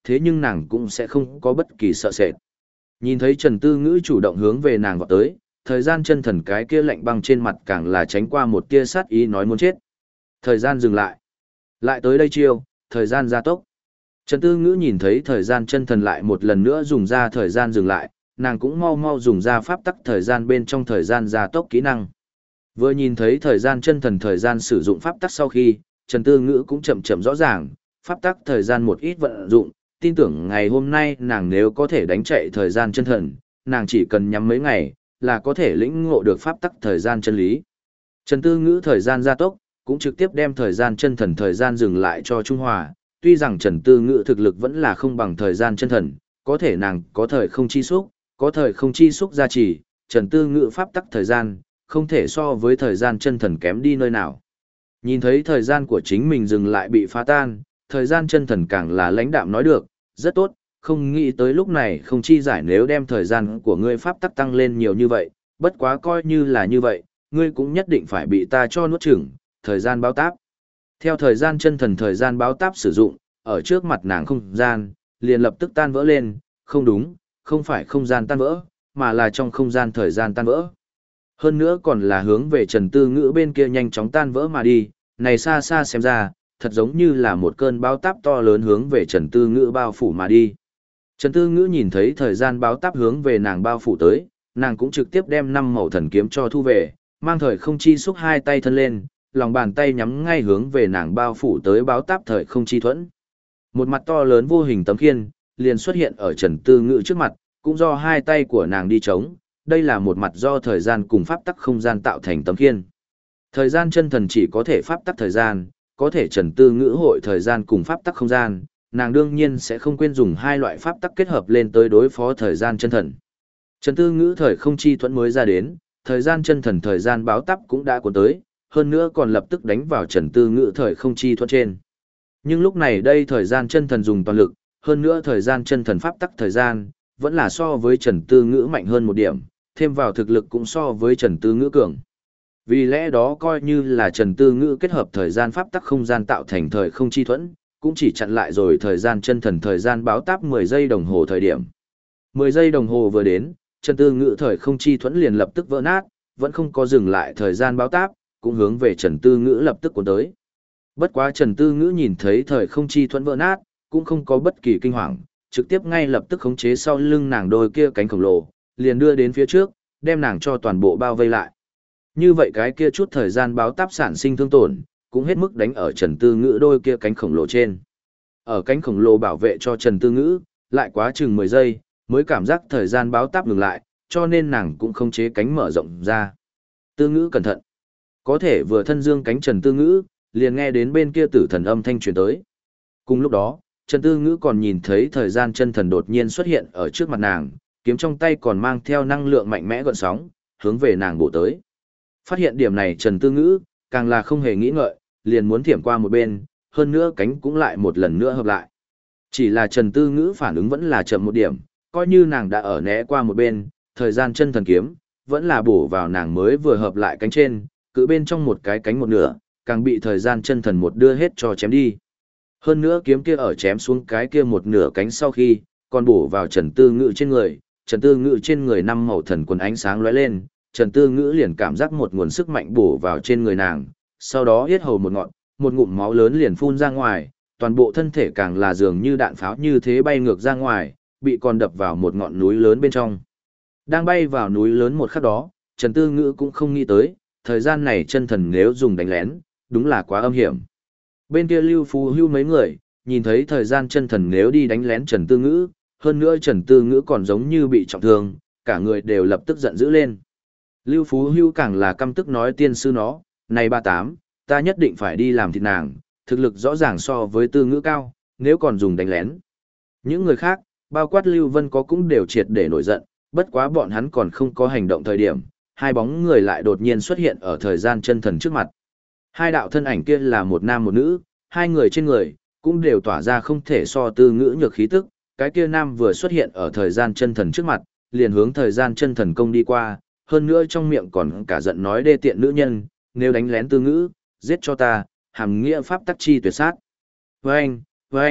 A: thế nhưng nàng cũng sẽ không có bất kỳ sợ sệt. Nhìn thấy Trần Tư Ngữ chủ động hướng về nàng vọt tới, thời gian chân thần cái kia lạnh băng trên mặt càng là tránh qua một tia sát ý nói muốn chết. Thời gian dừng lại. Lại tới đây chiêu, thời gian gia tốc. Trần Tư Ngữ nhìn thấy thời gian chân thần lại một lần nữa dùng ra thời gian dừng lại, nàng cũng mau mau dùng ra pháp tắc thời gian bên trong thời gian gia tốc kỹ năng. Vừa nhìn thấy thời gian chân thần thời gian sử dụng pháp tắc sau khi, Trần Tư Ngữ cũng chậm chậm rõ ràng, pháp tắc thời gian một ít vận dụng, tin tưởng ngày hôm nay nàng nếu có thể đánh chạy thời gian chân thần, nàng chỉ cần nhắm mấy ngày, là có thể lĩnh ngộ được pháp tắc thời gian chân lý. Trần Tư Ngữ thời gian gia tốc, cũng trực tiếp đem thời gian chân thần thời gian dừng lại cho Trung Hòa, tuy rằng Trần Tư Ngữ thực lực vẫn là không bằng thời gian chân thần, có thể nàng có thời không chi xúc, có thời không chi xúc gia trì, Trần Tư Ngữ pháp tắc thời gian, không thể so với thời gian chân thần kém đi nơi nào. Nhìn thấy thời gian của chính mình dừng lại bị phá tan, thời gian chân thần càng là lãnh đạm nói được, rất tốt, không nghĩ tới lúc này không chi giải nếu đem thời gian của ngươi pháp tắc tăng lên nhiều như vậy, bất quá coi như là như vậy, ngươi cũng nhất định phải bị ta cho nuốt chửng, thời gian báo táp. Theo thời gian chân thần thời gian báo táp sử dụng, ở trước mặt nàng không gian, liền lập tức tan vỡ lên, không đúng, không phải không gian tan vỡ, mà là trong không gian thời gian tan vỡ. Hơn nữa còn là hướng về Trần Tư Ngữ bên kia nhanh chóng tan vỡ mà đi, này xa xa xem ra, thật giống như là một cơn báo táp to lớn hướng về Trần Tư Ngữ bao phủ mà đi. Trần Tư Ngữ nhìn thấy thời gian báo táp hướng về nàng bao phủ tới, nàng cũng trực tiếp đem 5 màu thần kiếm cho thu về, mang thời không chi xúc hai tay thân lên, lòng bàn tay nhắm ngay hướng về nàng bao phủ tới báo táp thời không chi thuẫn. Một mặt to lớn vô hình tấm khiên, liền xuất hiện ở Trần Tư Ngữ trước mặt, cũng do hai tay của nàng đi chống, đây là một mặt do thời gian cùng pháp tắc không gian tạo thành tấm khiên. Thời gian chân thần chỉ có thể pháp tắc thời gian, có thể Trần Tư Ngữ hội thời gian cùng pháp tắc không gian, nàng đương nhiên sẽ không quên dùng hai loại pháp tắc kết hợp lên tới đối phó thời gian chân thần. Trần Tư Ngữ thời không chi thuẫn mới ra đến, thời gian chân thần thời gian báo táp cũng đã cuốn tới, hơn nữa còn lập tức đánh vào Trần Tư Ngữ thời không chi thuẫn trên. Nhưng lúc này đây thời gian chân thần dùng toàn lực, hơn nữa thời gian chân thần pháp tắc thời gian, vẫn là so với Trần Tư Ngữ mạnh hơn một điểm, thêm vào thực lực cũng so với Trần Tư Ngữ cường. Vì lẽ đó coi như là Trần Tư Ngữ kết hợp thời gian pháp tắc không gian tạo thành thời không chi thuẫn, cũng chỉ chặn lại rồi thời gian chân thần thời gian báo táp 10 giây đồng hồ thời điểm. 10 giây đồng hồ vừa đến, Trần Tư Ngữ thời không chi thuẫn liền lập tức vỡ nát, vẫn không có dừng lại thời gian báo táp, cũng hướng về Trần Tư Ngữ lập tức cuốn tới. Bất quá Trần Tư Ngữ nhìn thấy thời không chi thuẫn vỡ nát, cũng không có bất kỳ kinh hoàng, trực tiếp ngay lập tức khống chế sau lưng nàng đôi kia cánh khổng lồ, liền đưa đến phía trước, đem nàng cho toàn bộ bao vây lại. Như vậy cái kia chút thời gian báo táp sản sinh thương tổn, cũng hết mức đánh ở Trần Tư Ngữ đôi kia cánh khổng lồ trên. Ở cánh khổng lồ bảo vệ cho Trần Tư Ngữ, lại quá chừng 10 giây, mới cảm giác thời gian báo táp ngừng lại, cho nên nàng cũng khống chế cánh mở rộng ra. Tư Ngữ cẩn thận. Có thể vừa thân dương cánh Trần Tư Ngữ, liền nghe đến bên kia tử thần âm thanh truyền tới. Cùng lúc đó, Trần Tư Ngữ còn nhìn thấy thời gian chân thần đột nhiên xuất hiện ở trước mặt nàng, kiếm trong tay còn mang theo năng lượng mạnh mẽ gợn sóng, hướng về nàng bổ tới. Phát hiện điểm này Trần Tư Ngữ, càng là không hề nghĩ ngợi, liền muốn thiểm qua một bên, hơn nữa cánh cũng lại một lần nữa hợp lại. Chỉ là Trần Tư Ngữ phản ứng vẫn là chậm một điểm, coi như nàng đã ở né qua một bên, thời gian chân thần kiếm, vẫn là bổ vào nàng mới vừa hợp lại cánh trên, cứ bên trong một cái cánh một nửa, càng bị thời gian chân thần một đưa hết cho chém đi. Hơn nữa kiếm kia ở chém xuống cái kia một nửa cánh sau khi, còn bổ vào Trần Tư Ngữ trên người, Trần Tư Ngữ trên người 5 màu thần quần ánh sáng lóe lên, Trần Tư Ngữ liền cảm giác một nguồn sức mạnh bổ vào trên người nàng, sau đó yết hầu một ngọn, một ngụm máu lớn liền phun ra ngoài, toàn bộ thân thể càng là dường như đạn pháo như thế bay ngược ra ngoài, bị còn đập vào một ngọn núi lớn bên trong. Đang bay vào núi lớn một khắc đó, Trần Tư Ngữ cũng không nghĩ tới, thời gian này chân thần nếu dùng đánh lén, đúng là quá âm hiểm. Bên kia Lưu Phú Hưu mấy người, nhìn thấy thời gian chân thần nếu đi đánh lén Trần Tư Ngữ, hơn nữa Trần Tư Ngữ còn giống như bị trọng thương, cả người đều lập tức giận dữ lên. Lưu Phú Hưu càng là căm tức nói tiên sư nó, này 38, ta nhất định phải đi làm thịt nàng, thực lực rõ ràng so với Tư Ngữ cao, nếu còn dùng đánh lén. Những người khác, bao quát Lưu Vân có cũng đều triệt để nổi giận, bất quá bọn hắn còn không có hành động thời điểm, hai bóng người lại đột nhiên xuất hiện ở thời gian chân thần trước mặt. Hai đạo thân ảnh kia là một nam một nữ, hai người trên người, cũng đều tỏa ra không thể so Tư Ngữ nhược khí tức, cái kia nam vừa xuất hiện ở thời gian chân thần trước mặt, liền hướng thời gian chân thần công đi qua, hơn nữa trong miệng còn cả giận nói đê tiện nữ nhân, nếu đánh lén Tư Ngữ, giết cho ta, hàm nghĩa pháp tắc chi tuyệt sát. Vâng,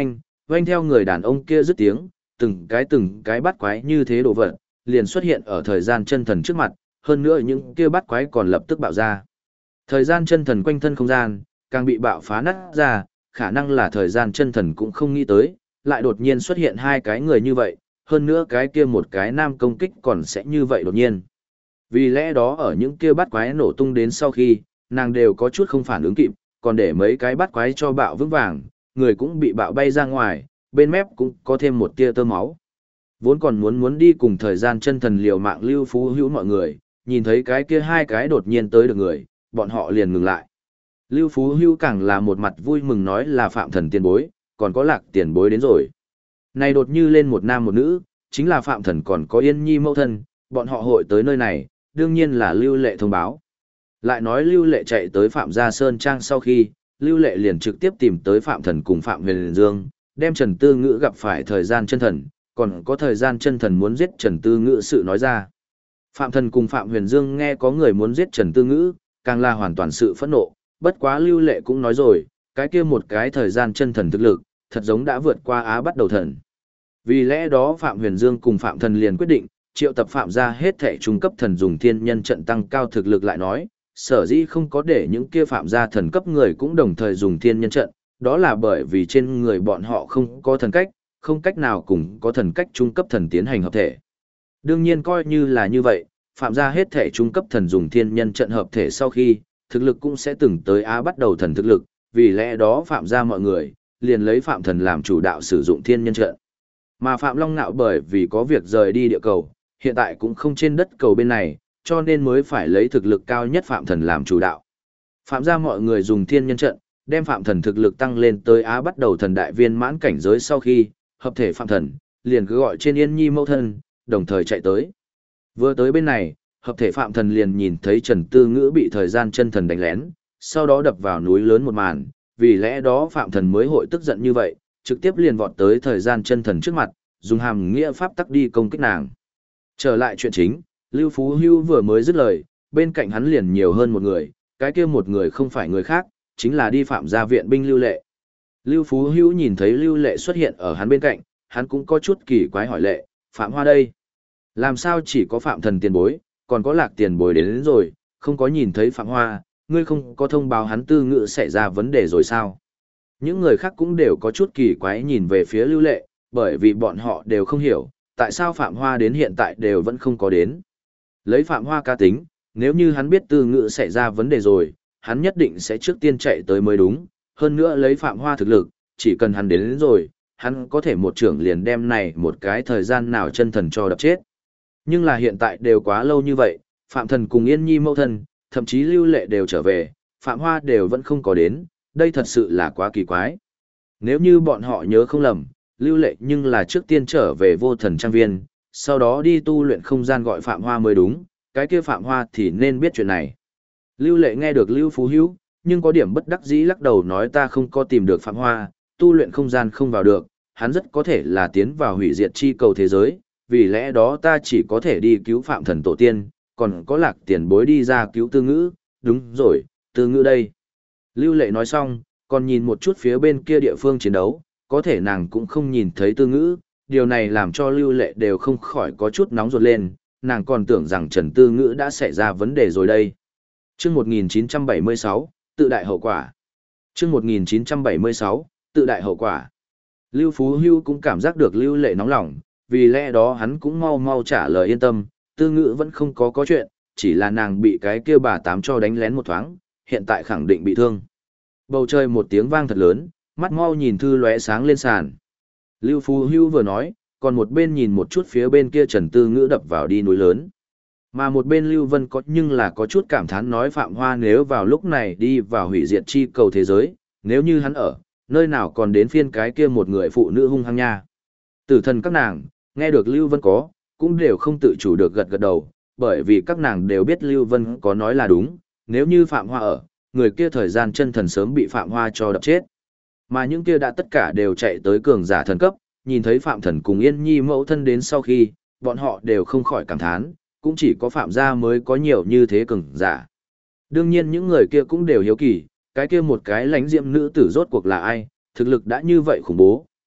A: vang theo người đàn ông kia dứt tiếng, từng cái bắt quái như thế đồ vật, liền xuất hiện ở thời gian chân thần trước mặt, hơn nữa những kia bắt quái còn lập tức bạo ra. Thời gian chân thần quanh thân không gian, càng bị bạo phá nát ra, khả năng là thời gian chân thần cũng không nghĩ tới, lại đột nhiên xuất hiện hai cái người như vậy, hơn nữa cái kia một cái nam công kích còn sẽ như vậy đột nhiên. Vì lẽ đó ở những kia bắt quái nổ tung đến sau khi, nàng đều có chút không phản ứng kịp, còn để mấy cái bắt quái cho bạo vững vàng, người cũng bị bạo bay ra ngoài, bên mép cũng có thêm một tia tơ máu. Vốn còn muốn đi cùng thời gian chân thần liều mạng Lưu Phú Hữu mọi người, nhìn thấy cái kia hai cái đột nhiên tới được người, bọn họ liền ngừng lại. Lưu Phú Hữu càng là một mặt vui mừng nói là Phạm Thần tiền bối, còn có Lạc tiền bối đến rồi. Này đột như lên một nam một nữ, chính là Phạm Thần còn có Yên Nhi mẫu thân, bọn họ hội tới nơi này, đương nhiên là Lưu Lệ thông báo. Lại nói Lưu Lệ chạy tới Phạm Gia Sơn Trang sau khi, Lưu Lệ liền trực tiếp tìm tới Phạm Thần cùng Phạm Huyền Dương, đem Trần Tư Ngữ gặp phải thời gian chân thần, còn có thời gian chân thần muốn giết Trần Tư Ngữ sự nói ra. Phạm Thần cùng Phạm Huyền Dương nghe có người muốn giết Trần Tư Ngữ, càng là hoàn toàn sự phẫn nộ, bất quá Lưu Lệ cũng nói rồi, cái kia một cái thời gian chân thần thực lực, thật giống đã vượt qua Á Bắt Đầu Thần. Vì lẽ đó Phạm Huyền Dương cùng Phạm Thần liền quyết định, triệu tập Phạm gia hết thảy trung cấp thần dùng thiên nhân trận tăng cao thực lực lại nói, sở dĩ không có để những kia Phạm gia thần cấp người cũng đồng thời dùng thiên nhân trận, đó là bởi vì trên người bọn họ không có thần cách, không cách nào cùng có thần cách trung cấp thần tiến hành hợp thể. Đương nhiên coi như là như vậy, Phạm gia hết thảy trung cấp thần dùng thiên nhân trận hợp thể sau khi, thực lực cũng sẽ từng tới Á Bắt Đầu Thần thực lực, vì lẽ đó Phạm gia mọi người liền lấy Phạm Thần làm chủ đạo sử dụng thiên nhân trận. Mà Phạm Long Nạo bởi vì có việc rời đi địa cầu, hiện tại cũng không trên đất cầu bên này, cho nên mới phải lấy thực lực cao nhất Phạm Thần làm chủ đạo. Phạm gia mọi người dùng thiên nhân trận, đem Phạm Thần thực lực tăng lên tới Á Bắt Đầu Thần đại viên mãn cảnh giới sau khi, hợp thể Phạm Thần, liền cứ gọi trên Yên Nhi mẫu thân, đồng thời chạy tới. Vừa tới bên này, hợp thể Phạm Thần liền nhìn thấy Trần Tư Ngữ bị thời gian chân thần đánh lén, sau đó đập vào núi lớn một màn, vì lẽ đó Phạm Thần mới hội tức giận như vậy, trực tiếp liền vọt tới thời gian chân thần trước mặt, dùng hàm nghĩa pháp tắc đi công kích nàng. Trở lại chuyện chính, Lưu Phú Hưu vừa mới dứt lời, bên cạnh hắn liền nhiều hơn một người, cái kia một người không phải người khác, chính là đi Phạm gia viện binh Lưu Lệ. Lưu Phú Hưu nhìn thấy Lưu Lệ xuất hiện ở hắn bên cạnh, hắn cũng có chút kỳ quái hỏi Lệ, Phạm Hoa đây? Làm sao chỉ có Phạm Thần tiền bối, còn có Lạc tiền bối đến rồi, không có nhìn thấy Phạm Hoa, ngươi không có thông báo hắn Tư Ngữ xảy ra vấn đề rồi sao? Những người khác cũng đều có chút kỳ quái nhìn về phía Lưu Lệ, bởi vì bọn họ đều không hiểu, tại sao Phạm Hoa đến hiện tại đều vẫn không có đến. Lấy Phạm Hoa cá tính, nếu như hắn biết Tư Ngữ xảy ra vấn đề rồi, hắn nhất định sẽ trước tiên chạy tới mới đúng, hơn nữa lấy Phạm Hoa thực lực, chỉ cần hắn đến rồi, hắn có thể một trưởng liền đem này một cái thời gian nào chân thần cho đập chết. Nhưng là hiện tại đều quá lâu như vậy, Phạm Thần cùng Yên Nhi mẫu thân, thậm chí Lưu Lệ đều trở về, Phạm Hoa đều vẫn không có đến, đây thật sự là quá kỳ quái. Nếu như bọn họ nhớ không lầm, Lưu Lệ nhưng là trước tiên trở về Vô Thần Trang Viên, sau đó đi tu luyện không gian gọi Phạm Hoa mới đúng, cái kia Phạm Hoa thì nên biết chuyện này. Lưu Lệ nghe được Lưu Phú Hữu, nhưng có điểm bất đắc dĩ lắc đầu nói ta không có tìm được Phạm Hoa, tu luyện không gian không vào được, hắn rất có thể là tiến vào hủy diệt chi cầu thế giới, vì lẽ đó ta chỉ có thể đi cứu Phạm Thần tổ tiên, còn có Lạc tiền bối đi ra cứu Tư Ngữ, đúng rồi, Tư Ngữ đây. Lưu Lệ nói xong, còn nhìn một chút phía bên kia địa phương chiến đấu, có thể nàng cũng không nhìn thấy Tư Ngữ, điều này làm cho Lưu Lệ đều không khỏi có chút nóng ruột lên, nàng còn tưởng rằng Trần Tư Ngữ đã xảy ra vấn đề rồi đây. Chương 1976, tự đại hậu quả. Chương 1976, tự đại hậu quả. Lưu Phú Hưu cũng cảm giác được Lưu Lệ nóng lòng, vì lẽ đó hắn cũng mau mau trả lời yên tâm, Tư Ngữ vẫn không có chuyện, chỉ là nàng bị cái kia bà tám cho đánh lén một thoáng, hiện tại khẳng định bị thương. Bầu trời một tiếng vang thật lớn, mắt mau nhìn thư lóe sáng lên sàn. Lưu Phú Hưu vừa nói, còn một bên nhìn một chút phía bên kia Trần Tư Ngữ đập vào đi núi lớn. Mà một bên Lưu Vân có nhưng là có chút cảm thán nói Phạm Hoa nếu vào lúc này đi vào hủy diệt chi cầu thế giới, nếu như hắn ở, nơi nào còn đến phiên cái kia một người phụ nữ hung hăng nha. Tử thần các nàng, nghe được Lưu Vân có, cũng đều không tự chủ được gật gật đầu, bởi vì các nàng đều biết Lưu Vân có nói là đúng, nếu như Phạm Hoa ở, người kia thời gian chân thần sớm bị Phạm Hoa cho đập chết. Mà những kia đã tất cả đều chạy tới cường giả thần cấp, nhìn thấy Phạm Thần cùng Yên Nhi mẫu thân đến sau khi, bọn họ đều không khỏi cảm thán, cũng chỉ có Phạm gia mới có nhiều như thế cường giả. Đương nhiên những người kia cũng đều hiếu kỳ, cái kia một cái lãnh diệm nữ tử rốt cuộc là ai, thực lực đã như vậy khủng bố,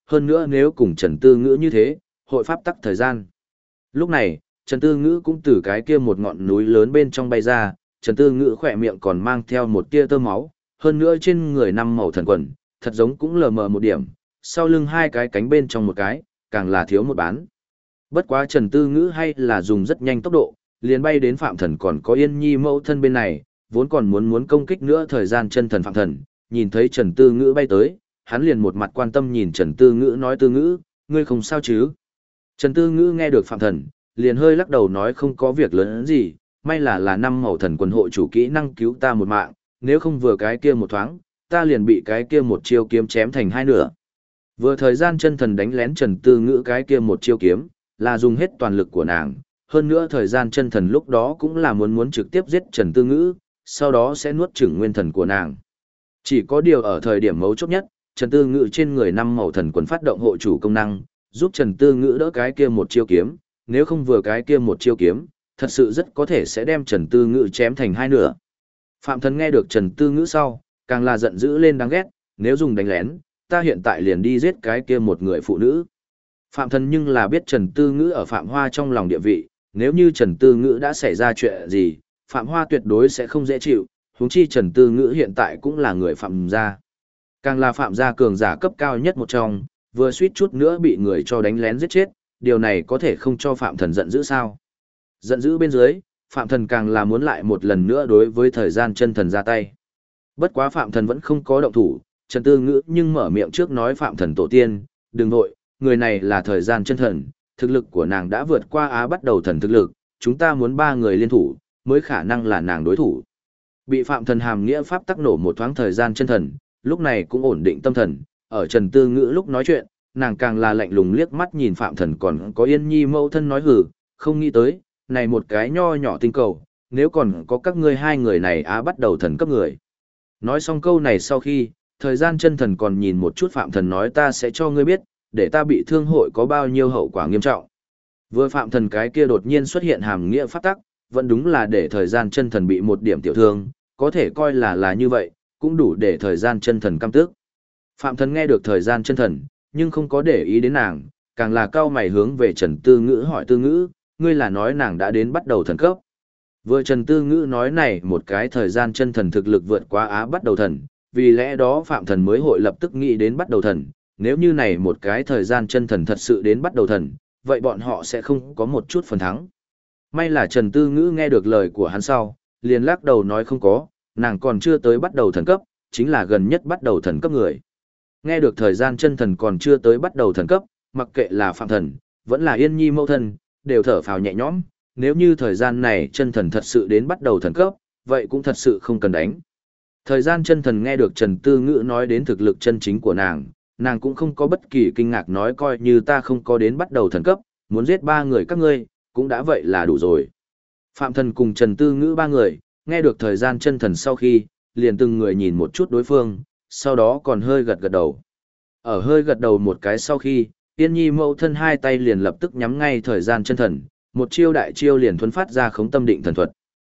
A: hơn nữa nếu cùng Trần Tư Ngữ như thế, hội pháp tắc thời gian. Lúc này, Trần Tư Ngữ cũng từ cái kia một ngọn núi lớn bên trong bay ra, Trần Tư Ngữ khỏe miệng còn mang theo một tia tơ máu, hơn nữa trên người 5 màu thần quần, thật giống cũng lờ mờ một điểm, sau lưng hai cái cánh bên trong một cái, càng là thiếu một bán. Bất quá Trần Tư Ngữ hay là dùng rất nhanh tốc độ, liền bay đến Phạm Thần còn có Yên Nhi mẫu thân bên này, vốn còn muốn công kích nữa thời gian chân thần Phạm Thần, nhìn thấy Trần Tư Ngữ bay tới, hắn liền một mặt quan tâm nhìn Trần Tư Ngữ nói Tư Ngữ, ngươi không sao chứ? Trần Tư Ngữ nghe được Phạm Thần, liền hơi lắc đầu nói không có việc lớn gì, may là 5 màu thần quần hộ chủ kỹ năng cứu ta một mạng, nếu không vừa cái kia một thoáng, ta liền bị cái kia một chiêu kiếm chém thành hai nửa. Vừa thời gian chân thần đánh lén Trần Tư Ngữ cái kia một chiêu kiếm, là dùng hết toàn lực của nàng, hơn nữa thời gian chân thần lúc đó cũng là muốn trực tiếp giết Trần Tư Ngữ, sau đó sẽ nuốt chửng nguyên thần của nàng. Chỉ có điều ở thời điểm mấu chốt nhất, Trần Tư Ngữ trên người 5 màu thần quần phát động hộ chủ công năng, giúp Trần Tư Ngữ đỡ cái kia một chiêu kiếm, nếu không vừa cái kia một chiêu kiếm, thật sự rất có thể sẽ đem Trần Tư Ngữ chém thành hai nửa. Phạm Thần nghe được Trần Tư Ngữ sau, càng là giận dữ lên đáng ghét, nếu dùng đánh lén, ta hiện tại liền đi giết cái kia một người phụ nữ. Phạm Thần nhưng là biết Trần Tư Ngữ ở Phạm Hoa trong lòng địa vị, nếu như Trần Tư Ngữ đã xảy ra chuyện gì, Phạm Hoa tuyệt đối sẽ không dễ chịu, huống chi Trần Tư Ngữ hiện tại cũng là người Phạm gia. Càng là Phạm gia cường giả cấp cao nhất một trong, vừa suýt chút nữa bị người cho đánh lén giết chết, điều này có thể không cho Phạm Thần giận dữ sao? Giận dữ bên dưới, Phạm Thần càng là muốn lại một lần nữa đối với thời gian chân thần ra tay. Bất quá Phạm Thần vẫn không có động thủ, Trần Tư Ngữ nhưng mở miệng trước nói Phạm Thần tổ tiên, đừng vội, người này là thời gian chân thần, thực lực của nàng đã vượt qua Á bắt đầu thần thực lực, chúng ta muốn 3 người liên thủ, mới khả năng là nàng đối thủ. Bị Phạm Thần hàm nghĩa pháp tắc nổ một thoáng thời gian chân thần, lúc này cũng ổn định tâm thần, ở Trần Tư Ngữ lúc nói chuyện, nàng càng là lạnh lùng liếc mắt nhìn Phạm Thần còn có Yên Nhi mẫu thân nói hử, không nghĩ tới, này một cái nho nhỏ tinh cầu, nếu còn có các ngươi hai người này Á bắt đầu thần cấp người. Nói xong câu này sau khi, thời gian chân thần còn nhìn một chút Phạm Thần nói ta sẽ cho ngươi biết, để ta bị thương hội có bao nhiêu hậu quả nghiêm trọng. Vừa Phạm Thần cái kia đột nhiên xuất hiện hàm nghĩa pháp tắc, vẫn đúng là để thời gian chân thần bị một điểm tiểu thương, có thể coi là như vậy, cũng đủ để thời gian chân thần căm tức. Phạm Thần nghe được thời gian chân thần, nhưng không có để ý đến nàng, càng là cao mày hướng về Trần Tư Ngữ hỏi Tư Ngữ, ngươi là nói nàng đã đến bắt đầu thần cấp. Vừa Trần Tư Ngữ nói này một cái thời gian chân thần thực lực vượt quá Á bắt đầu thần, vì lẽ đó Phạm Thần mới hội lập tức nghĩ đến bắt đầu thần, nếu như này một cái thời gian chân thần thật sự đến bắt đầu thần, vậy bọn họ sẽ không có một chút phần thắng. May là Trần Tư Ngữ nghe được lời của hắn sau, liền lắc đầu nói không có, nàng còn chưa tới bắt đầu thần cấp, chính là gần nhất bắt đầu thần cấp người. Nghe được thời gian chân thần còn chưa tới bắt đầu thần cấp, mặc kệ là Phạm Thần, vẫn là Yên Nhi mẫu thân, đều thở phào nhẹ nhõm, nếu như thời gian này chân thần thật sự đến bắt đầu thần cấp, vậy cũng thật sự không cần đánh. Thời gian chân thần nghe được Trần Tư Ngữ nói đến thực lực chân chính của nàng cũng không có bất kỳ kinh ngạc nói coi như ta không có đến bắt đầu thần cấp, muốn giết 3 người các ngươi, cũng đã vậy là đủ rồi. Phạm Thần cùng Trần Tư Ngữ 3 người, nghe được thời gian chân thần sau khi, liền từng người nhìn một chút đối phương, sau đó còn hơi gật gật đầu. Ở hơi gật đầu một cái sau khi, Yên Nhi mẫu thân hai tay liền lập tức nhắm ngay thời gian chân thần, một chiêu đại chiêu liền thuấn phát ra khống tâm định thần thuật.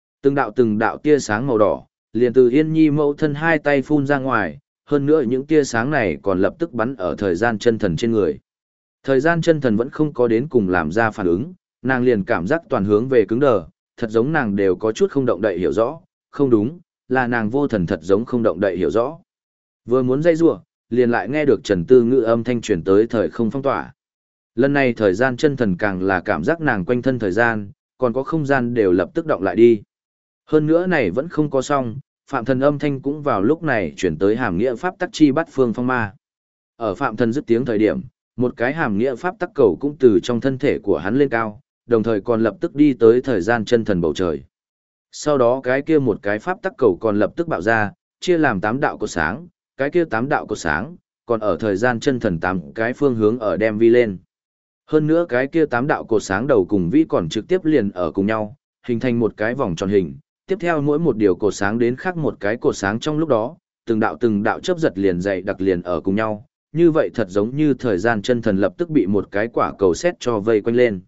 A: Từng đạo tia sáng màu đỏ, liền từ Yên Nhi mẫu thân hai tay phun ra ngoài, hơn nữa những tia sáng này còn lập tức bắn ở thời gian chân thần trên người. Thời gian chân thần vẫn không có đến cùng làm ra phản ứng, nàng liền cảm giác toàn hướng về cứng đờ, thật giống nàng đều có chút không động đậy hiểu rõ, không đúng, là nàng vô thần thật giống không động đậy hiểu rõ. Vừa muốn dây rủa, liền lại nghe được Trần Tư Ngữ âm thanh truyền tới thời không phong tỏa. Lần này thời gian chân thần càng là cảm giác nàng quanh thân thời gian, còn có không gian đều lập tức động lại đi. Hơn nữa này vẫn không có xong, Phạm Thần âm thanh cũng vào lúc này chuyển tới hàm nghĩa pháp tắc chi bắt phương phong ma. Ở Phạm Thần dứt tiếng thời điểm, một cái hàm nghĩa pháp tắc cầu cũng từ trong thân thể của hắn lên cao, đồng thời còn lập tức đi tới thời gian chân thần bầu trời. Sau đó cái kia một cái pháp tắc cầu còn lập tức bạo ra, chia làm 8 đạo cột sáng, cái kia 8 đạo cột sáng, còn ở thời gian chân thần 8 cái phương hướng ở đem vi lên. Hơn nữa cái kia 8 đạo cột sáng đầu cùng vĩ còn trực tiếp liền ở cùng nhau, hình thành một cái vòng tròn hình. Tiếp theo mỗi một điều cột sáng đến khác một cái cột sáng trong lúc đó, từng đạo chớp giật liền dày đặc liền ở cùng nhau, như vậy thật giống như thời gian chân thần lập tức bị một cái quả cầu sét cho vây quanh lên.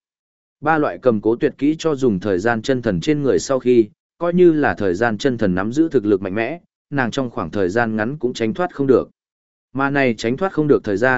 A: 3 loại cầm cố tuyệt kỹ cho dùng thời gian chân thần trên người sau khi, coi như là thời gian chân thần nắm giữ thực lực mạnh mẽ, nàng trong khoảng thời gian ngắn cũng tránh thoát không được. Mà này tránh thoát không được thời gian,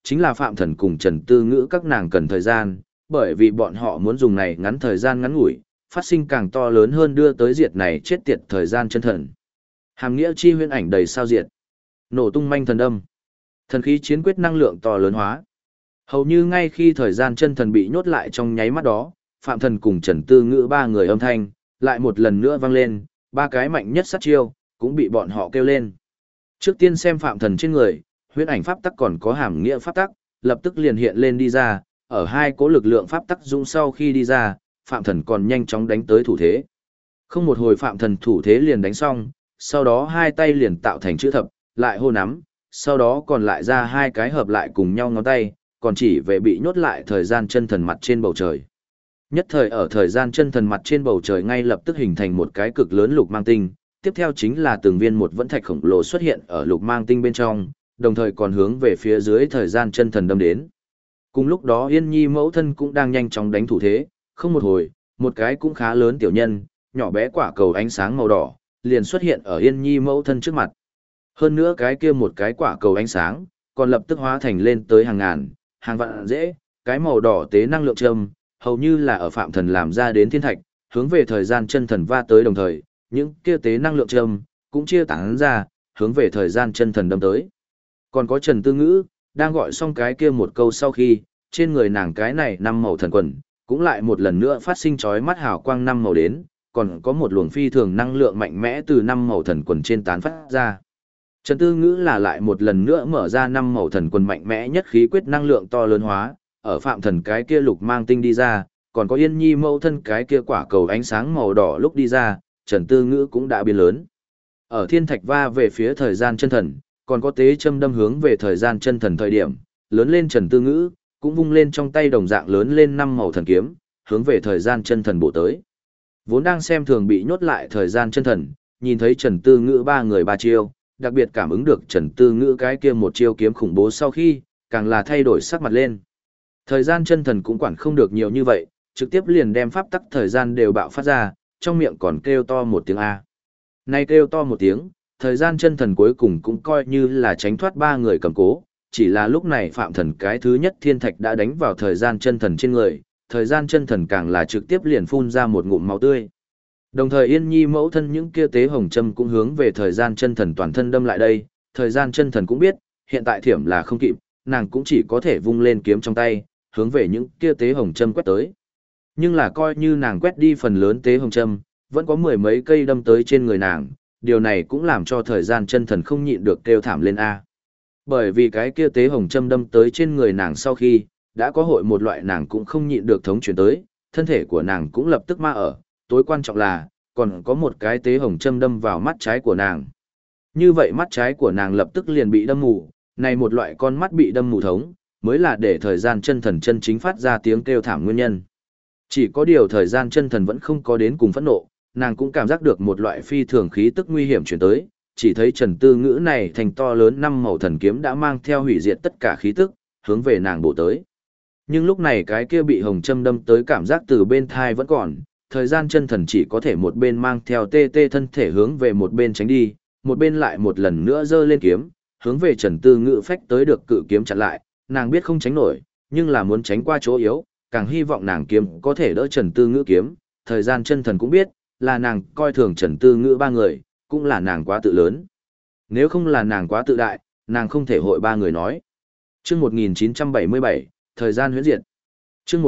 A: chính là Phạm Thần cùng Trần Tư Ngữ các nàng cần thời gian, bởi vì bọn họ muốn dùng này ngắn thời gian ngắn ngủi, phát sinh càng to lớn hơn đưa tới diệt này chết tiệt thời gian chân thần. Hàm nghĩa chi huyễn ảnh đầy sao diệt. Nổ tung manh thần âm. Thần khí chiến quyết năng lượng to lớn hóa. Hầu như ngay khi thời gian chân thần bị nhốt lại trong nháy mắt đó, Phạm Thần cùng Trần Tư Ngữ ba người âm thanh, lại một lần nữa vang lên, ba cái mạnh nhất sát chiêu, cũng bị bọn họ kêu lên. Trước tiên xem Phạm Thần trên người, huyễn ảnh pháp tắc còn có hàm nghĩa pháp tắc, lập tức liền hiện lên đi ra, ở hai cố lực lượng pháp tắc dung sau khi đi ra, Phạm Thần còn nhanh chóng đánh tới thủ thế. Không một hồi Phạm Thần thủ thế liền đánh xong, sau đó hai tay liền tạo thành chữ thập, lại hô nắm, sau đó còn lại ra hai cái hợp lại cùng nhau ngón tay, còn chỉ về bị nhốt lại thời gian chân thần mặt trên bầu trời. Nhất thời ở thời gian chân thần mặt trên bầu trời ngay lập tức hình thành một cái cực lớn lục mang tinh, tiếp theo chính là từng viên một vẫn thạch khổng lồ xuất hiện ở lục mang tinh bên trong, đồng thời còn hướng về phía dưới thời gian chân thần đâm đến. Cùng lúc đó Yên Nhi mẫu thân cũng đang nhanh chóng đánh thủ thế, không một hồi, một cái cũng khá lớn tiểu nhân, nhỏ bé quả cầu ánh sáng màu đỏ, liền xuất hiện ở Yên Nhi mẫu thân trước mặt. Hơn nữa cái kia một cái quả cầu ánh sáng, còn lập tức hóa thành lên tới hàng ngàn, hàng vạn dễ, cái màu đỏ tế năng lượng châm, hầu như là ở Phạm Thần làm ra đến thiên thạch, hướng về thời gian chân thần va tới đồng thời, những kia tế năng lượng châm cũng chia tán ra, hướng về thời gian chân thần đâm tới. Còn có Trần Tư Ngữ, đang gọi xong cái kia một câu sau khi, trên người nàng cái này năm màu thần quần, cũng lại một lần nữa phát sinh chói mắt hào quang năm màu đến, còn có một luồng phi thường năng lượng mạnh mẽ từ năm màu thần quần trên tán phát ra. Trần Tư Ngữ là lại một lần nữa mở ra năm màu thần quần mạnh mẽ nhất khí quyết năng lượng to lớn hóa, ở Phạm Thần cái kia lục mang tinh đi ra, còn có Yên Nhi mẫu thân cái kia quả cầu ánh sáng màu đỏ lúc đi ra, Trần Tư Ngữ cũng đã biến lớn. Ở thiên thạch va về phía thời gian chân thần, còn có tế châm đâm hướng về thời gian chân thần thời điểm, lớn lên Trần Tư Ngữ, cũng vung lên trong tay đồng dạng lớn lên năm màu thần kiếm, hướng về thời gian chân thần bổ tới. Vốn đang xem thường bị nhốt lại thời gian chân thần, nhìn thấy Trần Tư Ngữ ba người ba chiêu, đặc biệt cảm ứng được Trần Tư Ngữ cái kia một chiêu kiếm khủng bố sau khi, càng là thay đổi sắc mặt lên. Thời gian chân thần cũng quản không được nhiều như vậy, trực tiếp liền đem pháp tắc thời gian đều bạo phát ra, trong miệng còn kêu to một tiếng A. Nay kêu to một tiếng, thời gian chân thần cuối cùng cũng coi như là tránh thoát ba người cầm cố, chỉ là lúc này Phạm Thần cái thứ nhất thiên thạch đã đánh vào thời gian chân thần trên người, thời gian chân thần càng là trực tiếp liền phun ra một ngụm máu tươi. Đồng thời Yên Nhi mẫu thân những kia tế hồng châm cũng hướng về thời gian chân thần toàn thân đâm lại đây, thời gian chân thần cũng biết, hiện tại thiểm là không kịp, nàng cũng chỉ có thể vung lên kiếm trong tay, hướng về những kia tế hồng châm quét tới. Nhưng là coi như nàng quét đi phần lớn tế hồng châm, vẫn có mười mấy cây đâm tới trên người nàng, điều này cũng làm cho thời gian chân thần không nhịn được kêu thảm lên A. Bởi vì cái kia tế hồng châm đâm tới trên người nàng sau khi, đã có hội một loại nàng cũng không nhịn được thống chuyển tới, thân thể của nàng cũng lập tức ma ở, tối quan trọng là, còn có một cái tế hồng châm đâm vào mắt trái của nàng. Như vậy mắt trái của nàng lập tức liền bị đâm mù, này một loại con mắt bị đâm mù thống, mới là để thời gian chân thần chân chính phát ra tiếng kêu thảm nguyên nhân. Chỉ có điều thời gian chân thần vẫn không có đến cùng phẫn nộ, nàng cũng cảm giác được một loại phi thường khí tức nguy hiểm chuyển tới, chỉ thấy Trần Tư Ngữ này thành to lớn năm màu thần kiếm đã mang theo hủy diệt tất cả khí tức, hướng về nàng bổ tới. Nhưng lúc này cái kia bị hồng châm đâm tới cảm giác từ bên thai vẫn còn, thời gian chân thần chỉ có thể một bên mang theo tê tê thân thể hướng về một bên tránh đi, một bên lại một lần nữa giơ lên kiếm, hướng về Trần Tư Ngữ phách tới được cự kiếm chặn lại, nàng biết không tránh nổi, nhưng là muốn tránh qua chỗ yếu, càng hy vọng nàng kiếm có thể đỡ Trần Tư Ngữ kiếm, thời gian chân thần cũng biết, là nàng coi thường Trần Tư Ngữ ba người, cũng là nàng quá tự lớn. Nếu không là nàng quá tự đại, nàng không thể hội ba người nói. Chương 1977, thời gian huyễn diệt. Chương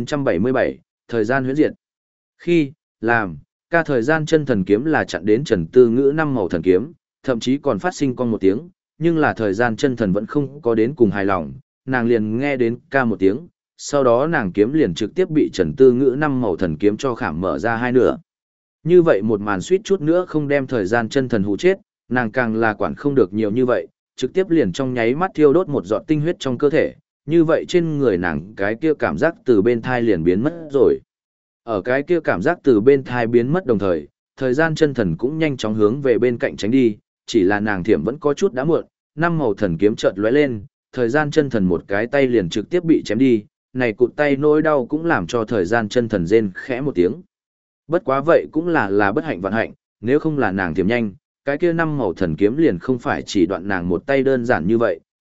A: 1977, thời gian huyễn diệt. Khi, làm, ca thời gian chân thần kiếm là chặn đến Trần Tư Ngữ năm màu thần kiếm, thậm chí còn phát sinh con một tiếng, nhưng là thời gian chân thần vẫn không có đến cùng hài lòng, nàng liền nghe đến ca một tiếng, sau đó nàng kiếm liền trực tiếp bị Trần Tư Ngữ năm màu thần kiếm cho khảm mở ra hai nửa. Như vậy một màn suýt chút nữa không đem thời gian chân thần hù chết, nàng càng là quản không được nhiều như vậy, trực tiếp liền trong nháy mắt thiêu đốt một giọt tinh huyết trong cơ thể, như vậy trên người nàng cái kia cảm giác từ bên thai liền biến mất rồi. Ở cái kia cảm giác từ bên thai biến mất đồng thời, thời gian chân thần cũng nhanh chóng hướng về bên cạnh tránh đi, chỉ là nàng thiểm vẫn có chút đã muộn, năm màu thần kiếm chợt lóe lên, thời gian chân thần một cái tay liền trực tiếp bị chém đi, này cụt tay nỗi đau cũng làm cho thời gian chân thần rên khẽ một tiếng. Bất quá vậy cũng là bất hạnh vạn hạnh, nếu không là nàng thiểm nhanh, cái kia năm màu thần kiếm liền không phải chỉ đoạn nàng một tay đơn giản như vậy,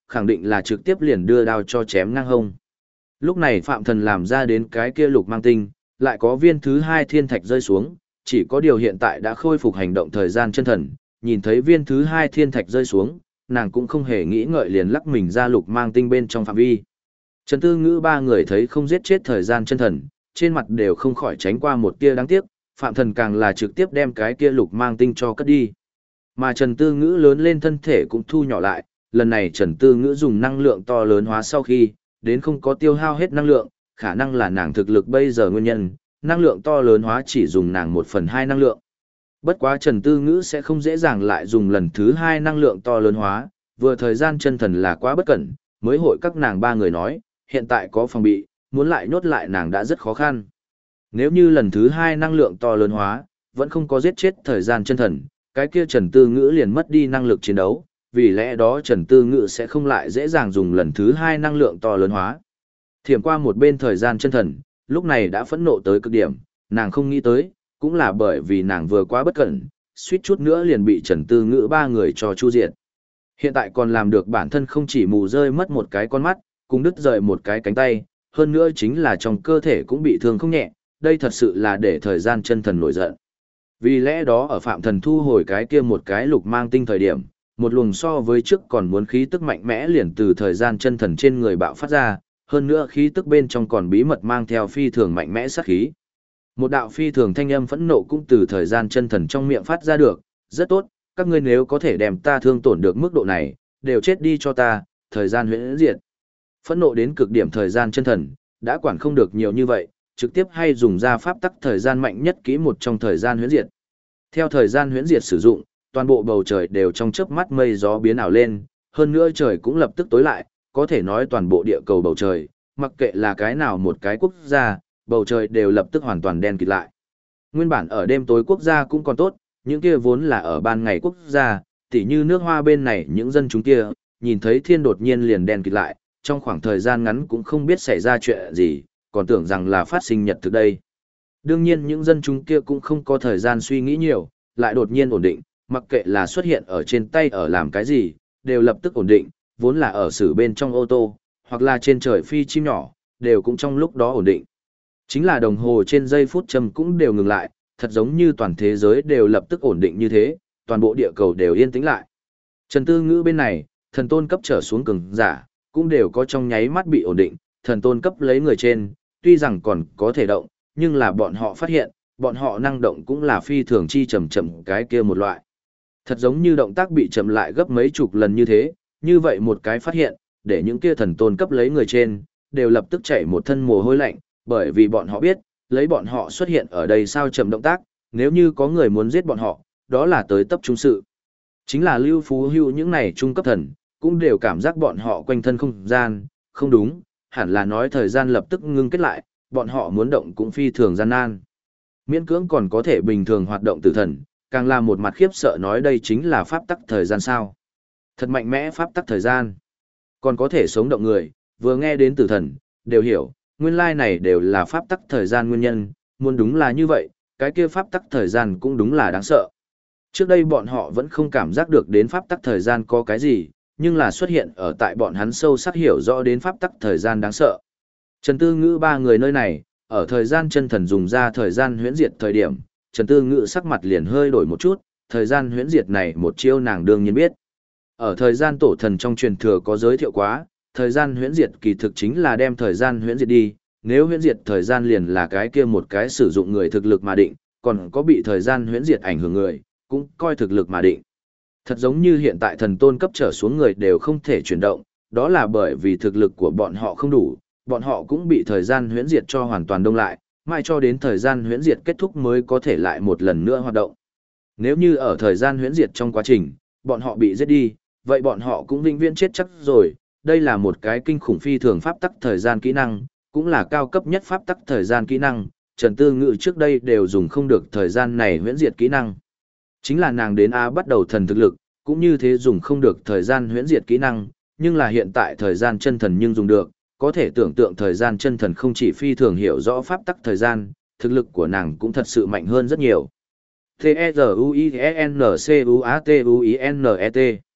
A: khẳng định là trực tiếp liền đưa đao cho chém ngang hông. Lúc này Phạm Thần làm ra đến cái kia lục mang tinh, lại có viên thứ hai thiên thạch rơi xuống, chỉ có điều hiện tại đã khôi phục hành động thời gian chân thần, nhìn thấy viên thứ hai thiên thạch rơi xuống, nàng cũng không hề nghĩ ngợi liền lắc mình ra lục mang tinh bên trong phạm vi. Trần Tư Ngữ ba người thấy không giết chết thời gian chân thần, trên mặt đều không khỏi tránh qua một tia đáng tiếc, Phạm Thần càng là trực tiếp đem cái kia lục mang tinh cho cất đi. Mà Trần Tư Ngữ lớn lên thân thể cũng thu nhỏ lại, lần này Trần Tư Ngữ dùng năng lượng to lớn hóa sau khi, đến không có tiêu hao hết năng lượng, khả năng là nàng thực lực bây giờ nguyên nhân, năng lượng to lớn hóa chỉ dùng nàng 1/2 năng lượng. Bất quá Trần Tư Ngữ sẽ không dễ dàng lại dùng lần thứ hai năng lượng to lớn hóa, vừa thời gian chân thần là quá bất cẩn, mới hội các nàng ba người nói, hiện tại có phòng bị, muốn lại nhốt lại nàng đã rất khó khăn. Nếu như lần thứ hai năng lượng to lớn hóa, vẫn không có giết chết thời gian chân thần, cái kia Trần Tư Ngữ liền mất đi năng lực chiến đấu, vì lẽ đó Trần Tư Ngữ sẽ không lại dễ dàng dùng lần thứ hai năng lượng to lớn hóa. Thiểm qua một bên thời gian chân thần, lúc này đã phẫn nộ tới cực điểm, nàng không nghĩ tới, cũng là bởi vì nàng vừa quá bất cẩn, suýt chút nữa liền bị Trần Tư Ngữ ba người cho chu diệt. Hiện tại còn làm được bản thân không chỉ mù rơi mất một cái con mắt, cũng đứt rời một cái cánh tay, hơn nữa chính là trong cơ thể cũng bị thương không nhẹ, đây thật sự là để thời gian chân thần nổi giận. Vì lẽ đó ở Phạm Thần thu hồi cái kia một cái lục mang tinh thời điểm, một luồng so với trước còn muốn khí tức mạnh mẽ liền từ thời gian chân thần trên người bạo phát ra, hơn nữa khí tức bên trong còn bí mật mang theo phi thường mạnh mẽ sát khí. Một đạo phi thường thanh âm phẫn nộ cũng từ thời gian chân thần trong miệng phát ra được, rất tốt, các ngươi nếu có thể đem ta thương tổn được mức độ này, đều chết đi cho ta, thời gian huyễn diệt. Phẫn nộ đến cực điểm thời gian chân thần, đã quản không được nhiều như vậy, trực tiếp hay dùng ra pháp tắc thời gian mạnh nhất kỹ một trong thời gian huyễn diệt. Theo thời gian huyễn diệt sử dụng, toàn bộ bầu trời đều trong chớp mắt mây gió biến ảo lên, hơn nữa trời cũng lập tức tối lại, có thể nói toàn bộ địa cầu bầu trời, mặc kệ là cái nào một cái quốc gia, bầu trời đều lập tức hoàn toàn đen kịt lại. Nguyên bản ở đêm tối quốc gia cũng còn tốt, những kia vốn là ở ban ngày quốc gia, tỉ như nước Hoa bên này những dân chúng kia, nhìn thấy thiên đột nhiên liền đen kịt lại, trong khoảng thời gian ngắn cũng không biết xảy ra chuyện gì, còn tưởng rằng là phát sinh nhật thực đây. Đương nhiên những dân chúng kia cũng không có thời gian suy nghĩ nhiều, lại đột nhiên ổn định, mặc kệ là xuất hiện ở trên tay ở làm cái gì, đều lập tức ổn định, vốn là ở xử bên trong ô tô, hoặc là trên trời phi chim nhỏ, đều cũng trong lúc đó ổn định. Chính là đồng hồ trên giây phút châm cũng đều ngừng lại, thật giống như toàn thế giới đều lập tức ổn định như thế, toàn bộ địa cầu đều yên tĩnh lại. Trần Tư Ngữ bên này, thần tôn cấp trở xuống cường giả, cũng đều có trong nháy mắt bị ổn định, thần tôn cấp lấy người trên, tuy rằng còn có thể động, nhưng là bọn họ phát hiện, bọn họ năng động cũng là phi thường chi chậm chậm cái kia một loại. Thật giống như động tác bị chậm lại gấp mấy chục lần như thế, như vậy một cái phát hiện, để những kia thần tôn cấp lấy người trên, đều lập tức chảy một thân mồ hôi lạnh, bởi vì bọn họ biết, lấy bọn họ xuất hiện ở đây sao chậm động tác, nếu như có người muốn giết bọn họ, đó là tới tấp trung sự. Chính là Lưu Phú Hưu những này trung cấp thần, cũng đều cảm giác bọn họ quanh thân không gian, không đúng, hẳn là nói thời gian lập tức ngưng kết lại, bọn họ muốn động cũng phi thường gian nan. Miễn cưỡng còn có thể bình thường hoạt động tử thần, càng là một mặt khiếp sợ nói đây chính là pháp tắc thời gian sao. Thật mạnh mẽ pháp tắc thời gian. Còn có thể sống động người, vừa nghe đến tử thần, đều hiểu, nguyên lai này đều là pháp tắc thời gian nguyên nhân, muốn đúng là như vậy, cái kia pháp tắc thời gian cũng đúng là đáng sợ. Trước đây bọn họ vẫn không cảm giác được đến pháp tắc thời gian có cái gì, nhưng là xuất hiện ở tại bọn hắn sâu sắc hiểu rõ đến pháp tắc thời gian đáng sợ. Trần Tư Ngữ ba người nơi này, ở thời gian chân thần dùng ra thời gian huyễn diệt thời điểm, Trần Tư Ngữ sắc mặt liền hơi đổi một chút, thời gian huyễn diệt này một chiêu nàng đương nhiên biết. Ở thời gian tổ thần trong truyền thừa có giới thiệu quá, thời gian huyễn diệt kỳ thực chính là đem thời gian huyễn diệt đi, nếu huyễn diệt thời gian liền là cái kia một cái sử dụng người thực lực mà định, còn có bị thời gian huyễn diệt ảnh hưởng người, cũng coi thực lực mà định. Thật giống như hiện tại thần tôn cấp trở xuống người đều không thể chuyển động, đó là bởi vì thực lực của bọn họ không đủ, bọn họ cũng bị thời gian huyễn diệt cho hoàn toàn đông lại, mãi cho đến thời gian huyễn diệt kết thúc mới có thể lại một lần nữa hoạt động. Nếu như ở thời gian huyễn diệt trong quá trình, bọn họ bị giết đi, vậy bọn họ cũng vĩnh viễn chết chắc rồi, đây là một cái kinh khủng phi thường pháp tắc thời gian kỹ năng, cũng là cao cấp nhất pháp tắc thời gian kỹ năng, Trần Tư Ngữ trước đây đều dùng không được thời gian này huyễn diệt kỹ năng. Chính là nàng đến A bắt đầu thần thực lực, cũng như thế dùng không được thời gian huyễn diệt kỹ năng, nhưng là hiện tại thời gian chân thần nhưng dùng được, có thể tưởng tượng thời gian chân thần không chỉ phi thường hiểu rõ pháp tắc thời gian, thực lực của nàng cũng thật sự mạnh hơn rất nhiều. T-E-Z-U-I-N-C-U-A-T-U-I-N-E-T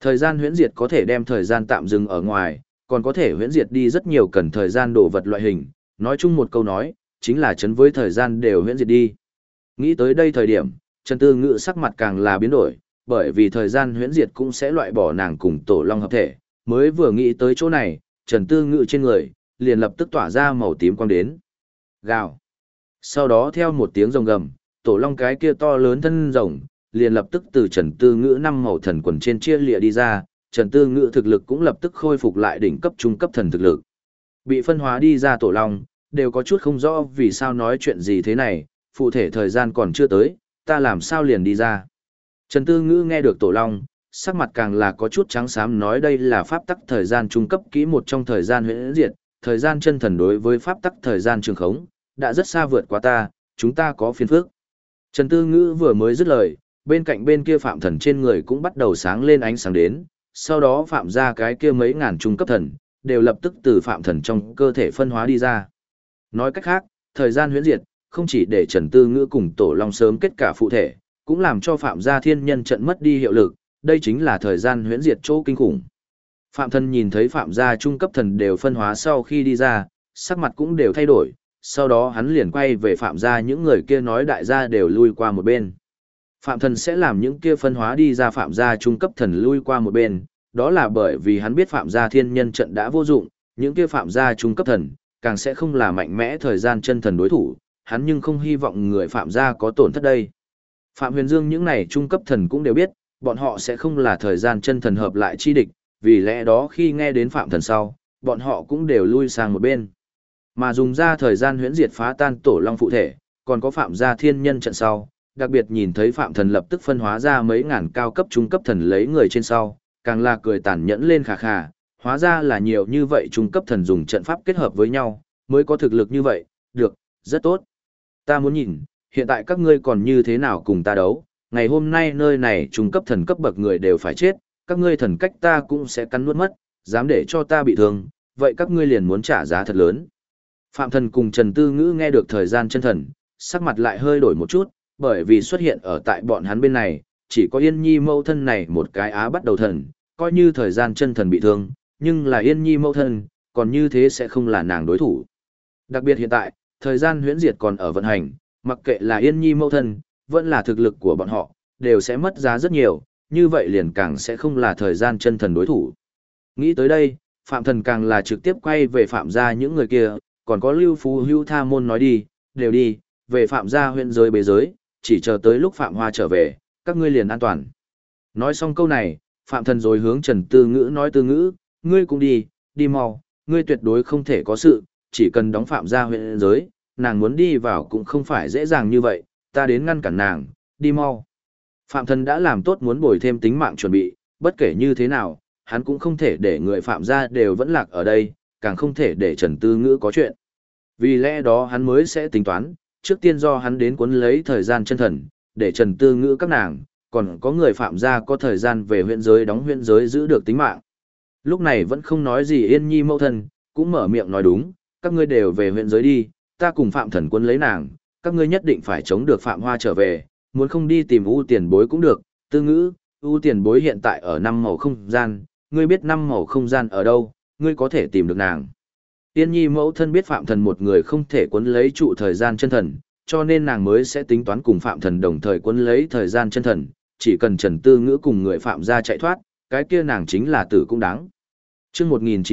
A: Thời gian huyễn diệt có thể đem thời gian tạm dừng ở ngoài, còn có thể huyễn diệt đi rất nhiều cần thời gian đồ vật loại hình, nói chung một câu nói, chính là chấn với thời gian đều huyễn diệt đi. Nghĩ tới đây thời điểm, Trần Tư Ngữ sắc mặt càng là biến đổi, bởi vì thời gian huyễn diệt cũng sẽ loại bỏ nàng cùng Tổ Long hợp thể, mới vừa nghĩ tới chỗ này, Trần Tư Ngữ trên người liền lập tức tỏa ra màu tím quang đến. Gào. Sau đó theo một tiếng rồng gầm, Tổ Long cái kia to lớn thân rồng liền lập tức từ Trần Tư Ngữ năm màu thần quần trên chia lìa đi ra, Trần Tư Ngữ thực lực cũng lập tức khôi phục lại đỉnh cấp trung cấp thần thực lực. Bị phân hóa đi ra Tổ Long, đều có chút không rõ vì sao nói chuyện gì thế này, phụ thể thời gian còn chưa tới, ta làm sao liền đi ra. Trần Tư Ngữ nghe được Tổ Long, sắc mặt càng là có chút trắng xám nói đây là pháp tắc thời gian trung cấp kỹ một trong thời gian huyễn diệt, thời gian chân thần đối với pháp tắc thời gian trường khống, đã rất xa vượt qua ta, chúng ta có phiền phức. Trần Tư Ngữ vừa mới dứt lời, bên cạnh bên kia Phạm Thần trên người cũng bắt đầu sáng lên ánh sáng đến, sau đó Phạm ra cái kia mấy ngàn trung cấp thần, đều lập tức từ Phạm Thần trong cơ thể phân hóa đi ra. Nói cách khác, thời gian huyễn diệt, không chỉ để Trần Tư Ngữ cùng Tổ Long sớm kết cả phụ thể, cũng làm cho Phạm gia thiên nhân trận mất đi hiệu lực, đây chính là thời gian huyễn diệt chỗ kinh khủng. Phạm Thần nhìn thấy Phạm gia trung cấp thần đều phân hóa sau khi đi ra, sắc mặt cũng đều thay đổi, sau đó hắn liền quay về Phạm gia những người kia nói đại gia đều lui qua một bên. Phạm Thần sẽ làm những kia phân hóa đi ra Phạm gia trung cấp thần lui qua một bên, đó là bởi vì hắn biết Phạm gia thiên nhân trận đã vô dụng, những kia Phạm gia trung cấp thần, càng sẽ không là mạnh mẽ thời gian chân thần đối thủ, hắn nhưng không hy vọng người Phạm gia có tổn thất đây. Phạm Huyền Dương những này trung cấp thần cũng đều biết, bọn họ sẽ không là thời gian chân thần hợp lại chi địch, vì lẽ đó khi nghe đến Phạm Thần sau, bọn họ cũng đều lui sang một bên. Mà dùng ra thời gian huyễn diệt phá tan Tổ Long phụ thể, còn có Phạm gia thiên nhân trận sau, đặc biệt nhìn thấy Phạm Thần lập tức phân hóa ra mấy ngàn cao cấp trung cấp thần lấy người trên sau, càng là cười tàn nhẫn lên khà khà, hóa ra là nhiều như vậy trung cấp thần dùng trận pháp kết hợp với nhau, mới có thực lực như vậy, được, rất tốt. Ta muốn nhìn, hiện tại các ngươi còn như thế nào cùng ta đấu, ngày hôm nay nơi này trung cấp thần cấp bậc người đều phải chết, các ngươi thần cách ta cũng sẽ cắn nuốt mất, dám để cho ta bị thương, vậy các ngươi liền muốn trả giá thật lớn. Phạm Thần cùng Trần Tư Ngữ nghe được thời gian chân thần, sắc mặt lại hơi đổi một chút, bởi vì xuất hiện ở tại bọn hắn bên này, chỉ có Yên Nhi mẫu thân này một cái á bắt đầu thần, coi như thời gian chân thần bị thương, nhưng là Yên Nhi mẫu thân, còn như thế sẽ không là nàng đối thủ. Đặc biệt hiện tại, thời gian huyễn diệt còn ở vận hành, mặc kệ là Yên Nhi mẫu thân, vẫn là thực lực của bọn họ, đều sẽ mất giá rất nhiều, như vậy liền càng sẽ không là thời gian chân thần đối thủ. Nghĩ tới đây, Phạm Thần càng là trực tiếp quay về Phạm gia những người kia, còn có Lưu Phú Hữu Tha Môn nói đi, đều đi, về Phạm gia huyện giới bế giới, chỉ chờ tới lúc Phạm Hoa trở về, các ngươi liền an toàn. Nói xong câu này, Phạm Thần rồi hướng Trần Tư Ngữ nói Tư Ngữ, ngươi cũng đi, đi mau, ngươi tuyệt đối không thể có sự, chỉ cần đóng Phạm gia huyện giới, nàng muốn đi vào cũng không phải dễ dàng như vậy, ta đến ngăn cản nàng, đi mau. Phạm Thần đã làm tốt muốn bồi thêm tính mạng chuẩn bị, bất kể như thế nào, hắn cũng không thể để người Phạm gia đều vẫn lạc ở đây, càng không thể để Trần Tư Ngữ có chuyện. Vì lẽ đó hắn mới sẽ tính toán, trước tiên do hắn đến cuốn lấy thời gian chân thần, để Trần Tư Ngữ các nàng, còn có người Phạm gia có thời gian về huyện giới đóng huyện giới giữ được tính mạng. Lúc này vẫn không nói gì Yên Nhi mẫu thân, cũng mở miệng nói đúng, các ngươi đều về huyện giới đi, ta cùng Phạm Thần cuốn lấy nàng, các ngươi nhất định phải chống được Phạm Hoa trở về, muốn không đi tìm U Tiền Bối cũng được, Tư Ngữ, U Tiền Bối hiện tại ở 5 màu không gian, ngươi biết 5 màu không gian ở đâu, ngươi có thể tìm được nàng. Yên Nhi mẫu thân biết Phạm Thần một người không thể cuốn lấy trụ thời gian chân thần, cho nên nàng mới sẽ tính toán cùng Phạm Thần đồng thời cuốn lấy thời gian chân thần, chỉ cần Trần Tư Ngữ cùng người Phạm gia chạy thoát, cái kia nàng chính là tử cũng đáng. Chương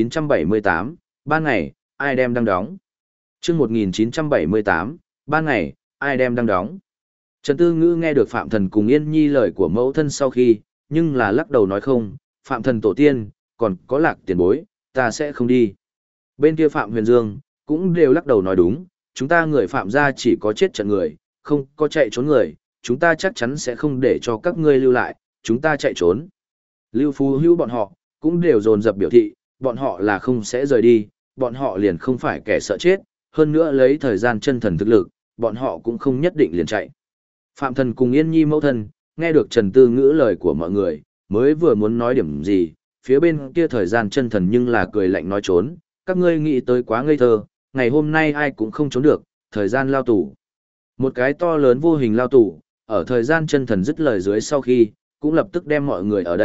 A: 1978, ban ngày, ai đem đăng đóng. Chương 1978, ban ngày, ai đem đăng đóng. Trần Tư Ngữ nghe được Phạm Thần cùng Yên Nhi lời của mẫu thân sau khi, nhưng là lắc đầu nói không, Phạm Thần tổ tiên, còn có Lạc Tiền Bối, ta sẽ không đi. Bên kia Phạm Huyền Dương, cũng đều lắc đầu nói đúng, chúng ta người Phạm gia chỉ có chết trận người, không có chạy trốn người, chúng ta chắc chắn sẽ không để cho các ngươi lưu lại, chúng ta chạy trốn. Lưu Phú Hữu bọn họ, cũng đều dồn dập biểu thị, bọn họ là không sẽ rời đi, bọn họ liền không phải kẻ sợ chết, hơn nữa lấy thời gian chân thần thực lực, bọn họ cũng không nhất định liền chạy. Phạm Thần cùng Yên Nhi mẫu thân, nghe được Trần Tư Ngữ lời của mọi người, mới vừa muốn nói điểm gì, phía bên kia thời gian chân thần nhưng là cười lạnh nói trốn, các ngươi nghĩ tới quá ngây thơ, ngày hôm nay ai cũng không trốn được, thời gian lao tù. Một cái to lớn vô hình lao tù, ở thời gian chân thần dứt lời dưới sau khi, cũng lập tức đem mọi người ở đây,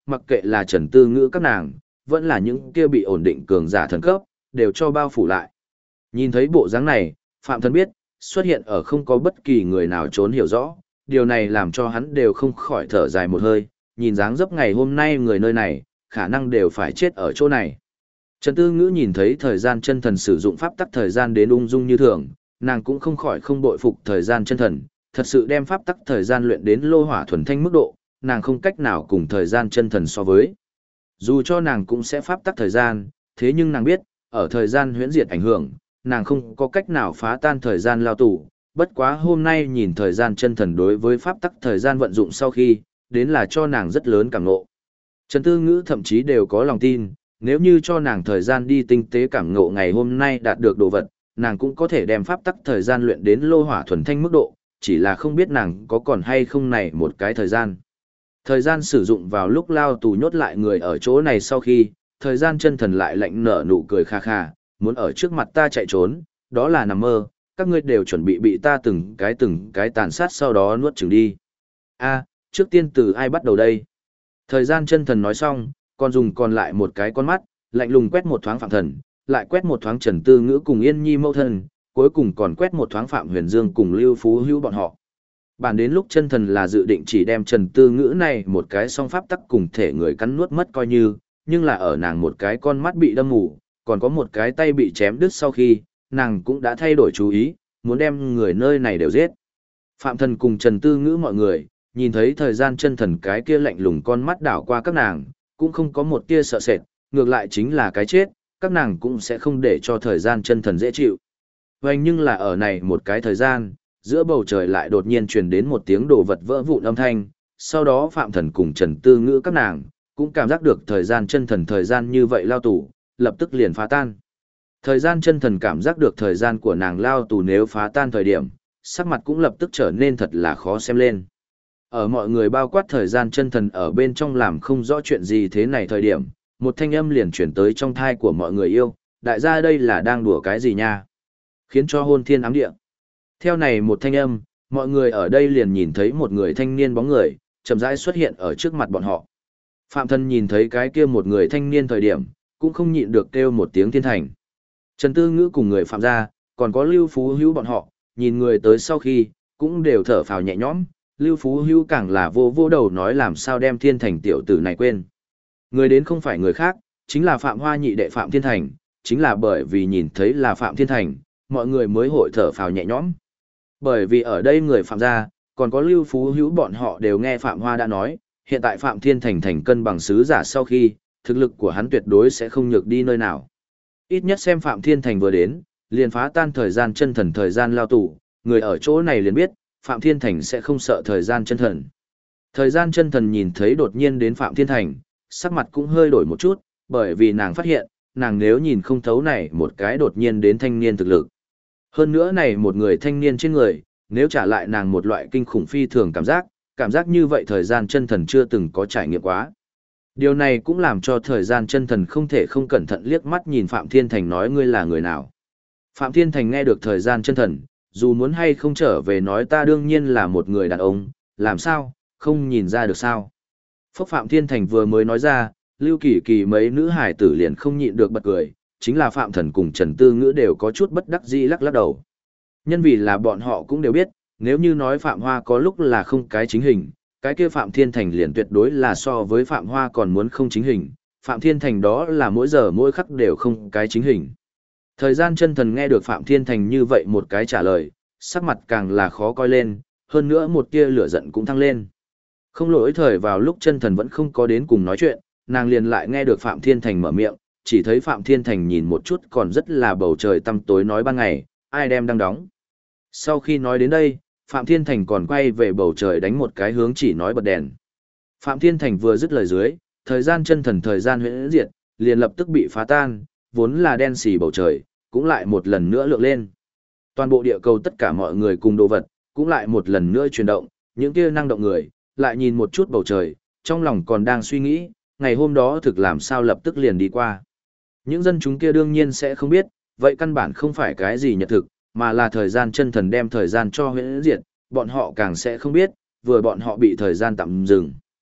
A: mặc kệ là Trần Tư Ngữ các nàng, vẫn là những kia bị ổn định cường giả thần cấp, đều cho bao phủ lại. Nhìn thấy bộ dáng này, Phạm Thần biết, xuất hiện ở không có bất kỳ người nào trốn hiểu rõ, điều này làm cho hắn đều không khỏi thở dài một hơi, nhìn dáng dấp ngày hôm nay người nơi này, khả năng đều phải chết ở chỗ này. Trần Tư Ngữ nhìn thấy thời gian chân thần sử dụng pháp tắc thời gian đến ung dung như thường, nàng cũng không khỏi không bội phục thời gian chân thần, thật sự đem pháp tắc thời gian luyện đến lô hỏa thuần thanh mức độ, nàng không cách nào cùng thời gian chân thần so với. Dù cho nàng cũng sẽ pháp tắc thời gian, thế nhưng nàng biết, ở thời gian huyễn diệt ảnh hưởng, nàng không có cách nào phá tan thời gian lao tù. Bất quá hôm nay nhìn thời gian chân thần đối với pháp tắc thời gian vận dụng sau khi, đến là cho nàng rất lớn cảm ngộ. Trần Tư Ngữ thậm chí đều có lòng tin, nếu như cho nàng thời gian đi tinh tế cảm ngộ ngày hôm nay đạt được đồ vật, nàng cũng có thể đem pháp tắc thời gian luyện đến lô hỏa thuần thanh mức độ, chỉ là không biết nàng có còn hay không này một cái thời gian. Thời gian sử dụng vào lúc lao tù nhốt lại người ở chỗ này sau khi, thời gian chân thần lại lạnh nở nụ cười kha kha, muốn ở trước mặt ta chạy trốn, đó là nằm mơ, các ngươi đều chuẩn bị ta từng cái tàn sát sau đó nuốt chửng đi. A, trước tiên từ ai bắt đầu đây? Thời gian chân thần nói xong, còn dùng còn lại một cái con mắt, lạnh lùng quét một thoáng Phạm Thần, lại quét một thoáng Trần Tư Ngữ cùng Yên Nhi mẫu thân, cuối cùng còn quét một thoáng Phạm Huyền Dương cùng Lưu Phú Hữu bọn họ. Bản đến lúc chân thần là dự định chỉ đem Trần Tư Ngữ này một cái song pháp tắc cùng thể người cắn nuốt mất coi như, nhưng là ở nàng một cái con mắt bị đâm mù, còn có một cái tay bị chém đứt sau khi, nàng cũng đã thay đổi chú ý, muốn đem người nơi này đều giết. Phạm Thần cùng Trần Tư Ngữ mọi người, nhìn thấy thời gian chân thần cái kia lạnh lùng con mắt đảo qua các nàng, cũng không có một tia sợ sệt, ngược lại chính là cái chết, các nàng cũng sẽ không để cho thời gian chân thần dễ chịu. Vậy nhưng là ở này một cái thời gian, giữa bầu trời lại đột nhiên truyền đến một tiếng đồ vật vỡ vụn âm thanh, sau đó Phạm Thần cùng Trần Tư Ngữ các nàng, cũng cảm giác được thời gian chân thần thời gian như vậy lao tù, lập tức liền phá tan. Thời gian chân thần cảm giác được thời gian của nàng lao tù nếu phá tan thời điểm, sắc mặt cũng lập tức trở nên thật là khó xem lên. Ở mọi người bao quát thời gian chân thần ở bên trong làm không rõ chuyện gì thế này thời điểm, một thanh âm liền chuyển tới trong thai của mọi người yêu, đại gia đây là đang đùa cái gì nha? Khiến cho hôn thiên ám địa. Theo này một thanh âm, mọi người ở đây liền nhìn thấy một người thanh niên bóng người, chậm rãi xuất hiện ở trước mặt bọn họ. Phạm Thần nhìn thấy cái kia một người thanh niên thời điểm, cũng không nhịn được kêu một tiếng thiên thành. Trần Tư Ngữ cùng người Phạm gia, còn có Lưu Phú Hữu bọn họ, nhìn người tới sau khi, cũng đều thở phào nhẹ nhõm, Lưu Phú Hữu càng là vô vô đầu nói làm sao đem thiên thành tiểu tử này quên. Người đến không phải người khác, chính là Phạm Hoa nhị đệ Phạm Thiên Thành, chính là bởi vì nhìn thấy là Phạm Thiên Thành, mọi người mới hội thở phào nhẹ nhõm. Bởi vì ở đây người Phạm gia, còn có Lưu Phú Hữu bọn họ đều nghe Phạm Hoa đã nói, hiện tại Phạm Thiên Thành thành cân bằng sứ giả sau khi, thực lực của hắn tuyệt đối sẽ không nhược đi nơi nào. Ít nhất xem Phạm Thiên Thành vừa đến, liền phá tan thời gian chân thần thời gian lao tù, người ở chỗ này liền biết, Phạm Thiên Thành sẽ không sợ thời gian chân thần. Thời gian chân thần nhìn thấy đột nhiên đến Phạm Thiên Thành, sắc mặt cũng hơi đổi một chút, bởi vì nàng phát hiện, nàng nếu nhìn không thấu này một cái đột nhiên đến thanh niên thực lực. Hơn nữa này một người thanh niên trên người, nếu trả lại nàng một loại kinh khủng phi thường cảm giác như vậy thời gian chân thần chưa từng có trải nghiệm quá. Điều này cũng làm cho thời gian chân thần không thể không cẩn thận liếc mắt nhìn Phạm Thiên Thành nói ngươi là người nào. Phạm Thiên Thành nghe được thời gian chân thần, dù muốn hay không trở về nói ta đương nhiên là một người đàn ông, làm sao, không nhìn ra được sao. Phúc Phạm Thiên Thành vừa mới nói ra, Lưu Kỳ Kỳ mấy nữ hải tử liền không nhịn được bật cười, chính là Phạm Thần cùng Trần Tư Ngữ đều có chút bất đắc dĩ lắc lắc đầu. Nhân vì là bọn họ cũng đều biết, nếu như nói Phạm Hoa có lúc là không cái chính hình, cái kia Phạm Thiên Thành liền tuyệt đối là so với Phạm Hoa còn muốn không chính hình, Phạm Thiên Thành đó là mỗi giờ mỗi khắc đều không cái chính hình. Thời gian chân thần nghe được Phạm Thiên Thành như vậy một cái trả lời, sắc mặt càng là khó coi lên, hơn nữa một tia lửa giận cũng thăng lên. Không lỗi thời vào lúc chân thần vẫn không có đến cùng nói chuyện, nàng liền lại nghe được Phạm Thiên Thành mở miệng, chỉ thấy Phạm Thiên Thành nhìn một chút còn rất là bầu trời tăm tối nói ban ngày, ai đem đang đóng. Sau khi nói đến đây, Phạm Thiên Thành còn quay về bầu trời đánh một cái hướng chỉ nói bật đèn. Phạm Thiên Thành vừa dứt lời dưới, thời gian chân thần thời gian huyễn diệt, liền lập tức bị phá tan, vốn là đen xì bầu trời, cũng lại một lần nữa lượng lên. Toàn bộ địa cầu tất cả mọi người cùng đồ vật, cũng lại một lần nữa chuyển động, những kia năng động người, lại nhìn một chút bầu trời, trong lòng còn đang suy nghĩ, ngày hôm đó thực làm sao lập tức liền đi qua. Những dân chúng kia đương nhiên sẽ không biết, vậy căn bản không phải cái gì nhật thực, mà là thời gian chân thần đem thời gian cho huyễn diệt, bọn họ càng sẽ không biết, vừa bọn họ bị thời gian tạm dừng.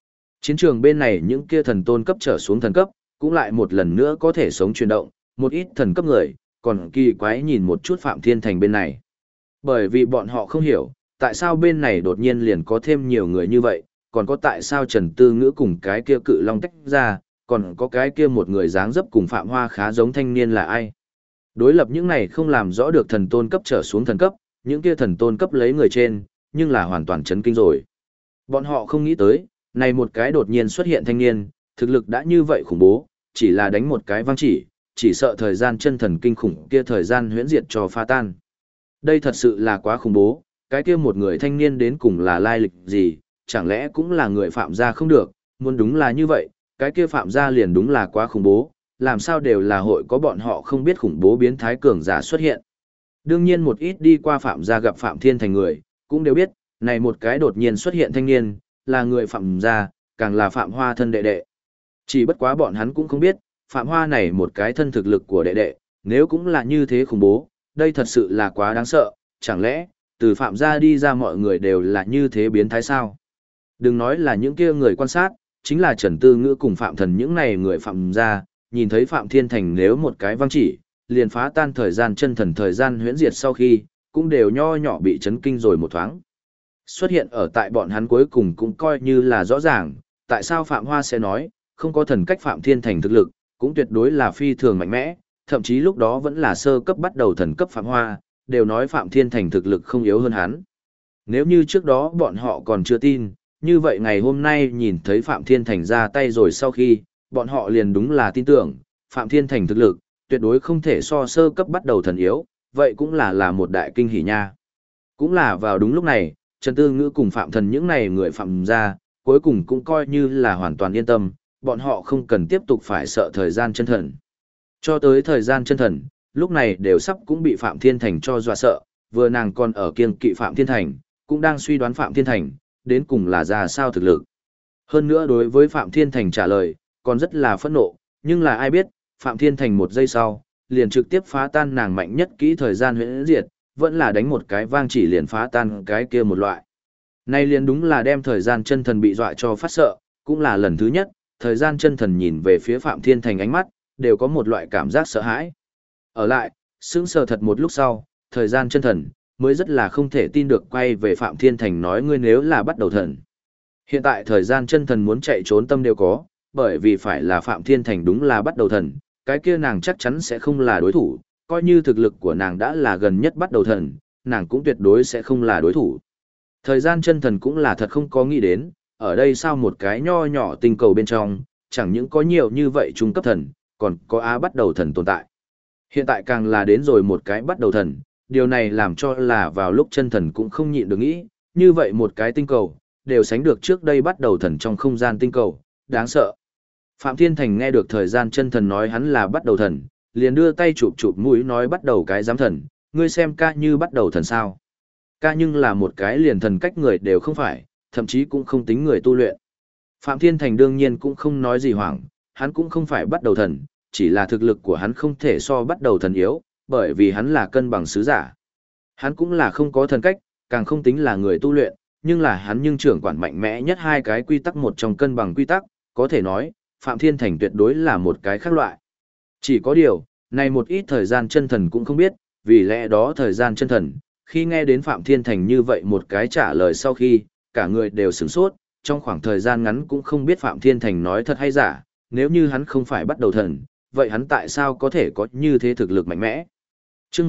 A: Chiến trường bên này những kia thần tôn cấp trở xuống thần cấp, cũng lại một lần nữa có thể sống chuyển động, một ít thần cấp người, còn kỳ quái nhìn một chút Phạm Thiên Thành bên này. Bởi vì bọn họ không hiểu, tại sao bên này đột nhiên liền có thêm nhiều người như vậy, còn có tại sao Trần Tư Ngữ cùng cái kia cự long tách ra, còn có cái kia một người dáng dấp cùng Phạm Hoa khá giống thanh niên là ai. Đối lập những này không làm rõ được thần tôn cấp trở xuống thần cấp, những kia thần tôn cấp lấy người trên, nhưng là hoàn toàn chấn kinh rồi. Bọn họ không nghĩ tới, này một cái đột nhiên xuất hiện thanh niên, thực lực đã như vậy khủng bố, chỉ là đánh một cái vang chỉ sợ thời gian chân thần kinh khủng kia thời gian huyễn diệt cho pha tan. Đây thật sự là quá khủng bố, cái kia một người thanh niên đến cùng là lai lịch gì, chẳng lẽ cũng là người phạm gia không được, muốn đúng là như vậy, cái kia phạm gia liền đúng là quá khủng bố, làm sao đều là hội có bọn họ không biết khủng bố biến thái cường giả xuất hiện. Đương nhiên một ít đi qua phạm gia gặp Phạm Thiên Thành người, cũng đều biết, này một cái đột nhiên xuất hiện thanh niên, là người phạm gia, càng là Phạm Hoa thân đệ đệ. Chỉ bất quá bọn hắn cũng không biết, Phạm Hoa này một cái thân thực lực của đệ đệ, nếu cũng là như thế khủng bố, đây thật sự là quá đáng sợ, chẳng lẽ, từ Phạm gia đi ra mọi người đều là như thế biến thái sao? Đừng nói là những kia người quan sát, chính là Trần Tư Ngữ cùng Phạm Thần những này người Phạm gia, nhìn thấy Phạm Thiên Thành nếu một cái văng chỉ, liền phá tan thời gian chân thần thời gian huyễn diệt sau khi, cũng đều nho nhỏ bị chấn kinh rồi một thoáng. Xuất hiện ở tại bọn hắn cuối cùng cũng coi như là rõ ràng, tại sao Phạm Hoa sẽ nói, không có thần cách Phạm Thiên Thành thực lực, cũng tuyệt đối là phi thường mạnh mẽ, thậm chí lúc đó vẫn là sơ cấp bắt đầu thần cấp Phạm Hoa, đều nói Phạm Thiên Thành thực lực không yếu hơn hắn. Nếu như trước đó bọn họ còn chưa tin, như vậy ngày hôm nay nhìn thấy Phạm Thiên Thành ra tay rồi sau khi, bọn họ liền đúng là tin tưởng, Phạm Thiên Thành thực lực, tuyệt đối không thể so sơ cấp bắt đầu thần yếu, vậy cũng là một đại kinh hỉ nha. Cũng là vào đúng lúc này, Trần Tư Ngữ cùng Phạm Thần những này người Phạm gia, cuối cùng cũng coi như là hoàn toàn yên tâm, bọn họ không cần tiếp tục phải sợ thời gian chân thần. Cho tới thời gian chân thần, lúc này đều sắp cũng bị Phạm Thiên Thành cho dọa sợ, vừa nàng còn ở kiêng kỵ Phạm Thiên Thành, cũng đang suy đoán Phạm Thiên Thành, đến cùng là ra sao thực lực. Hơn nữa đối với Phạm Thiên Thành trả lời, còn rất là phẫn nộ, nhưng là ai biết, Phạm Thiên Thành một giây sau, liền trực tiếp phá tan nàng mạnh nhất kỹ thời gian huyễn diệt, vẫn là đánh một cái vang chỉ liền phá tan cái kia một loại. Nay liền đúng là đem thời gian chân thần bị dọa cho phát sợ, cũng là lần thứ nhất, thời gian chân thần nhìn về phía Phạm Thiên Thành ánh mắt, đều có một loại cảm giác sợ hãi. Ở lại, sững sờ thật một lúc sau, thời gian chân thần, mới rất là không thể tin được quay về Phạm Thiên Thành nói ngươi nếu là bắt đầu thần. Hiện tại thời gian chân thần muốn chạy trốn tâm đều có, bởi vì phải là Phạm Thiên Thành đúng là bắt đầu thần, cái kia nàng chắc chắn sẽ không là đối thủ, coi như thực lực của nàng đã là gần nhất bắt đầu thần, nàng cũng tuyệt đối sẽ không là đối thủ. Thời gian chân thần cũng là thật không có nghĩ đến, ở đây sao một cái nho nhỏ tinh cầu bên trong, chẳng những có nhiều như vậy trung cấp thần, còn có á bắt đầu thần tồn tại. Hiện tại càng là đến rồi một cái bắt đầu thần, điều này làm cho là vào lúc chân thần cũng không nhịn được nghĩ, như vậy một cái tinh cầu, đều sánh được trước đây bắt đầu thần trong không gian tinh cầu, đáng sợ. Phạm Thiên Thành nghe được thời gian chân thần nói hắn là bắt đầu thần, liền đưa tay chụp chụp mũi nói bắt đầu cái giám thần, ngươi xem ca như bắt đầu thần sao. Ca nhưng là một cái liền thần cách người đều không phải, thậm chí cũng không tính người tu luyện. Phạm Thiên Thành đương nhiên cũng không nói gì hoảng, hắn cũng không phải bắt đầu thần, chỉ là thực lực của hắn không thể so bắt đầu thần yếu, bởi vì hắn là cân bằng sứ giả. Hắn cũng là không có thần cách, càng không tính là người tu luyện, nhưng là hắn nhưng trưởng quản mạnh mẽ nhất hai cái quy tắc một trong cân bằng quy tắc, có thể nói, Phạm Thiên Thành tuyệt đối là một cái khác loại. Chỉ có điều, này một ít thời gian chân thần cũng không biết, vì lẽ đó thời gian chân thần, khi nghe đến Phạm Thiên Thành như vậy một cái trả lời sau khi, cả người đều sửng sốt, trong khoảng thời gian ngắn cũng không biết Phạm Thiên Thành nói thật hay giả, nếu như hắn không phải bắt đầu thần, vậy hắn tại sao có thể có như thế thực lực mạnh mẽ? Chương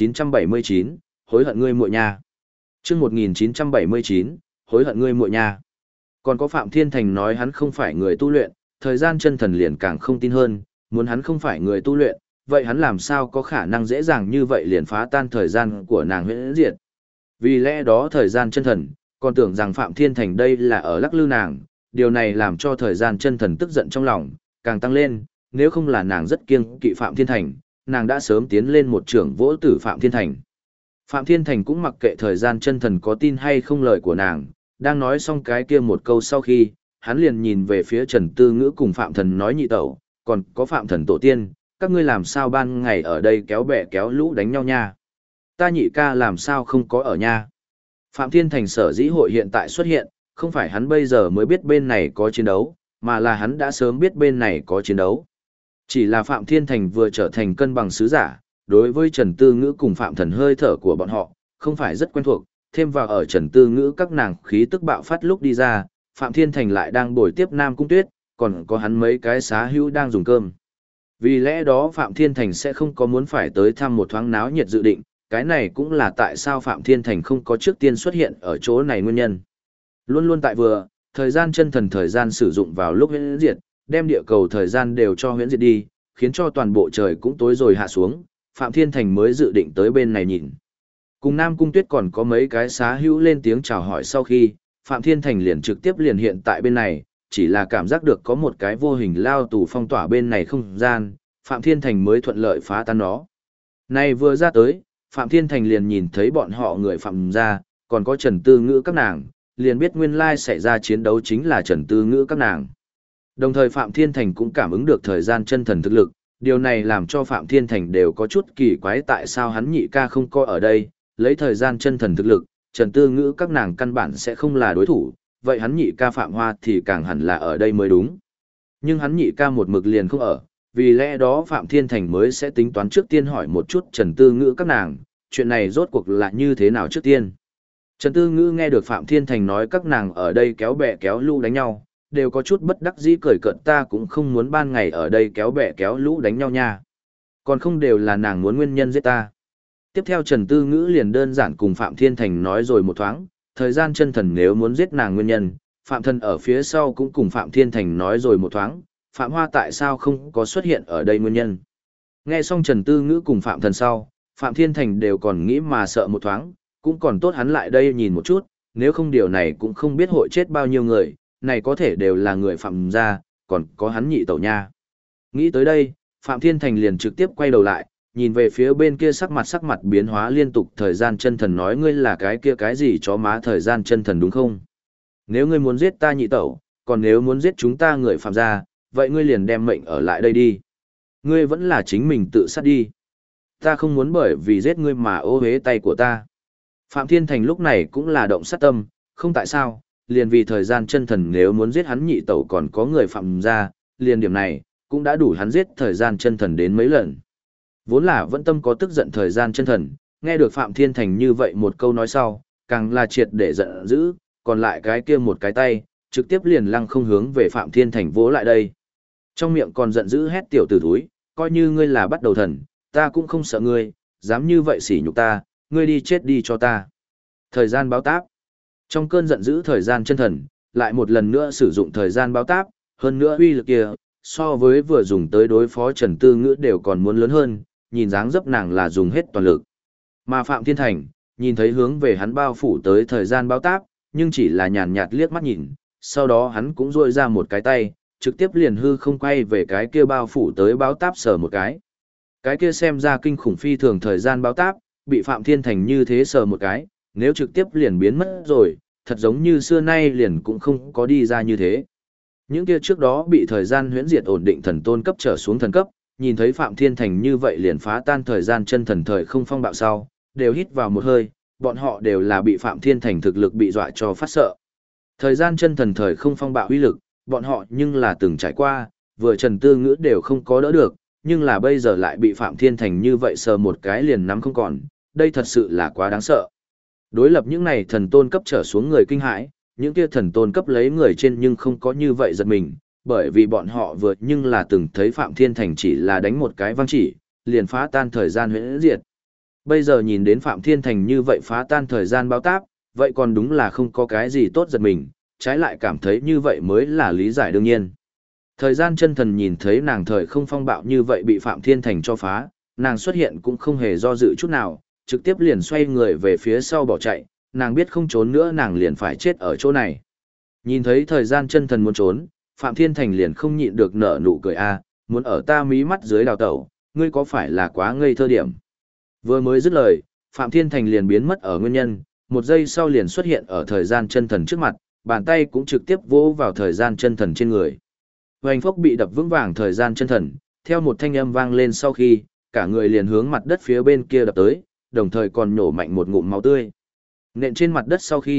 A: 1979, hối hận ngươi muội nha. Chương 1979, hối hận ngươi muội nha. Còn có Phạm Thiên Thành nói hắn không phải người tu luyện, thời gian chân thần liền càng không tin hơn, muốn hắn không phải người tu luyện, vậy hắn làm sao có khả năng dễ dàng như vậy liền phá tan thời gian của nàng huyễn diệt. Vì lẽ đó thời gian chân thần, còn tưởng rằng Phạm Thiên Thành đây là ở lắc lư nàng, điều này làm cho thời gian chân thần tức giận trong lòng, càng tăng lên, nếu không là nàng rất kiêng kỵ Phạm Thiên Thành, nàng đã sớm tiến lên một trưởng vỗ tử Phạm Thiên Thành. Phạm Thiên Thành cũng mặc kệ thời gian chân thần có tin hay không lời của nàng, đang nói xong cái kia một câu sau khi, hắn liền nhìn về phía Trần Tư Ngữ cùng Phạm Thần nói nhị tẩu, còn có Phạm Thần tổ tiên, các ngươi làm sao ban ngày ở đây kéo bè kéo lũ đánh nhau nha. Ta nhị ca làm sao không có ở nha. Phạm Thiên Thành sở dĩ hội hiện tại xuất hiện, không phải hắn bây giờ mới biết bên này có chiến đấu, mà là hắn đã sớm biết bên này có chiến đấu. Chỉ là Phạm Thiên Thành vừa trở thành cân bằng sứ giả, đối với Trần Tư Ngữ cùng Phạm Thần hơi thở của bọn họ, không phải rất quen thuộc, thêm vào ở Trần Tư Ngữ các nàng khí tức bạo phát lúc đi ra, Phạm Thiên Thành lại đang bồi tiếp Nam Cung Tuyết, còn có hắn mấy cái xá hữu đang dùng cơm. Vì lẽ đó Phạm Thiên Thành sẽ không có muốn phải tới thăm một thoáng náo nhiệt dự định, cái này cũng là tại sao Phạm Thiên Thành không có trước tiên xuất hiện ở chỗ này nguyên nhân. Luôn luôn tại vừa, thời gian chân thần thời gian sử dụng vào lúc huyễn diệt, đem địa cầu thời gian đều cho huyễn diệt đi, khiến cho toàn bộ trời cũng tối rồi hạ xuống, Phạm Thiên Thành mới dự định tới bên này nhìn. Cùng Nam Cung Tuyết còn có mấy cái xá hữu lên tiếng chào hỏi sau khi, Phạm Thiên Thành liền trực tiếp liền hiện tại bên này, chỉ là cảm giác được có một cái vô hình lao tù phong tỏa bên này không gian, Phạm Thiên Thành mới thuận lợi phá tan nó. Này vừa ra tới, Phạm Thiên Thành liền nhìn thấy bọn họ người Phạm gia, còn có Trần Tư Ngữ các nàng, liền biết nguyên lai xảy ra chiến đấu chính là Trần Tư Ngữ các nàng. Đồng thời Phạm Thiên Thành cũng cảm ứng được thời gian chân thần thực lực, điều này làm cho Phạm Thiên Thành đều có chút kỳ quái tại sao hắn nhị ca không coi ở đây, lấy thời gian chân thần thực lực, Trần Tư Ngữ các nàng căn bản sẽ không là đối thủ, vậy hắn nhị ca Phạm Hoa thì càng hẳn là ở đây mới đúng. Nhưng hắn nhị ca một mực liền không ở, vì lẽ đó Phạm Thiên Thành mới sẽ tính toán trước tiên hỏi một chút Trần Tư Ngữ các nàng, chuyện này rốt cuộc là như thế nào trước tiên. Trần Tư Ngữ nghe được Phạm Thiên Thành nói các nàng ở đây kéo bè kéo lũ đánh nhau, đều có chút bất đắc dĩ cười cợt, ta cũng không muốn ban ngày ở đây kéo bè kéo lũ đánh nhau nha. Còn không đều là nàng muốn nguyên nhân giết ta. Tiếp theo Trần Tư Ngữ liền đơn giản cùng Phạm Thiên Thành nói rồi một thoáng, thời gian chân thần nếu muốn giết nàng nguyên nhân, Phạm Thần ở phía sau cũng cùng Phạm Thiên Thành nói rồi một thoáng, Phạm Hoa tại sao không có xuất hiện ở đây nguyên nhân. Nghe xong Trần Tư Ngữ cùng Phạm Thần sau, Phạm Thiên Thành đều còn nghĩ mà sợ một thoáng, cũng còn tốt hắn lại đây nhìn một chút, nếu không điều này cũng không biết hội chết bao nhiêu người, này có thể đều là người Phạm gia, còn có hắn nhị tẩu nha. Nghĩ tới đây, Phạm Thiên Thành liền trực tiếp quay đầu lại, nhìn về phía bên kia sắc mặt biến hóa liên tục thời gian chân thần nói ngươi là cái kia cái gì chó má thời gian chân thần đúng không? Nếu ngươi muốn giết ta nhị tẩu, còn nếu muốn giết chúng ta người Phạm gia, vậy ngươi liền đem mệnh ở lại đây đi. Ngươi vẫn là chính mình tự sát đi. Ta không muốn bởi vì giết ngươi mà ô uế tay của ta. Phạm Thiên Thành lúc này cũng là động sát tâm, không tại sao, liền vì thời gian chân thần nếu muốn giết hắn nhị tẩu còn có người Phạm gia, liền điểm này, cũng đã đủ hắn giết thời gian chân thần đến mấy lần. Vốn là vẫn tâm có tức giận thời gian chân thần, nghe được Phạm Thiên Thành như vậy một câu nói sau, càng là triệt để giận dữ, còn lại cái kia một cái tay, trực tiếp liền lăng không hướng về Phạm Thiên Thành vỗ lại đây. Trong miệng còn giận dữ hét tiểu tử thúi, coi như ngươi là bắt đầu thần, ta cũng không sợ ngươi, dám như vậy sỉ nhục ta, ngươi đi chết đi cho ta. Thời gian báo táp. Trong cơn giận dữ thời gian chân thần, lại một lần nữa sử dụng thời gian báo táp, hơn nữa uy lực kia, so với vừa dùng tới đối phó Trần Tư Ngữ đều còn muốn lớn hơn, nhìn dáng dấp nàng là dùng hết toàn lực. Mà Phạm Thiên Thành, nhìn thấy hướng về hắn bao phủ tới thời gian báo táp, nhưng chỉ là nhàn nhạt liếc mắt nhìn, sau đó hắn cũng duỗi ra một cái tay, trực tiếp liền hư không quay về cái kia bao phủ tới báo táp sờ một cái. Cái kia xem ra kinh khủng phi thường thời gian báo táp, bị Phạm Thiên Thành như thế sờ một cái, nếu trực tiếp liền biến mất rồi, thật giống như xưa nay liền cũng không có đi ra như thế. Những kia trước đó bị thời gian huyễn diệt ổn định thần tôn cấp trở xuống thần cấp, nhìn thấy Phạm Thiên Thành như vậy liền phá tan thời gian chân thần thời không phong bạo sau, đều hít vào một hơi, bọn họ đều là bị Phạm Thiên Thành thực lực bị dọa cho phát sợ. Thời gian chân thần thời không phong bạo uy lực, bọn họ nhưng là từng trải qua, vừa Trần Tư Ngữ đều không có đỡ được, nhưng là bây giờ lại bị Phạm Thiên Thành như vậy sờ một cái liền nắm không còn, đây thật sự là quá đáng sợ. Đối lập những này thần tôn cấp trở xuống người kinh hãi, những kia thần tôn cấp lấy người trên nhưng không có như vậy giật mình, bởi vì bọn họ vượt nhưng là từng thấy Phạm Thiên Thành chỉ là đánh một cái văng chỉ, liền phá tan thời gian huyễn diệt. Bây giờ nhìn đến Phạm Thiên Thành như vậy phá tan thời gian báo táp, vậy còn đúng là không có cái gì tốt giật mình, trái lại cảm thấy như vậy mới là lý giải đương nhiên. Thời gian chân thần nhìn thấy nàng thời không phong bạo như vậy bị Phạm Thiên Thành cho phá, nàng xuất hiện cũng không hề do dự chút nào, trực tiếp liền xoay người về phía sau bỏ chạy, nàng biết không trốn nữa nàng liền phải chết ở chỗ này. Nhìn thấy thời gian chân thần muốn trốn, Phạm Thiên Thành liền không nhịn được nở nụ cười muốn ở ta mí mắt dưới đào tẩu, ngươi có phải là quá ngây thơ điểm. Vừa mới dứt lời, Phạm Thiên Thành liền biến mất ở nguyên nhân, một giây sau liền xuất hiện ở thời gian chân thần trước mặt, bàn tay cũng trực tiếp vỗ vào thời gian chân thần trên người. Hoành phốc bị đập vững vàng thời gian chân thần, theo một thanh âm vang lên sau khi, cả người liền hướng mặt đất phía bên kia đập tới, đồng thời còn nhổ mạnh một ngụm máu tươi. Nện trên mặt đất sau khi,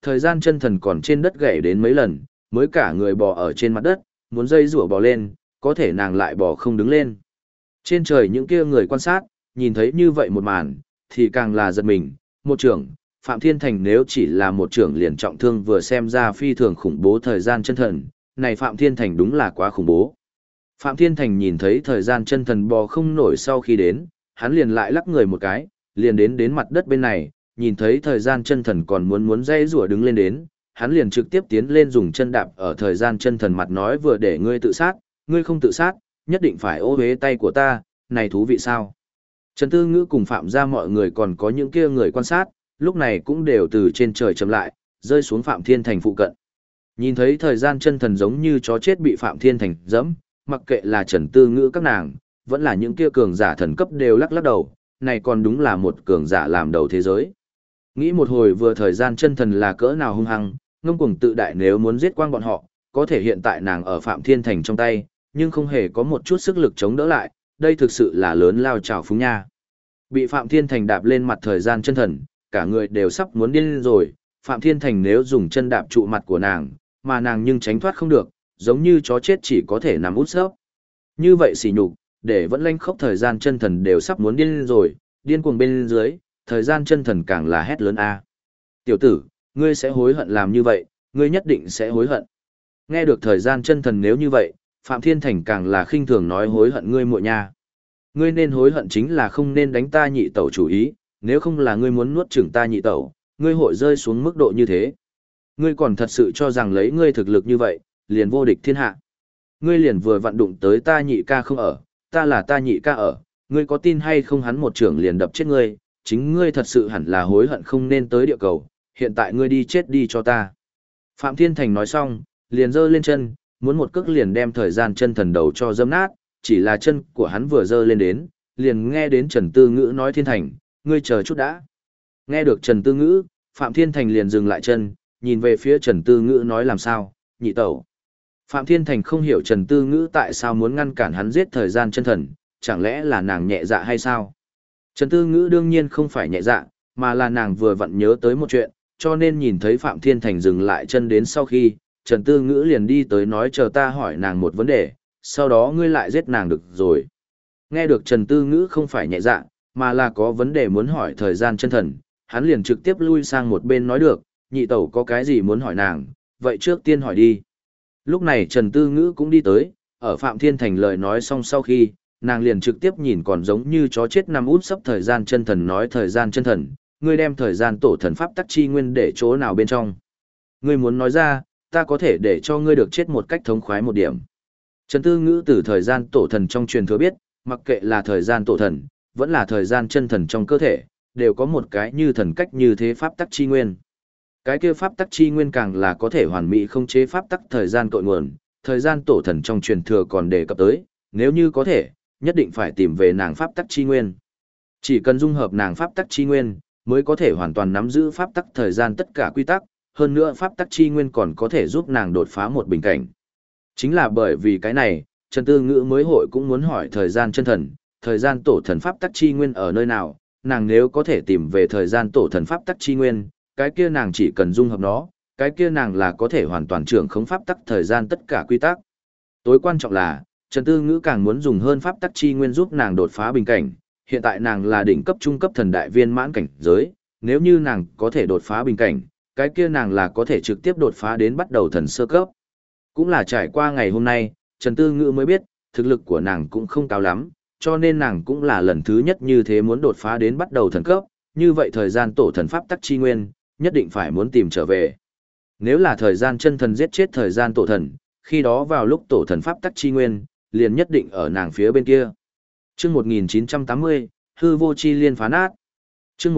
A: Thời gian chân thần còn trên đất gãy đến mấy lần, mới cả người bò ở trên mặt đất, muốn dây rủa bò lên, có thể nàng lại bò không đứng lên. Trên trời những kia người quan sát, nhìn thấy như vậy một màn, thì càng là giật mình, một trưởng, Phạm Thiên Thành nếu chỉ là một trưởng liền trọng thương vừa xem ra phi thường khủng bố thời gian chân thần, này Phạm Thiên Thành đúng là quá khủng bố. Phạm Thiên Thành nhìn thấy thời gian chân thần bò không nổi sau khi đến, hắn liền lại lắc người một cái, liền đến mặt đất bên này, nhìn thấy thời gian chân thần còn muốn dây rủa đứng lên đến, hắn liền trực tiếp tiến lên dùng chân đạp ở thời gian chân thần mặt nói vừa để ngươi tự sát, ngươi không tự sát, nhất định phải ô uế tay của ta, này thú vị sao? Trần Tư Ngữ cùng Phạm gia mọi người còn có những kia người quan sát, lúc này cũng đều từ trên trời chậm lại, rơi xuống Phạm Thiên Thành phụ cận. Nhìn thấy thời gian chân thần giống như chó chết bị Phạm Thiên Thành giẫm, mặc kệ là Trần Tư Ngữ các nàng, vẫn là những kia cường giả thần cấp đều lắc đầu, này còn đúng là một cường giả làm đầu thế giới. Nghĩ một hồi vừa thời gian chân thần là cỡ nào hung hăng, ngông cuồng tự đại nếu muốn giết quang bọn họ, có thể hiện tại nàng ở Phạm Thiên Thành trong tay, nhưng không hề có một chút sức lực chống đỡ lại, đây thực sự là lớn lao trào phúng nha. Bị Phạm Thiên Thành đạp lên mặt thời gian chân thần, cả người đều sắp muốn điên lên rồi, Phạm Thiên Thành nếu dùng chân đạp trụ mặt của nàng, mà nàng nhưng tránh thoát không được, giống như chó chết chỉ có thể nằm út sấp. Như vậy xỉ nhục, để vẫn lanh khốc thời gian chân thần đều sắp muốn điên lên rồi, điên cuồng bên dưới, thời gian chân thần càng là hét lớn a. Tiểu tử, ngươi sẽ hối hận làm như vậy, ngươi nhất định sẽ hối hận. Nghe được thời gian chân thần nếu như vậy, Phạm Thiên Thành càng là khinh thường nói hối hận ngươi muội nha. Ngươi nên hối hận chính là không nên đánh ta nhị tẩu chủ ý, nếu không là ngươi muốn nuốt chửng ta nhị tẩu, ngươi hội rơi xuống mức độ như thế. Ngươi còn thật sự cho rằng lấy ngươi thực lực như vậy, liền vô địch thiên hạ. Ngươi liền vừa vặn đụng tới ta nhị ca không ở, ta là ta nhị ca ở, ngươi có tin hay không hắn một trưởng liền đập chết ngươi, chính ngươi thật sự hẳn là hối hận không nên tới địa cầu, hiện tại ngươi đi chết đi cho ta. Phạm Thiên Thành nói xong, liền giơ lên chân, muốn một cước liền đem thời gian chân thần đầu cho dâm nát, chỉ là chân của hắn vừa giơ lên đến, liền nghe đến Trần Tư Ngữ nói Thiên Thành, ngươi chờ chút đã. Nghe được Trần Tư Ngữ, Phạm Thiên Thành liền dừng lại chân, nhìn về phía Trần Tư Ngữ nói làm sao, nhị tẩu. Phạm Thiên Thành không hiểu Trần Tư Ngữ tại sao muốn ngăn cản hắn giết thời gian chân thần, chẳng lẽ là nàng nhẹ dạ hay sao? Trần Tư Ngữ đương nhiên không phải nhẹ dạ, mà là nàng vừa vặn nhớ tới một chuyện, cho nên nhìn thấy Phạm Thiên Thành dừng lại chân đến sau khi, Trần Tư Ngữ liền đi tới nói chờ ta hỏi nàng một vấn đề, sau đó ngươi lại giết nàng được rồi. Nghe được Trần Tư Ngữ không phải nhẹ dạ, mà là có vấn đề muốn hỏi thời gian chân thần, hắn liền trực tiếp lui sang một bên nói được, nhị tẩu có cái gì muốn hỏi nàng, vậy trước tiên hỏi đi. Lúc này Trần Tư Ngữ cũng đi tới, ở Phạm Thiên Thành lời nói xong sau khi, nàng liền trực tiếp nhìn còn giống như chó chết nằm út sấp thời gian chân thần nói thời gian chân thần, ngươi đem thời gian tổ thần pháp tắc chi nguyên để chỗ nào bên trong. Ngươi muốn nói ra, ta có thể để cho ngươi được chết một cách thống khoái một điểm. Trần Tư Ngữ từ thời gian tổ thần trong truyền thừa biết, mặc kệ là thời gian tổ thần, vẫn là thời gian chân thần trong cơ thể, đều có một cái như thần cách như thế pháp tắc chi nguyên. Cái kia pháp tắc chi nguyên càng là có thể hoàn mỹ không chế pháp tắc thời gian cội nguồn, thời gian tổ thần trong truyền thừa còn đề cập tới, nếu như có thể, nhất định phải tìm về nàng pháp tắc chi nguyên. Chỉ cần dung hợp nàng pháp tắc chi nguyên, mới có thể hoàn toàn nắm giữ pháp tắc thời gian tất cả quy tắc, hơn nữa pháp tắc chi nguyên còn có thể giúp nàng đột phá một bình cảnh. Chính là bởi vì cái này, Trần Tư Ngữ mới hội cũng muốn hỏi thời gian chân thần, thời gian tổ thần pháp tắc chi nguyên ở nơi nào, nàng nếu có thể tìm về thời gian tổ thần pháp tắc chi nguyên, cái kia nàng chỉ cần dung hợp nó, cái kia nàng là có thể hoàn toàn trưởng khống pháp tắc thời gian tất cả quy tắc. Tối quan trọng là, Trần Tư Ngữ càng muốn dùng hơn pháp tắc chi nguyên giúp nàng đột phá bình cảnh, hiện tại nàng là đỉnh cấp trung cấp thần đại viên mãn cảnh giới, nếu như nàng có thể đột phá bình cảnh, cái kia nàng là có thể trực tiếp đột phá đến bắt đầu thần sơ cấp. Cũng là trải qua ngày hôm nay, Trần Tư Ngữ mới biết, thực lực của nàng cũng không cao lắm, cho nên nàng cũng là lần thứ nhất như thế muốn đột phá đến bắt đầu thần cấp, như vậy thời gian tổ thần pháp tắc chi nguyên, nhất định phải muốn tìm trở về. Nếu là thời gian chân thần giết chết thời gian tổ thần, khi đó vào lúc tổ thần pháp tắc chi nguyên, liền nhất định ở nàng phía bên kia. Chương 1980, hư vô chi liên phá nát. Chương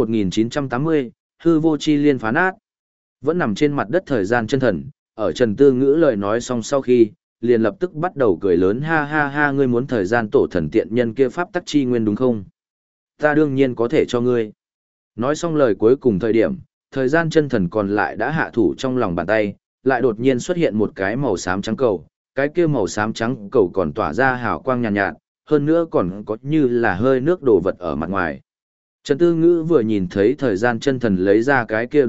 A: 1980, hư vô chi liên phá nát. Vẫn nằm trên mặt đất thời gian chân thần, ở Trần Tư Ngữ lời nói xong sau khi, liền lập tức bắt đầu cười lớn ha ha ha ngươi muốn thời gian tổ thần tiện nhân kia pháp tắc chi nguyên đúng không? Ta đương nhiên có thể cho ngươi. Nói xong lời cuối cùng thời điểm, thời gian chân thần còn lại đã hạ thủ trong lòng bàn tay, lại đột nhiên xuất hiện một cái màu xám trắng cầu, cái kia màu xám trắng cầu còn tỏa ra hào quang nhàn nhạt, hơn nữa còn có như là hơi nước đồ vật ở mặt ngoài. Trần Tư Ngữ vừa nhìn thấy thời gian chân thần lấy ra cái kia đồ vật,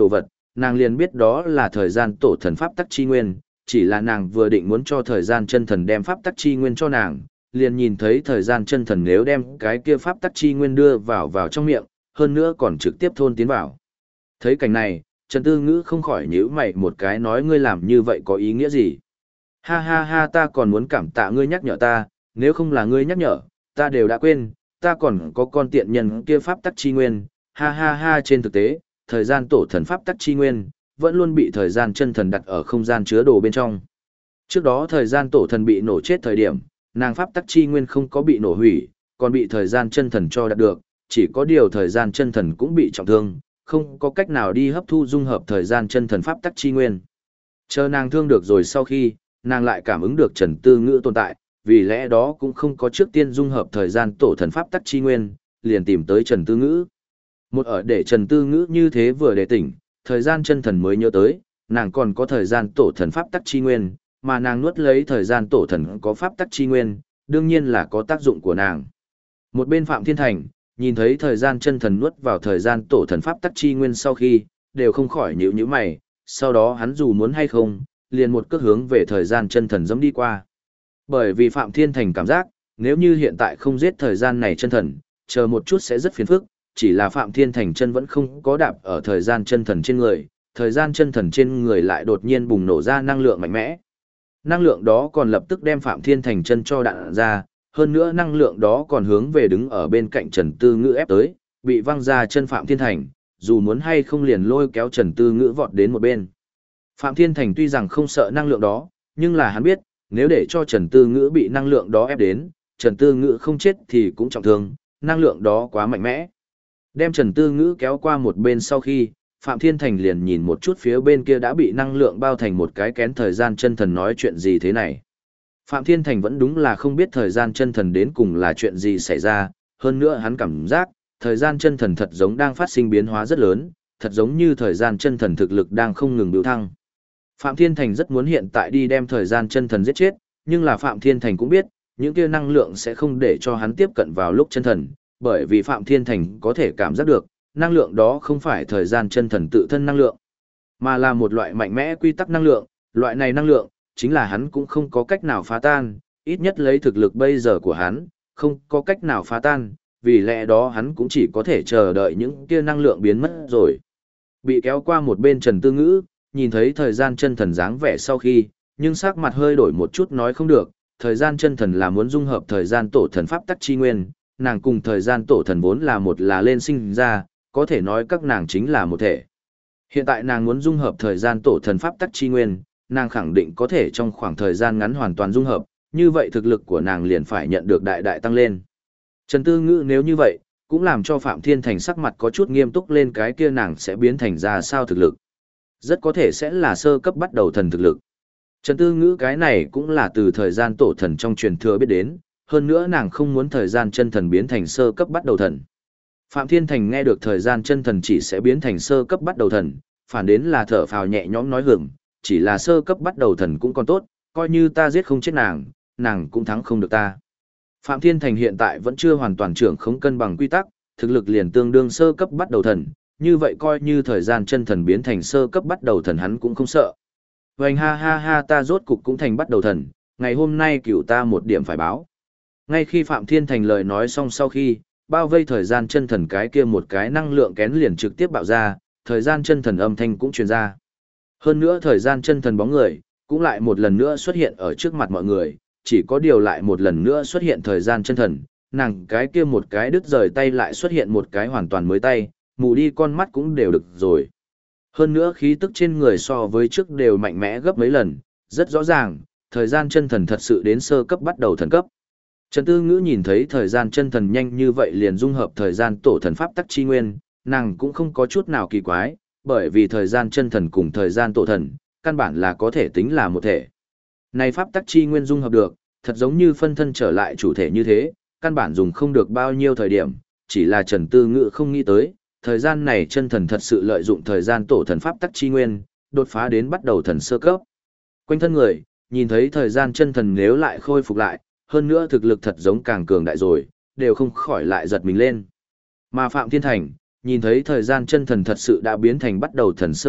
A: nàng liền biết đó là thời gian tổ thần pháp tắc chi nguyên, chỉ là nàng vừa định muốn cho thời gian chân thần đem pháp tắc chi nguyên cho nàng, liền nhìn thấy thời gian chân thần nếu đem cái kia pháp tắc chi nguyên đưa vào trong miệng, hơn nữa còn trực tiếp thôn tiến vào. Thấy cảnh này, Trần Tư Ngữ không khỏi nhíu mày một cái, nói ngươi làm như vậy có ý nghĩa gì? Ha ha ha, ta còn muốn cảm tạ ngươi nhắc nhở ta, nếu không là ngươi nhắc nhở, ta đều đã quên, ta còn có con tiện nhân kia pháp tắc chi nguyên, ha ha ha. Trên thực tế, thời gian tổ thần pháp tắc chi nguyên, vẫn luôn bị thời gian chân thần đặt ở không gian chứa đồ bên trong. Trước đó thời gian tổ thần bị nổ chết thời điểm, nàng pháp tắc chi nguyên không có bị nổ hủy, còn bị thời gian chân thần cho đạt được, chỉ có điều thời gian chân thần cũng bị trọng thương, không có cách nào đi hấp thu dung hợp thời gian chân thần pháp tắc chi nguyên. Chờ nàng thương được rồi sau khi, nàng lại cảm ứng được Trần Tư Ngữ tồn tại, vì lẽ đó cũng không có trước tiên dung hợp thời gian tổ thần pháp tắc chi nguyên, liền tìm tới Trần Tư Ngữ. Một ở để Trần Tư Ngữ như thế vừa để tỉnh, thời gian chân thần mới nhớ tới, nàng còn có thời gian tổ thần pháp tắc chi nguyên, mà nàng nuốt lấy thời gian tổ thần có pháp tắc chi nguyên, đương nhiên là có tác dụng của nàng. Một bên Phạm Thiên Thành, nhìn thấy thời gian chân thần nuốt vào thời gian tổ thần pháp tắc chi nguyên sau khi, đều không khỏi nhíu mày, sau đó hắn dù muốn hay không, liền một cước hướng về thời gian chân thần dẫm đi qua. Bởi vì Phạm Thiên Thành cảm giác, nếu như hiện tại không giết thời gian này chân thần, chờ một chút sẽ rất phiền phức, chỉ là Phạm Thiên Thành chân vẫn không có đạp ở thời gian chân thần trên người, thời gian chân thần trên người lại đột nhiên bùng nổ ra năng lượng mạnh mẽ. Năng lượng đó còn lập tức đem Phạm Thiên Thành chân cho đạn ra, hơn nữa năng lượng đó còn hướng về đứng ở bên cạnh Trần Tư Ngữ ép tới, bị văng ra chân Phạm Thiên Thành, dù muốn hay không liền lôi kéo Trần Tư Ngữ vọt đến một bên. Phạm Thiên Thành tuy rằng không sợ năng lượng đó, nhưng là hắn biết, nếu để cho Trần Tư Ngữ bị năng lượng đó ép đến, Trần Tư Ngữ không chết thì cũng trọng thương, năng lượng đó quá mạnh mẽ. Đem Trần Tư Ngữ kéo qua một bên sau khi, Phạm Thiên Thành liền nhìn một chút phía bên kia đã bị năng lượng bao thành một cái kén thời gian chân thần, nói chuyện gì thế này. Phạm Thiên Thành vẫn đúng là không biết thời gian chân thần đến cùng là chuyện gì xảy ra, hơn nữa hắn cảm giác, thời gian chân thần thật giống đang phát sinh biến hóa rất lớn, thật giống như thời gian chân thần thực lực đang không ngừng biểu thăng. Phạm Thiên Thành rất muốn hiện tại đi đem thời gian chân thần giết chết, nhưng là Phạm Thiên Thành cũng biết, những kia năng lượng sẽ không để cho hắn tiếp cận vào lúc chân thần, bởi vì Phạm Thiên Thành có thể cảm giác được, năng lượng đó không phải thời gian chân thần tự thân năng lượng, mà là một loại mạnh mẽ quy tắc năng lượng, loại này năng lượng, chính là hắn cũng không có cách nào phá tan, ít nhất lấy thực lực bây giờ của hắn, không có cách nào phá tan, vì lẽ đó hắn cũng chỉ có thể chờ đợi những kia năng lượng biến mất rồi. Bị kéo qua một bên Trần Tư Ngữ, nhìn thấy thời gian chân thần dáng vẻ sau khi, nhưng sắc mặt hơi đổi một chút, nói không được, thời gian chân thần là muốn dung hợp thời gian tổ thần pháp tắc chi nguyên, nàng cùng thời gian tổ thần vốn là một là lên sinh ra, có thể nói các nàng chính là một thể. Hiện tại nàng muốn dung hợp thời gian tổ thần pháp tắc chi nguyên, nàng khẳng định có thể trong khoảng thời gian ngắn hoàn toàn dung hợp, như vậy thực lực của nàng liền phải nhận được đại đại tăng lên. Trần Tư Ngữ nếu như vậy, cũng làm cho Phạm Thiên Thành sắc mặt có chút nghiêm túc lên, cái kia nàng sẽ biến thành ra sao thực lực. Rất có thể sẽ là sơ cấp bắt đầu thần thực lực. Trần Tư Ngữ cái này cũng là từ thời gian tổ thần trong truyền thừa biết đến, hơn nữa nàng không muốn thời gian chân thần biến thành sơ cấp bắt đầu thần. Phạm Thiên Thành nghe được thời gian chân thần chỉ sẽ biến thành sơ cấp bắt đầu thần, phản đến là thở phào nhẹ nhõm, nói hưởng, chỉ là sơ cấp bắt đầu thần cũng còn tốt, coi như ta giết không chết nàng, nàng cũng thắng không được ta. Phạm Thiên Thành hiện tại vẫn chưa hoàn toàn trưởng khống cân bằng quy tắc, thực lực liền tương đương sơ cấp bắt đầu thần, như vậy coi như thời gian chân thần biến thành sơ cấp bắt đầu thần hắn cũng không sợ. Vành ha ha ha, ta rốt cục cũng thành bắt đầu thần, ngày hôm nay cửu ta một điểm phải báo. Ngay khi Phạm Thiên Thành lời nói xong sau khi, bao vây thời gian chân thần cái kia một cái năng lượng kén liền trực tiếp bạo ra, thời gian chân thần âm thanh cũng truyền ra. Hơn nữa thời gian chân thần bóng người, cũng lại một lần nữa xuất hiện ở trước mặt mọi người, chỉ có điều lại một lần nữa xuất hiện thời gian chân thần, nàng cái kia một cái đứt rời tay lại xuất hiện một cái hoàn toàn mới tay, mù đi con mắt cũng đều được rồi. Hơn nữa khí tức trên người so với trước đều mạnh mẽ gấp mấy lần, rất rõ ràng, thời gian chân thần thật sự đến sơ cấp bắt đầu thần cấp. Trần Tư Ngữ nhìn thấy thời gian chân thần nhanh như vậy liền dung hợp thời gian tổ thần pháp tắc chi nguyên, nàng cũng không có chút nào kỳ quái, bởi vì thời gian chân thần cùng thời gian tổ thần, căn bản là có thể tính là một thể. Này pháp tắc chi nguyên dung hợp được, thật giống như phân thân trở lại chủ thể như thế, căn bản dùng không được bao nhiêu thời điểm, chỉ là Trần Tư Ngữ không nghĩ tới, thời gian này chân thần thật sự lợi dụng thời gian tổ thần pháp tắc chi nguyên, đột phá đến bắt đầu thần sơ cấp. Quanh thân người, nhìn thấy thời gian chân thần nếu lại khôi phục lại, hơn nữa thực lực thật giống càng cường đại rồi, đều không khỏi lại giật mình lên. Mà Phạm Thiên Thành, nhìn thấy thời gian chân thần thật sự đã biến thành bắt đầu thần sơ cấp,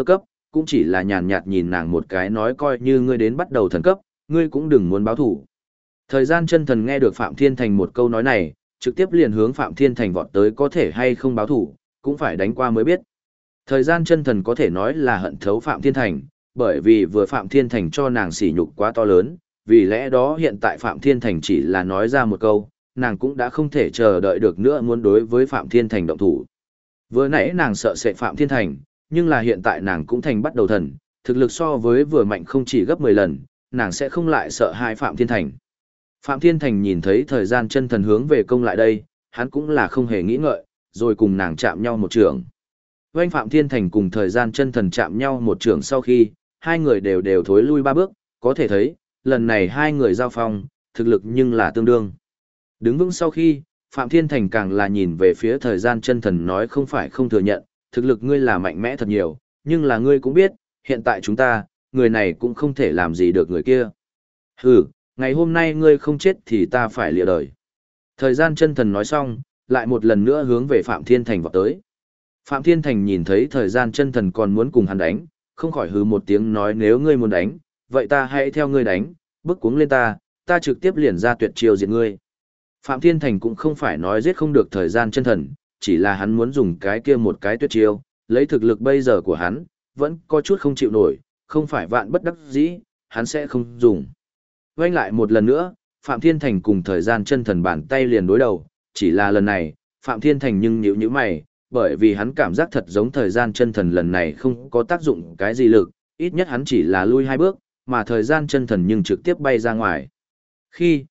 A: cũng chỉ là nhàn nhạt nhìn nàng một cái nói coi như ngươi đến bắt đầu thần cấp, ngươi cũng đừng muốn báo thủ. Thời gian chân thần nghe được Phạm Thiên Thành một câu nói này, trực tiếp liền hướng Phạm Thiên Thành vọt tới có thể hay không báo thủ, cũng phải đánh qua mới biết. Thời gian chân thần có thể nói là hận thấu Phạm Thiên Thành, bởi vì vừa Phạm Thiên Thành cho nàng sỉ nhục quá to lớn, vì lẽ đó hiện tại Phạm Thiên Thành chỉ là nói ra một câu, nàng cũng đã không thể chờ đợi được nữa muốn đối với Phạm Thiên Thành động thủ. Vừa nãy nàng sợ sệt Phạm Thiên Thành, nhưng là hiện tại nàng cũng thành bắt đầu thần, thực lực so với vừa mạnh không chỉ gấp 10 lần, nàng sẽ không lại sợ hai Phạm Thiên Thành. Phạm Thiên Thành nhìn thấy thời gian chân thần hướng về công lại đây, hắn cũng là không hề nghĩ ngợi, rồi cùng nàng chạm nhau một trường. Vành Phạm Thiên Thành cùng thời gian chân thần chạm nhau một trường sau khi, hai người đều thối lui 3 bước, có thể thấy, lần này hai người giao phong, thực lực nhưng là tương đương. Đứng vững sau khi, Phạm Thiên Thành càng là nhìn về phía thời gian chân thần nói không phải không thừa nhận, thực lực ngươi là mạnh mẽ thật nhiều, nhưng là ngươi cũng biết, hiện tại chúng ta, người này cũng không thể làm gì được người kia. Hừ, ngày hôm nay ngươi không chết thì ta phải lìa đời. Thời gian chân thần nói xong, lại một lần nữa hướng về Phạm Thiên Thành vọt tới. Phạm Thiên Thành nhìn thấy thời gian chân thần còn muốn cùng hắn đánh, không khỏi hừ một tiếng nói nếu ngươi muốn đánh, vậy ta hãy theo ngươi đánh, bức cuống lên ta trực tiếp liền ra tuyệt chiêu diệt ngươi. Phạm Thiên Thành cũng không phải nói giết không được thời gian chân thần, chỉ là hắn muốn dùng cái kia một cái tuyệt chiêu, lấy thực lực bây giờ của hắn, vẫn có chút không chịu nổi, không phải vạn bất đắc dĩ, hắn sẽ không dùng. Quay lại một lần nữa, Phạm Thiên Thành cùng thời gian chân thần bàn tay liền đối đầu, chỉ là lần này, Phạm Thiên Thành nhưng nhíu mày, bởi vì hắn cảm giác thật giống thời gian chân thần lần này không có tác dụng cái gì lực, ít nhất hắn chỉ là lui 2 bước, mà thời gian chân thần nhưng trực tiếp bay ra ngoài. Khi,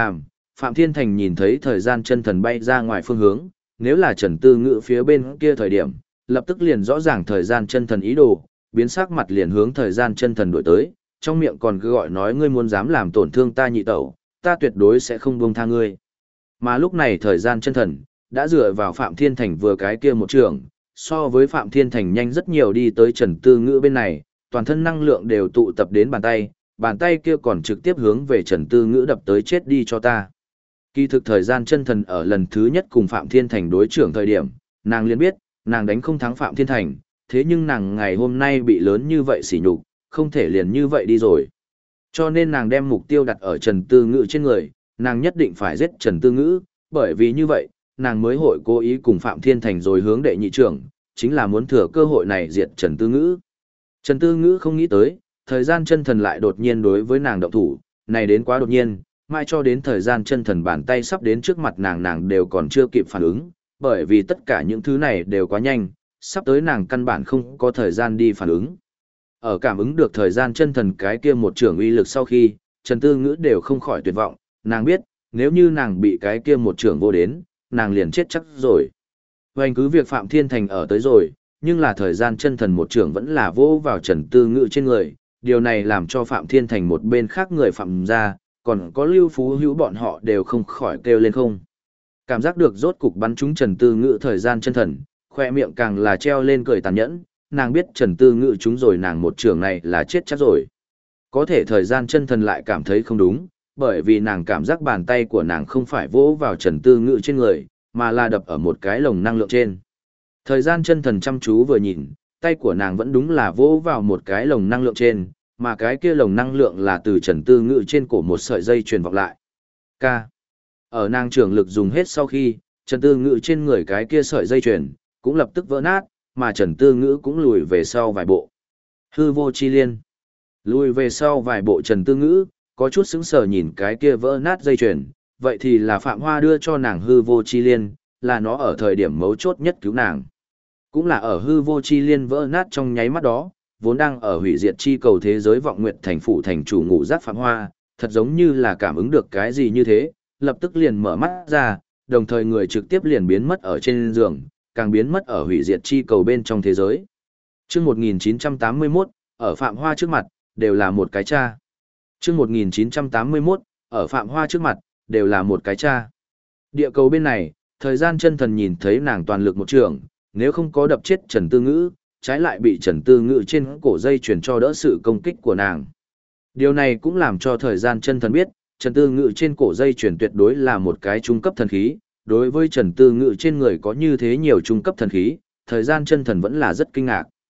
A: Phạm Thiên Thành nhìn thấy thời gian chân thần bay ra ngoài phương hướng, nếu là Trần Tư Ngữ phía bên kia thời điểm, lập tức liền rõ ràng thời gian chân thần ý đồ, biến sắc mặt liền hướng thời gian chân thần đuổi tới, trong miệng còn cứ gọi nói ngươi muốn dám làm tổn thương ta nhị tẩu, ta tuyệt đối sẽ không buông tha ngươi. Mà lúc này thời gian chân thần, đã dựa vào Phạm Thiên Thành vừa cái kia một trường, so với Phạm Thiên Thành nhanh rất nhiều đi tới Trần Tư Ngữ bên này, toàn thân năng lượng đều tụ tập đến bàn tay kia còn trực tiếp hướng về Trần Tư Ngữ đập tới chết đi cho ta. Kỳ thực thời gian chân thần ở lần thứ nhất cùng Phạm Thiên Thành đối trưởng thời điểm, nàng liền biết, nàng đánh không thắng Phạm Thiên Thành, thế nhưng nàng ngày hôm nay bị lớn như vậy sỉ nhục, không thể liền như vậy đi rồi. Cho nên nàng đem mục tiêu đặt ở Trần Tư Ngữ trên người, nàng nhất định phải giết Trần Tư Ngữ, bởi vì như vậy, nàng mới hội cố ý cùng Phạm Thiên Thành rồi hướng đệ nhị trưởng, chính là muốn thừa cơ hội này diệt Trần Tư Ngữ. Trần Tư Ngữ không nghĩ tới, thời gian chân thần lại đột nhiên đối với nàng động thủ, này đến quá đột nhiên, mai cho đến thời gian chân thần bàn tay sắp đến trước mặt nàng đều còn chưa kịp phản ứng, bởi vì tất cả những thứ này đều quá nhanh, sắp tới nàng căn bản không có thời gian đi phản ứng. Ở cảm ứng được thời gian chân thần cái kia một trưởng uy lực sau khi, Trần Tư Ngữ đều không khỏi tuyệt vọng, nàng biết, nếu như nàng bị cái kia một trưởng vô đến, nàng liền chết chắc rồi. Hoành cứ việc Phạm Thiên Thành ở tới rồi, nhưng là thời gian chân thần một trưởng vẫn là vô vào Trần Tư Ngữ trên người, điều này làm cho Phạm Thiên Thành một bên khác người phạm ra, còn có Lưu Phú Hữu bọn họ đều không khỏi kêu lên không. Cảm giác được rốt cục bắn trúng Trần Tư Ngữ thời gian chân thần, khoe miệng càng là treo lên cười tàn nhẫn, nàng biết Trần Tư Ngữ trúng rồi nàng một trường này là chết chắc rồi. Có thể thời gian chân thần lại cảm thấy không đúng, bởi vì nàng cảm giác bàn tay của nàng không phải vỗ vào Trần Tư Ngữ trên người, mà là đập ở một cái lồng năng lượng trên. Thời gian chân thần chăm chú vừa nhìn, tay của nàng vẫn đúng là vỗ vào một cái lồng năng lượng trên, mà cái kia lồng năng lượng là từ Trần Tư Ngữ trên cổ một sợi dây truyền vọng lại. K. Ở nàng trường lực dùng hết sau khi, Trần Tư Ngữ trên người cái kia sợi dây truyền cũng lập tức vỡ nát, mà Trần Tư Ngữ cũng lùi về sau vài bộ. Hư vô chi liên. Lùi về sau vài bộ Trần Tư Ngữ, có chút sững sờ nhìn cái kia vỡ nát dây truyền, vậy thì là Phạm Hoa đưa cho nàng hư vô chi liên, là nó ở thời điểm mấu chốt nhất cứu nàng. Cũng là ở hư vô chi liên vỡ nát trong nháy mắt đó, vốn đang ở hủy diệt chi cầu thế giới vọng nguyệt thành phủ thành chủ ngủ giác Phạm Hoa, thật giống như là cảm ứng được cái gì như thế, lập tức liền mở mắt ra, đồng thời người trực tiếp liền biến mất ở trên giường, càng biến mất ở hủy diệt chi cầu bên trong thế giới. Chương 1981, ở Phạm Hoa trước mặt, đều là một cái cha. Chương 1981, ở Phạm Hoa trước mặt, đều là một cái cha. Địa cầu bên này, thời gian chân thần nhìn thấy nàng toàn lực một trường, nếu không có đập chết Trần Tư Ngữ, trái lại bị Trần Tư Ngữ trên cổ dây chuyển cho đỡ sự công kích của nàng. Điều này cũng làm cho thời gian chân thần biết, Trần Tư Ngữ trên cổ dây chuyển tuyệt đối là một cái trung cấp thần khí, đối với Trần Tư Ngữ trên người có như thế nhiều trung cấp thần khí, thời gian chân thần vẫn là rất kinh ngạc.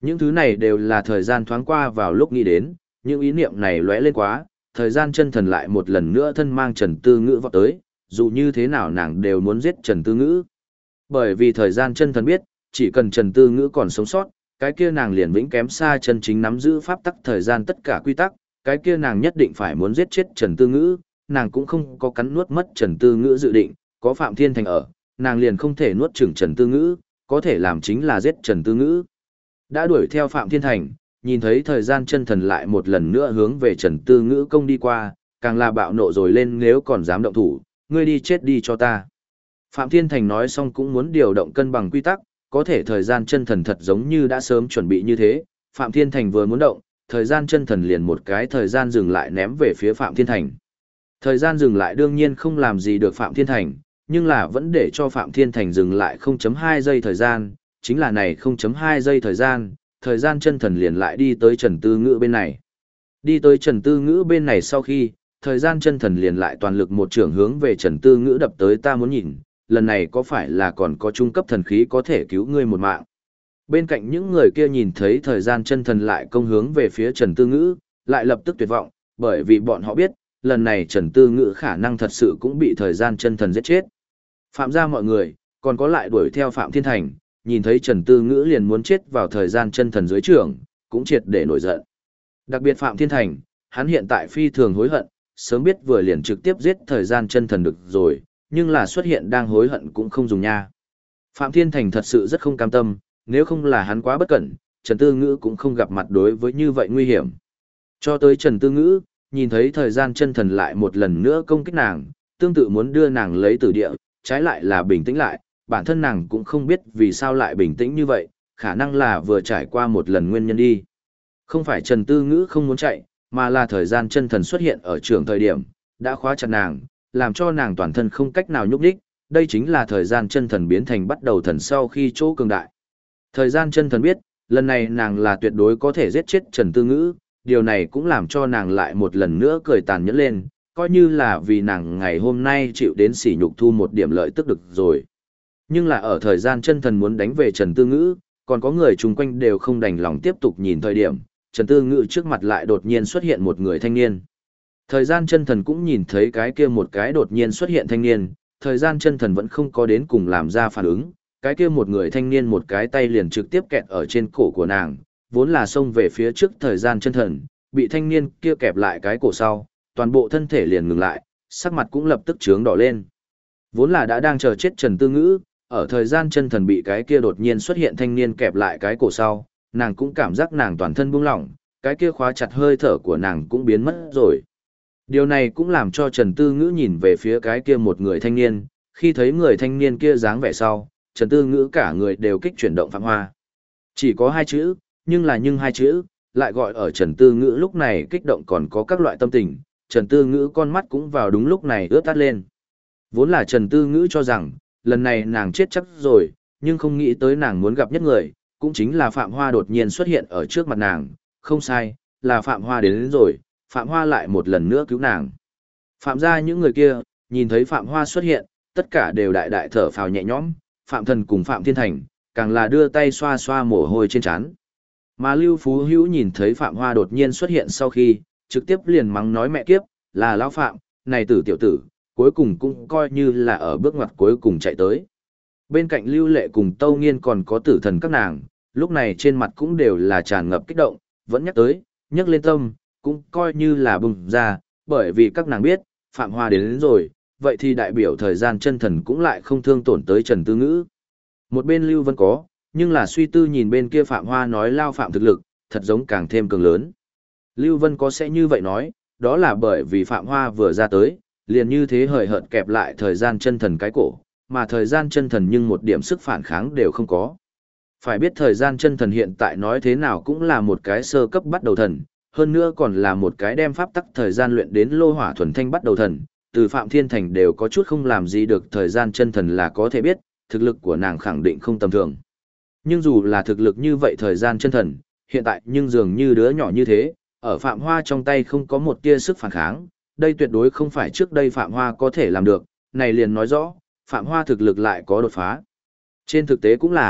A: Những thứ này đều là thời gian thoáng qua vào lúc nghĩ đến, những ý niệm này lóe lên quá, thời gian chân thần lại một lần nữa thân mang Trần Tư Ngữ vọt tới, dù như thế nào nàng đều muốn giết Trần Tư Ngữ. Bởi vì thời gian chân thần biết, chỉ cần Trần Tư Ngữ còn sống sót, cái kia nàng liền vĩnh kém xa chân chính nắm giữ pháp tắc thời gian tất cả quy tắc, cái kia nàng nhất định phải muốn giết chết Trần Tư Ngữ, nàng cũng không có cắn nuốt mất Trần Tư Ngữ dự định, có Phạm Thiên Thành ở, nàng liền không thể nuốt chửng Trần Tư Ngữ, có thể làm chính là giết Trần Tư Ngữ. Đã đuổi theo Phạm Thiên Thành, nhìn thấy thời gian chân thần lại một lần nữa hướng về Trần Tư Ngữ công đi qua, càng là bạo nộ rồi lên nếu còn dám động thủ, ngươi đi chết đi cho ta. Phạm Thiên Thành nói xong cũng muốn điều động cân bằng quy tắc, có thể thời gian chân thần thật giống như đã sớm chuẩn bị như thế, Phạm Thiên Thành vừa muốn động, thời gian chân thần liền một cái thời gian dừng lại ném về phía Phạm Thiên Thành. Thời gian dừng lại đương nhiên không làm gì được Phạm Thiên Thành, nhưng là vẫn để cho Phạm Thiên Thành dừng lại 0.2 giây thời gian, chính là này 0.2 giây thời gian chân thần liền lại đi tới Trần Tư Ngữ bên này. Đi tới Trần Tư Ngữ bên này sau khi, thời gian chân thần liền lại toàn lực một trường hướng về Trần Tư Ngữ đập tới ta muốn nhìn, lần này có phải là còn có trung cấp thần khí có thể cứu ngươi một mạng. Bên cạnh những người kia nhìn thấy thời gian chân thần lại công hướng về phía Trần Tư Ngữ, lại lập tức tuyệt vọng, bởi vì bọn họ biết, lần này Trần Tư Ngữ khả năng thật sự cũng bị thời gian chân thần giết chết. Phạm gia mọi người, còn có lại đuổi theo Phạm Thiên Thành, nhìn thấy Trần Tư Ngữ liền muốn chết vào thời gian chân thần dưới trường, cũng triệt để nổi giận. Đặc biệt Phạm Thiên Thành, hắn hiện tại phi thường hối hận, sớm biết vừa liền trực tiếp giết thời gian chân thần được rồi, nhưng là xuất hiện đang hối hận cũng không dùng nha. Phạm Thiên Thành thật sự rất không cam tâm, nếu không là hắn quá bất cẩn, Trần Tư Ngữ cũng không gặp mặt đối với như vậy nguy hiểm. Cho tới Trần Tư Ngữ, nhìn thấy thời gian chân thần lại một lần nữa công kích nàng, tương tự muốn đưa nàng lấy từ địa, trái lại là bình tĩnh lại, bản thân nàng cũng không biết vì sao lại bình tĩnh như vậy, khả năng là vừa trải qua một lần nguyên nhân đi. Không phải Trần Tư Ngữ không muốn chạy, mà là thời gian chân thần xuất hiện ở trường thời điểm, đã khóa chặt nàng, làm cho nàng toàn thân không cách nào nhúc nhích, đây chính là thời gian chân thần biến thành bắt đầu thần sau khi chỗ cường đại. Thời gian chân thần biết, lần này nàng là tuyệt đối có thể giết chết Trần Tư Ngữ, điều này cũng làm cho nàng lại một lần nữa cười tàn nhẫn lên, coi như là vì nàng ngày hôm nay chịu đến sỉ nhục thu một điểm lợi tức được rồi. Nhưng là ở thời gian chân thần muốn đánh về Trần Tư Ngữ, còn có người chung quanh đều không đành lòng tiếp tục nhìn thời điểm, Trần Tư Ngữ trước mặt lại đột nhiên xuất hiện một người thanh niên. Thời gian chân thần cũng nhìn thấy cái kia một cái đột nhiên xuất hiện thanh niên, thời gian chân thần vẫn không có đến cùng làm ra phản ứng, cái kia một người thanh niên một cái tay liền trực tiếp kẹt ở trên cổ của nàng, vốn là xông về phía trước thời gian chân thần, bị thanh niên kia kẹp lại cái cổ sau, toàn bộ thân thể liền ngừng lại, sắc mặt cũng lập tức trướng đỏ lên. Vốn là đã đang chờ chết Trần Tư Ngữ, ở thời gian chân thần bị cái kia đột nhiên xuất hiện thanh niên kẹp lại cái cổ sau, nàng cũng cảm giác nàng toàn thân buông lỏng, cái kia khóa chặt hơi thở của nàng cũng biến mất rồi. Điều này cũng làm cho Trần Tư Ngữ nhìn về phía cái kia một người thanh niên, khi thấy người thanh niên kia dáng vẻ sau, Trần Tư Ngữ cả người đều kích chuyển động Phạm Hoa. Chỉ có hai chữ, nhưng hai chữ, lại gọi ở Trần Tư Ngữ lúc này kích động còn có các loại tâm tình, Trần Tư Ngữ con mắt cũng vào đúng lúc này ướt át lên. Vốn là Trần Tư Ngữ cho rằng, lần này nàng chết chắc rồi, nhưng không nghĩ tới nàng muốn gặp nhất người, cũng chính là Phạm Hoa đột nhiên xuất hiện ở trước mặt nàng, không sai, là Phạm Hoa đến rồi, Phạm Hoa lại một lần nữa cứu nàng. Phạm gia những người kia, nhìn thấy Phạm Hoa xuất hiện, tất cả đều đại đại thở phào nhẹ nhõm, Phạm Thần cùng Phạm Thiên Thành, càng là đưa tay xoa xoa mồ hôi trên trán. Mà Lưu Phú Hữu nhìn thấy Phạm Hoa đột nhiên xuất hiện sau khi, trực tiếp liền mắng nói mẹ kiếp, là lão Phạm, này tử tiểu tử, cuối cùng cũng coi như là ở bước ngoặt cuối cùng chạy tới. Bên cạnh Lưu Lệ cùng Tâu Nghiên còn có Tử Thần các nàng, lúc này trên mặt cũng đều là tràn ngập kích động, vẫn nhắc lên tâm, cũng coi như là bùng ra, bởi vì các nàng biết, Phạm Hoa đến rồi, vậy thì đại biểu thời gian chân thần cũng lại không thương tổn tới Trần Tư Ngữ. Một bên Lưu Vân có, nhưng là suy tư nhìn bên kia Phạm Hoa nói lao Phạm thực lực, thật giống càng thêm cường lớn. Lưu Vân có sẽ như vậy nói, đó là bởi vì Phạm Hoa vừa ra tới, liền như thế hời hợt kẹp lại thời gian chân thần cái cổ, mà thời gian chân thần nhưng một điểm sức phản kháng đều không có. Phải biết thời gian chân thần hiện tại nói thế nào cũng là một cái sơ cấp bắt đầu thần, hơn nữa còn là một cái đem pháp tắc thời gian luyện đến lô hỏa thuần thanh bắt đầu thần, từ Phạm Thiên Thành đều có chút không làm gì được thời gian chân thần là có thể biết, thực lực của nàng khẳng định không tầm thường. Nhưng dù là thực lực như vậy thời gian chân thần, hiện tại nhưng dường như đứa nhỏ như thế, ở Phạm Hoa trong tay không có một tia sức phản kháng, đây tuyệt đối không phải trước đây Phạm Hoa có thể làm được, này liền nói rõ, Phạm Hoa thực lực lại có đột phá. Trên thực tế cũng là,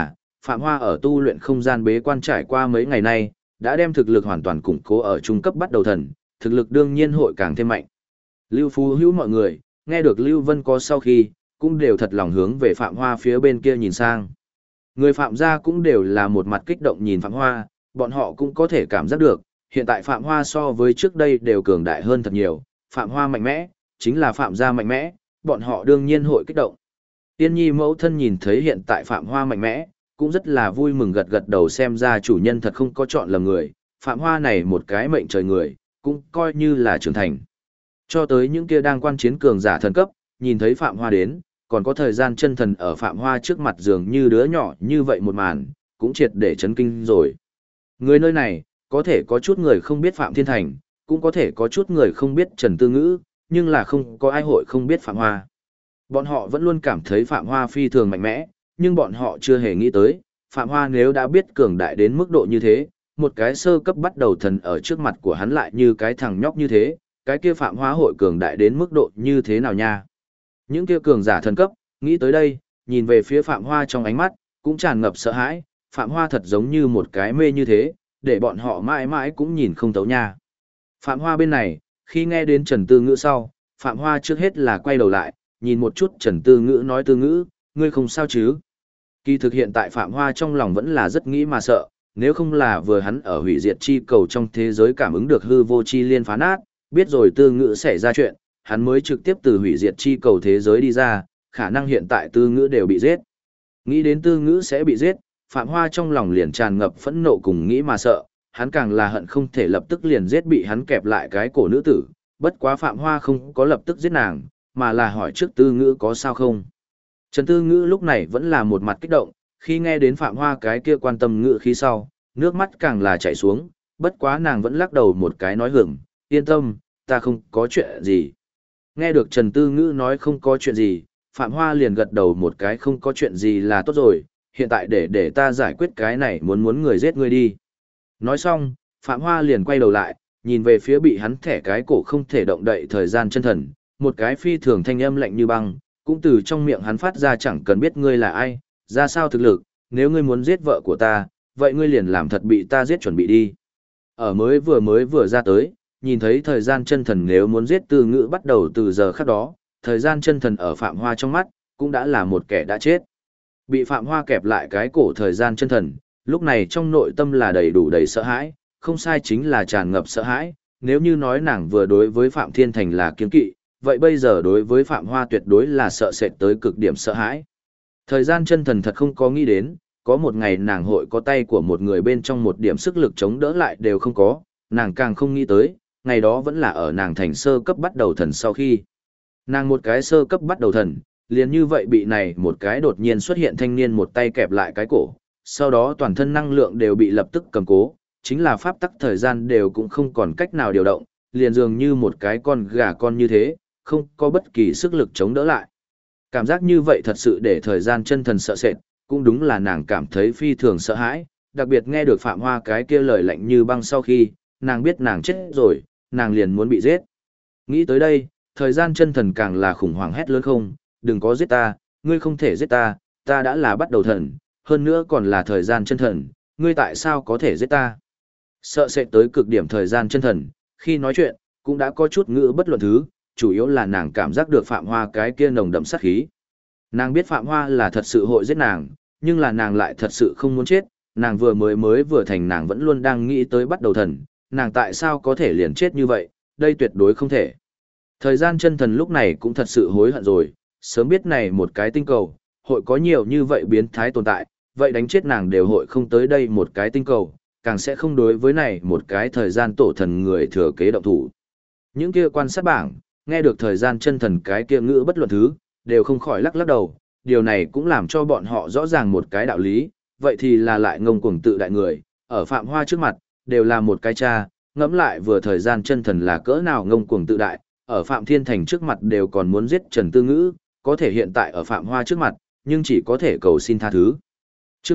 A: Phạm Hoa ở tu luyện không gian bế quan trải qua mấy ngày nay, đã đem thực lực hoàn toàn củng cố ở trung cấp bắt đầu thần, thực lực đương nhiên hội càng thêm mạnh. Lưu Phú Hữu mọi người, nghe được Lưu Vân có sau khi, cũng đều thật lòng hướng về Phạm Hoa phía bên kia nhìn sang. Người Phạm gia cũng đều là một mặt kích động nhìn Phạm Hoa, bọn họ cũng có thể cảm giác được, hiện tại Phạm Hoa so với trước đây đều cường đại hơn thật nhiều, Phạm Hoa mạnh mẽ, chính là Phạm gia mạnh mẽ, bọn họ đương nhiên hội kích động. Tiên Nhi mẫu thân nhìn thấy hiện tại Phạm Hoa mạnh mẽ, cũng rất là vui mừng gật gật đầu, xem ra chủ nhân thật không có chọn lầm người, Phạm Hoa này một cái mệnh trời người, cũng coi như là trưởng thành. Cho tới những kia đang quan chiến cường giả thần cấp, nhìn thấy Phạm Hoa đến, còn có thời gian chân thần ở Phạm Hoa trước mặt dường như đứa nhỏ như vậy một màn, cũng triệt để chấn kinh rồi. Người nơi này, có thể có chút người không biết Phạm Thiên Thành, cũng có thể có chút người không biết Trần Tư Ngữ, nhưng là không có ai hội không biết Phạm Hoa. Bọn họ vẫn luôn cảm thấy Phạm Hoa phi thường mạnh mẽ, nhưng bọn họ chưa hề nghĩ tới, Phạm Hoa nếu đã biết cường đại đến mức độ như thế, một cái sơ cấp bắt đầu thần ở trước mặt của hắn lại như cái thằng nhóc như thế, cái kia Phạm Hoa hội cường đại đến mức độ như thế nào nha. Những kia cường giả thần cấp, nghĩ tới đây, nhìn về phía Phạm Hoa trong ánh mắt, cũng tràn ngập sợ hãi, Phạm Hoa thật giống như một cái mê như thế, để bọn họ mãi mãi cũng nhìn không thấu nha. Phạm Hoa bên này, khi nghe đến Trần Tư Ngữ sau, Phạm Hoa trước hết là quay đầu lại, nhìn một chút Trần Tư Ngữ nói Tư Ngữ, ngươi không sao chứ? Kỳ thực hiện tại Phạm Hoa trong lòng vẫn là rất nghĩ mà sợ, nếu không là vừa hắn ở hủy diệt chi cầu trong thế giới cảm ứng được hư vô chi liên phá nát, biết rồi Tư Ngữ xảy ra chuyện, hắn mới trực tiếp từ hủy diệt chi cầu thế giới đi ra, khả năng hiện tại Tư Ngữ đều bị giết. Nghĩ đến Tư Ngữ sẽ bị giết, Phạm Hoa trong lòng liền tràn ngập phẫn nộ cùng nghĩ mà sợ, hắn càng là hận không thể lập tức liền giết bị hắn kẹp lại cái cổ nữ tử, bất quá Phạm Hoa không có lập tức giết nàng, mà là hỏi trước Tư Ngữ có sao không. Trần Tư Ngữ lúc này vẫn là một mặt kích động, khi nghe đến Phạm Hoa cái kia quan tâm ngữ khí sau, nước mắt càng là chảy xuống, bất quá nàng vẫn lắc đầu một cái nói hửng, yên tâm, ta không có chuyện gì. Nghe được Trần Tư Ngữ nói không có chuyện gì, Phạm Hoa liền gật đầu một cái không có chuyện gì là tốt rồi, hiện tại để ta giải quyết cái này muốn người giết ngươi đi. Nói xong, Phạm Hoa liền quay đầu lại, nhìn về phía bị hắn thẻ cái cổ không thể động đậy thời gian chân thần, một cái phi thường thanh âm lạnh như băng, cũng từ trong miệng hắn phát ra chẳng cần biết ngươi là ai, ra sao thực lực, nếu ngươi muốn giết vợ của ta, vậy ngươi liền làm thật bị ta giết chuẩn bị đi. Ở mới vừa ra tới, nhìn thấy thời gian chân thần nếu muốn giết Tư Ngữ bắt đầu từ giờ khắc đó, thời gian chân thần ở Phạm Hoa trong mắt, cũng đã là một kẻ đã chết. Bị Phạm Hoa kẹp lại cái cổ thời gian chân thần, lúc này trong nội tâm là đầy sợ hãi, không sai chính là tràn ngập sợ hãi, nếu như nói nàng vừa đối với Phạm Thiên Thành là kiêng kỵ, vậy bây giờ đối với Phạm Hoa tuyệt đối là sợ sệt tới cực điểm sợ hãi. Thời gian chân thần thật không có nghĩ đến, có một ngày nàng hội có tay của một người bên trong một điểm sức lực chống đỡ lại đều không có, nàng càng không nghĩ tới, ngày đó vẫn là ở nàng thành sơ cấp bắt đầu thần sau khi. Nàng một cái sơ cấp bắt đầu thần, liền như vậy bị này một cái đột nhiên xuất hiện thanh niên một tay kẹp lại cái cổ, sau đó toàn thân năng lượng đều bị lập tức cầm cố, chính là pháp tắc thời gian đều cũng không còn cách nào điều động, liền dường như một cái con gà con như thế, không có bất kỳ sức lực chống đỡ lại. Cảm giác như vậy thật sự để thời gian chân thần sợ sệt, cũng đúng là nàng cảm thấy phi thường sợ hãi, đặc biệt nghe được Phạm Hoa cái kia lời lạnh như băng sau khi, nàng biết nàng chết rồi, nàng liền muốn bị giết. Nghĩ tới đây, thời gian chân thần càng là khủng hoảng hét lớn không, đừng có giết ta, ngươi không thể giết ta, ta đã là bắt đầu thần, hơn nữa còn là thời gian chân thần, ngươi tại sao có thể giết ta? Sợ sệt tới cực điểm thời gian chân thần, khi nói chuyện, cũng đã có chút ngữ bất luận thứ, chủ yếu là nàng cảm giác được Phạm Hoa cái kia nồng đậm sát khí. Nàng biết Phạm Hoa là thật sự hội giết nàng, nhưng là nàng lại thật sự không muốn chết, nàng vừa thành nàng vẫn luôn đang nghĩ tới bắt đầu thần, nàng tại sao có thể liền chết như vậy, đây tuyệt đối không thể. Thời gian chân thần lúc này cũng thật sự hối hận rồi, sớm biết này một cái tinh cầu, hội có nhiều như vậy biến thái tồn tại, vậy đánh chết nàng đều hội không tới đây một cái tinh cầu, càng sẽ không đối với này một cái thời gian tổ thần người thừa kế động thủ. Những kia quan sát bảng, nghe được thời gian chân thần cái kia ngữ bất luận thứ, đều không khỏi lắc đầu, điều này cũng làm cho bọn họ rõ ràng một cái đạo lý, vậy thì là lại ngông cuồng tự đại người, ở Phạm Hoa trước mặt, đều là một cái cha, ngẫm lại vừa thời gian chân thần là cỡ nào ngông cuồng tự đại, ở Phạm Thiên Thành trước mặt đều còn muốn giết Trần Tư Ngữ, có thể hiện tại ở Phạm Hoa trước mặt, nhưng chỉ có thể cầu xin tha thứ. Chương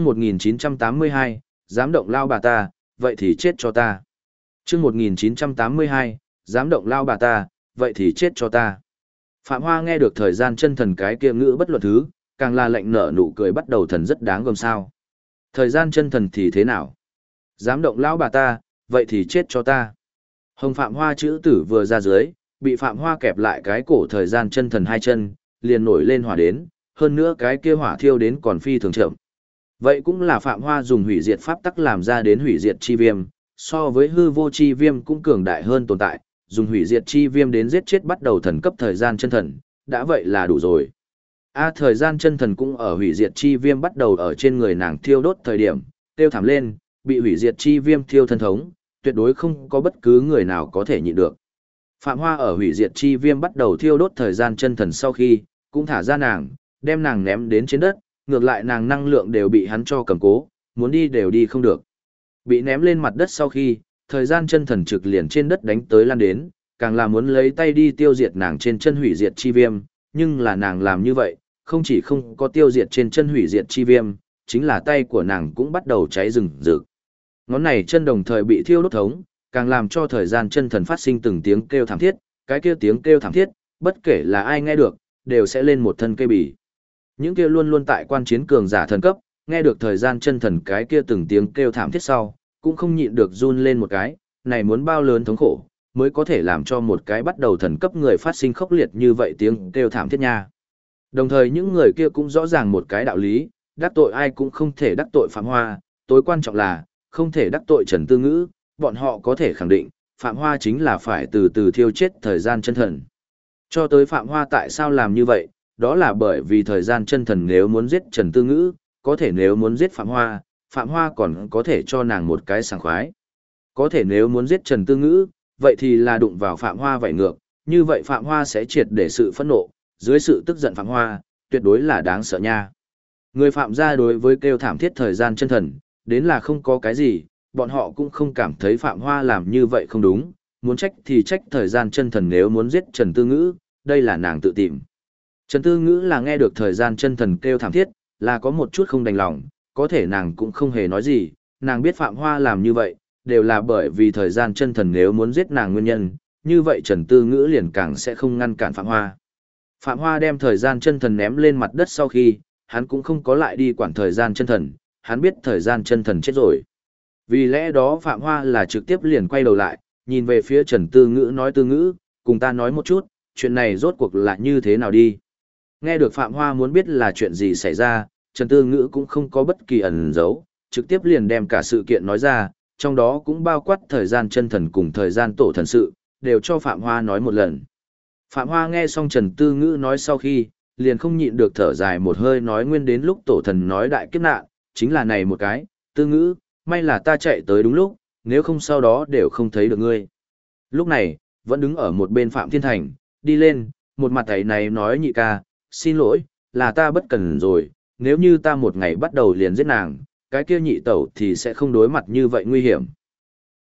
A: 1982, dám động lao bà ta, vậy thì chết cho ta. Chương 1982, dám động lao bà ta, vậy thì chết cho ta. Phạm Hoa nghe được thời gian chân thần cái kia ngữ bất luận thứ, càng là lạnh nở nụ cười bắt đầu thần rất đáng gờm sao. Thời gian chân thần thì thế nào? Dám động lão bà ta, vậy thì chết cho ta. Hồng Phạm Hoa chữ tử vừa ra dưới, bị Phạm Hoa kẹp lại cái cổ thời gian chân thần hai chân, liền nổi lên hỏa đến, hơn nữa cái kia hỏa thiêu đến còn phi thường chậm. Vậy cũng là Phạm Hoa dùng hủy diệt pháp tắc làm ra đến hủy diệt chi viêm, so với hư vô chi viêm cũng cường đại hơn tồn tại, dùng hủy diệt chi viêm đến giết chết bắt đầu thần cấp thời gian chân thần, đã vậy là đủ rồi. Thời gian chân thần cũng ở hủy diệt chi viêm bắt đầu ở trên người nàng thiêu đốt thời điểm, tiêu thảm lên, bị hủy diệt chi viêm thiêu thân thống, tuyệt đối không có bất cứ người nào có thể nhịn được. Phạm Hoa ở hủy diệt chi viêm bắt đầu thiêu đốt thời gian chân thần sau khi, cũng thả ra nàng, đem nàng ném đến trên đất, ngược lại nàng năng lượng đều bị hắn cho cầm cố, muốn đi đều đi không được. Bị ném lên mặt đất sau khi, thời gian chân thần trực liền trên đất đánh tới lan đến, càng là muốn lấy tay đi tiêu diệt nàng trên chân hủy diệt chi viêm, nhưng là nàng làm như vậy, không chỉ không có tiêu diệt trên chân hủy diệt chi viêm, chính là tay của nàng cũng bắt đầu cháy rừng rực. Ngón này chân đồng thời bị thiêu đốt thống, càng làm cho thời gian chân thần phát sinh từng tiếng kêu thảm thiết, cái kia tiếng kêu thảm thiết, bất kể là ai nghe được, đều sẽ lên một thân cây bì. Những kia luôn luôn tại quan chiến cường giả thần cấp, nghe được thời gian chân thần cái kia từng tiếng kêu thảm thiết sau, cũng không nhịn được run lên một cái, này muốn bao lớn thống khổ, mới có thể làm cho một cái bắt đầu thần cấp người phát sinh khốc liệt như vậy tiếng kêu thảm thiết nha. Đồng thời những người kia cũng rõ ràng một cái đạo lý, đắc tội ai cũng không thể đắc tội Phạm Hoa, tối quan trọng là, không thể đắc tội Trần Tư Ngữ, bọn họ có thể khẳng định, Phạm Hoa chính là phải từ từ thiêu chết thời gian chân thần. Cho tới Phạm Hoa tại sao làm như vậy, đó là bởi vì thời gian chân thần nếu muốn giết Trần Tư Ngữ, có thể nếu muốn giết Phạm Hoa còn có thể cho nàng một cái sảng khoái. Có thể nếu muốn giết Trần Tư Ngữ, vậy thì là đụng vào Phạm Hoa vậy ngược, như vậy Phạm Hoa sẽ triệt để sự phẫn nộ, dưới sự tức giận Phạm Hoa, tuyệt đối là đáng sợ nha. Người Phạm gia đối với kêu thảm thiết thời gian chân thần, đến là không có cái gì, bọn họ cũng không cảm thấy Phạm Hoa làm như vậy không đúng, muốn trách thì trách thời gian chân thần nếu muốn giết Trần Tư Ngữ, đây là nàng tự tìm. Trần Tư Ngữ là nghe được thời gian chân thần kêu thảm thiết, là có một chút không đành lòng, có thể nàng cũng không hề nói gì, nàng biết Phạm Hoa làm như vậy, đều là bởi vì thời gian chân thần nếu muốn giết nàng nguyên nhân, như vậy Trần Tư Ngữ liền càng sẽ không ngăn cản Phạm Hoa. Phạm Hoa đem thời gian chân thần ném lên mặt đất sau khi, hắn cũng không có lại đi quản thời gian chân thần, hắn biết thời gian chân thần chết rồi. Vì lẽ đó Phạm Hoa là trực tiếp liền quay đầu lại, nhìn về phía Trần Tư Ngữ nói Tư Ngữ, cùng ta nói một chút, chuyện này rốt cuộc là như thế nào đi. Nghe được Phạm Hoa muốn biết là chuyện gì xảy ra, Trần Tư Ngữ cũng không có bất kỳ ẩn giấu, trực tiếp liền đem cả sự kiện nói ra, trong đó cũng bao quát thời gian chân thần cùng thời gian tổ thần sự, đều cho Phạm Hoa nói một lần. Phạm Hoa nghe xong Trần Tư Ngữ nói sau khi, liền không nhịn được thở dài một hơi nói nguyên đến lúc tổ thần nói đại kiếp nạn, chính là này một cái, Tư Ngữ, may là ta chạy tới đúng lúc, nếu không sau đó đều không thấy được ngươi. Lúc này, vẫn đứng ở một bên Phạm Thiên Thành, đi lên, một mặt ấy này nói nhị ca, xin lỗi, là ta bất cần rồi, nếu như ta một ngày bắt đầu liền giết nàng, cái kia nhị tẩu thì sẽ không đối mặt như vậy nguy hiểm.